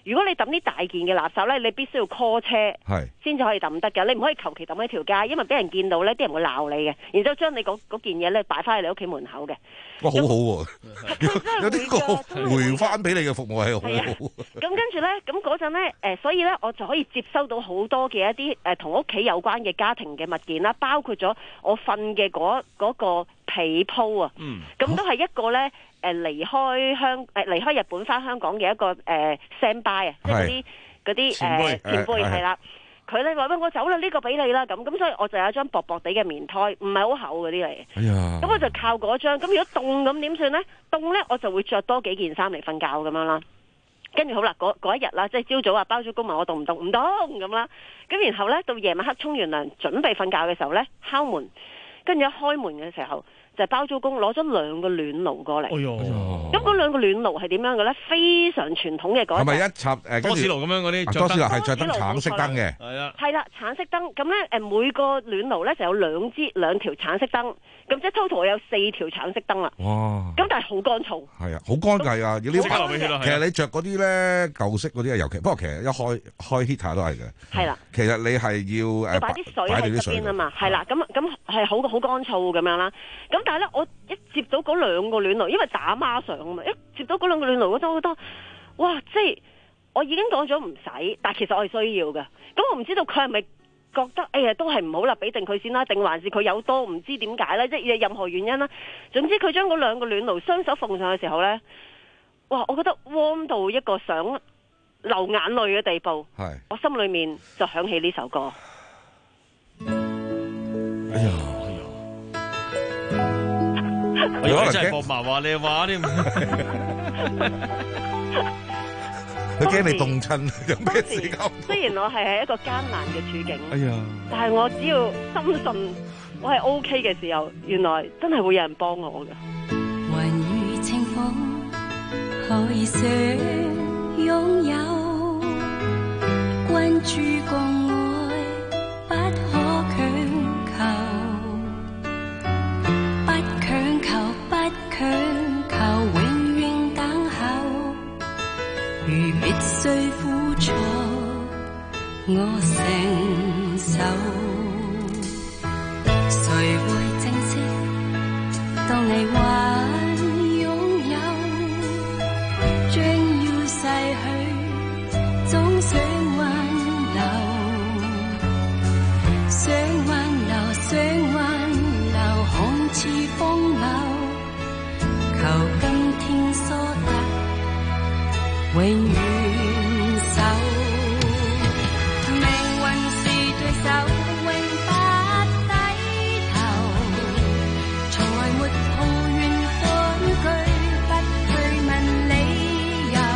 如果你抌啲大件嘅垃圾咧，你必須要 call 車先至可以抌得嘅，你唔可以求其抌喺條街，因為俾人見到咧，啲人會鬧你嘅，然之後將你嗰件嘢咧擺翻喺你屋企門口嘅。 哇，好好喎！有啲個回翻俾你嘅服務係好好。 咁跟住咧，咁嗰陣咧，誒，所以咧，我就可以接收到好多嘅一啲誒同屋企有關嘅家庭嘅物件啦，包括咗我瞓嘅嗰嗰個被鋪啊。嗯。咁都係一個咧。誒離開香誒離開日本翻香港嘅一個誒 standby 啊，即係嗰啲嗰啲誒前輩係啦，佢咧話喂我走啦，呢個俾你啦咁，咁所以我就有一張薄薄地嘅棉胎，唔係好厚嗰啲嚟。哎呀！咁我就靠嗰張，咁如果凍咁點算咧？凍咧我就會着多幾件衫嚟瞓覺咁樣啦。跟住好啦，嗰嗰一日啦，即係朝早啊，包租公問我凍唔凍，唔凍咁啦。咁然後咧到夜晚黑沖完涼準備瞓覺嘅時候咧，敲門，跟住一開門嘅時候。就係包租公攞咗兩個暖爐過嚟，咁嗰兩個暖爐係點樣嘅咧？非常傳統嘅嗰隻，係咪一插誒多士爐咁樣嗰啲？ 多士爐係着燈橙色燈嘅， 係啊， 係啦，橙色燈。咁咧誒每個暖爐咧就有兩支兩條橙色燈，咁即係 total 有四條橙色燈啦。哇！咁但係好乾燥， 係啊，好乾㗎啊！要呢排其實你着嗰啲咧舊式嗰啲啊，尤其不過其實一開開 heater 都係嘅。係啦，其實你係要誒擺啲水喺側邊啊嘛，係啦，咁咁係好好乾燥咁樣啦，咁。但係咧，我一接到嗰兩個暖爐，因為打孖上啊嘛，一接到嗰兩個暖爐，我都覺得，哇！即係我已經講咗唔使，但係其實我係需要嘅。咁我唔知道佢係咪覺得，哎呀，都係唔好啦，俾定佢先啦，定還是佢有多唔知點解咧？即係任何原因啦。總之佢將嗰兩個暖爐雙手奉上嘅時候咧，哇！我覺得 warm 到一個想流眼淚嘅地步。係，我心裏面就響起呢首歌。 哎呀！ 我以為真係博麻話你話添， 佢驚你凍親，有咩事咁？ 雖然我係喺一個艱難嘅處境， 哎呀！ 但係我只要深信我係 OK 嘅時候，原來真係會有人幫我嘅。 雲如清風，可以想擁有，關注共愛，不可強求。強求永遠等候，如必須付出，我承受。誰會珍惜當你還擁有，將要逝去，總想挽留，想挽留，想挽留，看似風流。求今天所得，永遠守。命運是對手，永不低頭。從來沒抱怨恐懼，不去問理由。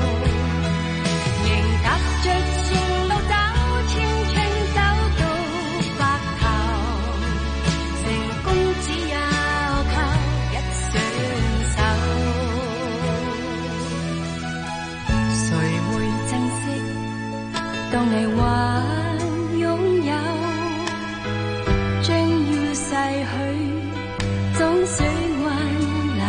仍踏着前路走，青春走到白頭。成功只有靠一雙。當你還擁有，將要逝去，總想挽留，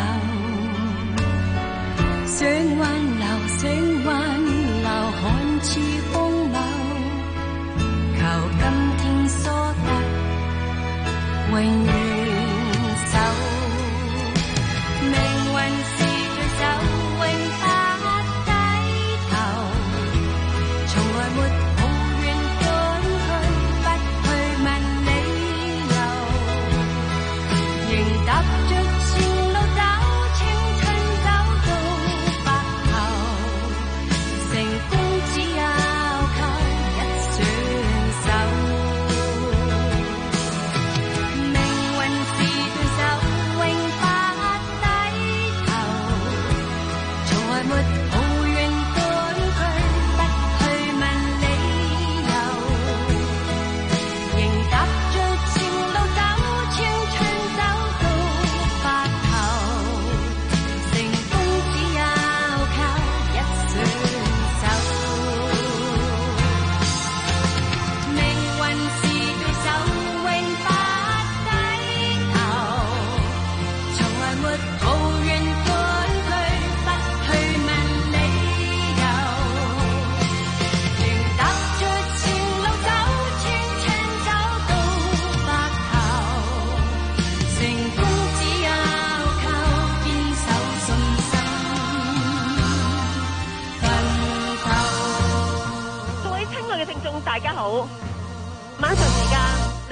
想挽留，想挽留，看似風流，求今天所得，永遠守。命運是對手，永不低頭，從來沒抱怨恐懼，不去問理由，仍踏着前路走，青春走到白頭，成功只有靠一雙手。命運是對手，永不低頭，從來沒抱怨恐懼，不去問理由，仍踏着前路走，青春走到白頭，成功只有靠一雙手。命運是對手，永不低頭，從來沒抱怨恐懼，不去問理由，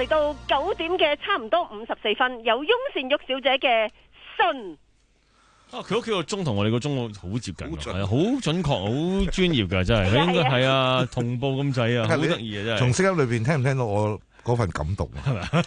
嚟到九點嘅差唔多五十四分，有翁善玉小姐嘅信。 啊！佢屋企個鐘同我哋個鐘好接近，係啊，好準確，好專業㗎，真係。佢應該係啊，同步咁滯啊，好得意啊，真係。 從聲音裏邊聽唔聽到我嗰份感動啊？係咪啊？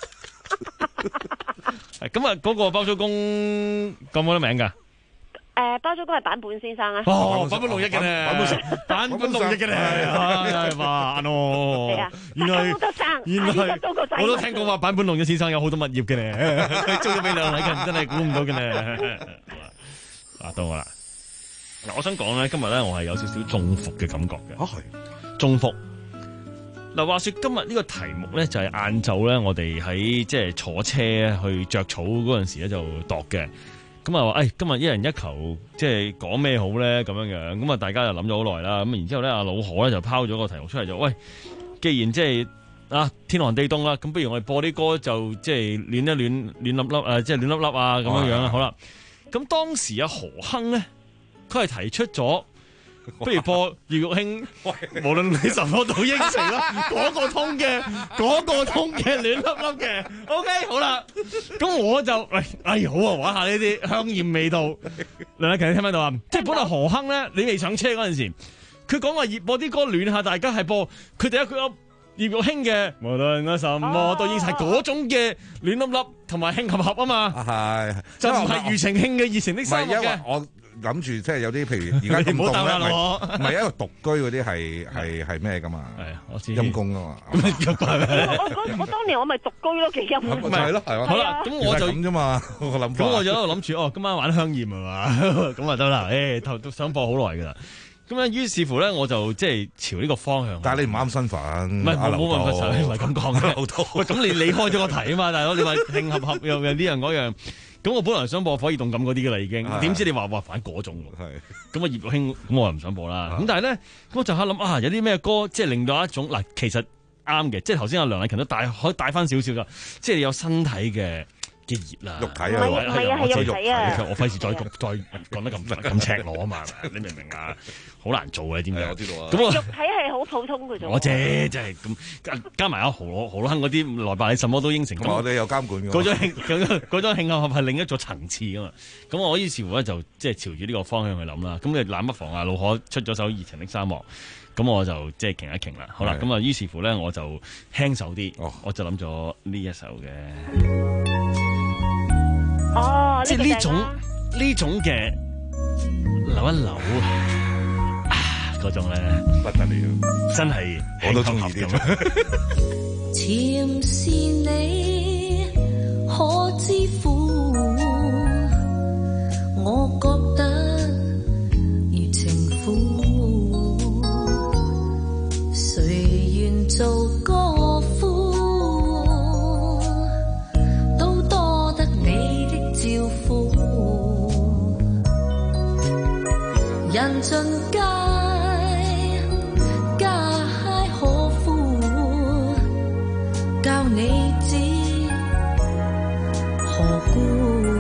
咁啊，嗰個包租公咁冇得名㗎？ 誒，包租公係版本先生啊！ 哦，版本六一嘅咧，版本六一嘅咧，係嘛？哦，原來原來我都聽過話版本六一先生有好多物業嘅咧，租咗俾兩位人，真係估唔到嘅咧。啊，到我啦！嗱，我想講咧，今日咧我係有少少中伏嘅感覺嘅。啊，係中伏。嗱，話說今日呢個題目咧就係晏晝咧，我哋喺即係坐車去著草嗰陣時咧就度嘅。咁啊話，誒今日一人一球，即係講咩好咧？咁樣樣，咁啊大家就諗咗好耐啦。咁然之後咧，阿老何咧就拋咗個題目出嚟，就喂，既然即係啊天寒地凍啦，咁不如我哋播啲歌就即係暖一暖，暖粒粒誒，即係暖粒粒啊咁樣樣啦。好啦，咁當時阿何亨咧，佢係提出咗。不如播葉玉卿，無論你什麼都應承啦，嗰個通嘅，嗰個通嘅，暖粒粒嘅 ，OK 好啦。咁我就喂，哎好啊，玩下呢啲香豔味道。梁麗琪你聽唔聽到啊？即係本來何亨咧，你未上車嗰陣時，佢講話播啲歌暖下大家，係播佢第一句葉玉卿嘅，無論我什麼都應承，係嗰種嘅暖粒粒同埋慶合合啊嘛。係，就唔係庾澄慶嘅熱情的沙漠嘅。 諗住即係有啲譬如而家咁凍咧，唔係一個獨居嗰啲係係係咩噶嘛？係啊，我知陰公啊嘛。 我我當年我咪獨居咯，幾陰公。 咪係咯，係咯。 好啦，咁我就咁啫嘛。我諗咁我就喺度諗住，哦，今晚玩香豔係嘛？咁啊得啦，誒，頭都想播好耐噶啦。咁樣於是乎咧，我就即係朝呢個方向。但係你唔啱身份，唔係冇冇問題，唔係咁講嘅。喂，咁你你開咗個題啊嘛，大佬，你話慶合合又又呢樣嗰樣。咁我本來想播火熱動感嗰啲嘅啦，已經點知你話話反嗰種喎？咁啊葉玉卿，咁我又唔想播啦。咁但係咧，咁我就喺諗啊，有啲咩歌即係令到一種嗱，其實啱嘅，即係頭先阿梁麗琴都帶可以帶翻少少噶，即係你有身體嘅嘅熱啦， 肉體啊， 係啊係啊係肉體啊， 我費事再再講得咁咁赤裸啊嘛，你明唔明啊？好難做嘅，點解？我知道啊。咁肉體係好普通嘅啫。 我啫，即係咁加埋阿何何老亨嗰啲來吧，你什麼都應承。 我哋有監管嘅。 嗰種慶嗰種嗰種慶合合係另一種層次噶嘛。咁我於是乎咧就即係朝住呢個方向去諗啦。咁你冷不防啊，老何出咗首熱情的沙漠，咁我就即係傾一傾啦。好啦，咁啊於是乎咧我就輕手啲，我就諗咗呢一首嘅。 哦， 即係呢種呢種嘅扭一扭。嗰種咧不得了，真係我都中意啲。 甜是你可知苦，我覺得如情婦，誰願做歌夫，都多得你的照顧。人盡皆教你知何故，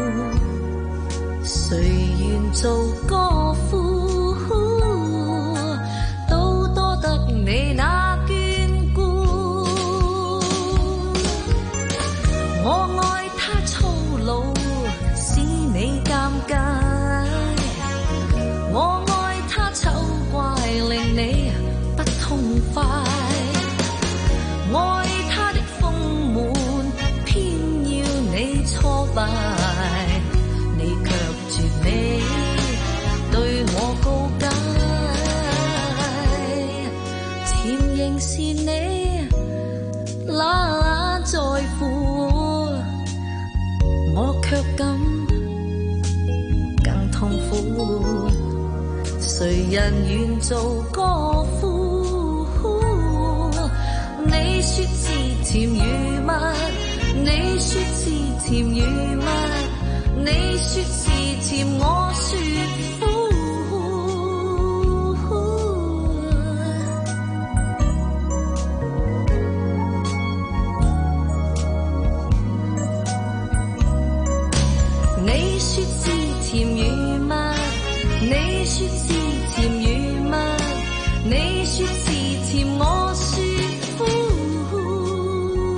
誰願做歌夫，都多得你那眷顧。我愛他粗魯，使你尷尬；我愛他醜怪，令你不痛快。愛挫敗，你卻絕美對我告解，甜仍是你那在乎，我卻感更痛苦。誰人願做歌夫？你說是甜如蜜，你說是甜如蜜，你說是甜，我說苦。你說是甜如蜜，你說是甜如蜜，你說是甜，我說苦。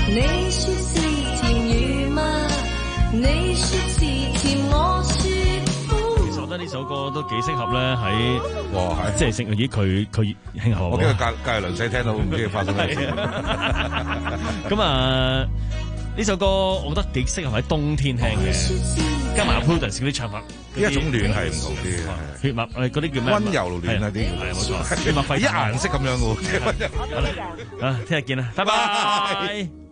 你說是甜如蜜，你說是甜，我說苦。 其實我覺得呢首歌都幾適合咧喺，哇，即係食咦佢佢慶賀。 我驚佢隔隔離鄰舍聽到唔知發生咩事。 咁啊，呢首歌我覺得幾適合喺冬天聽嘅，加埋 Prudence 嗰啲唱法， 呢一種暖係唔同啲嘅， 血脈誒嗰啲叫咩？ 溫柔暖啊啲， 係冇錯，血脈沸一顏色咁樣嘅喎。 好啦，啊，聽日見啦，拜拜。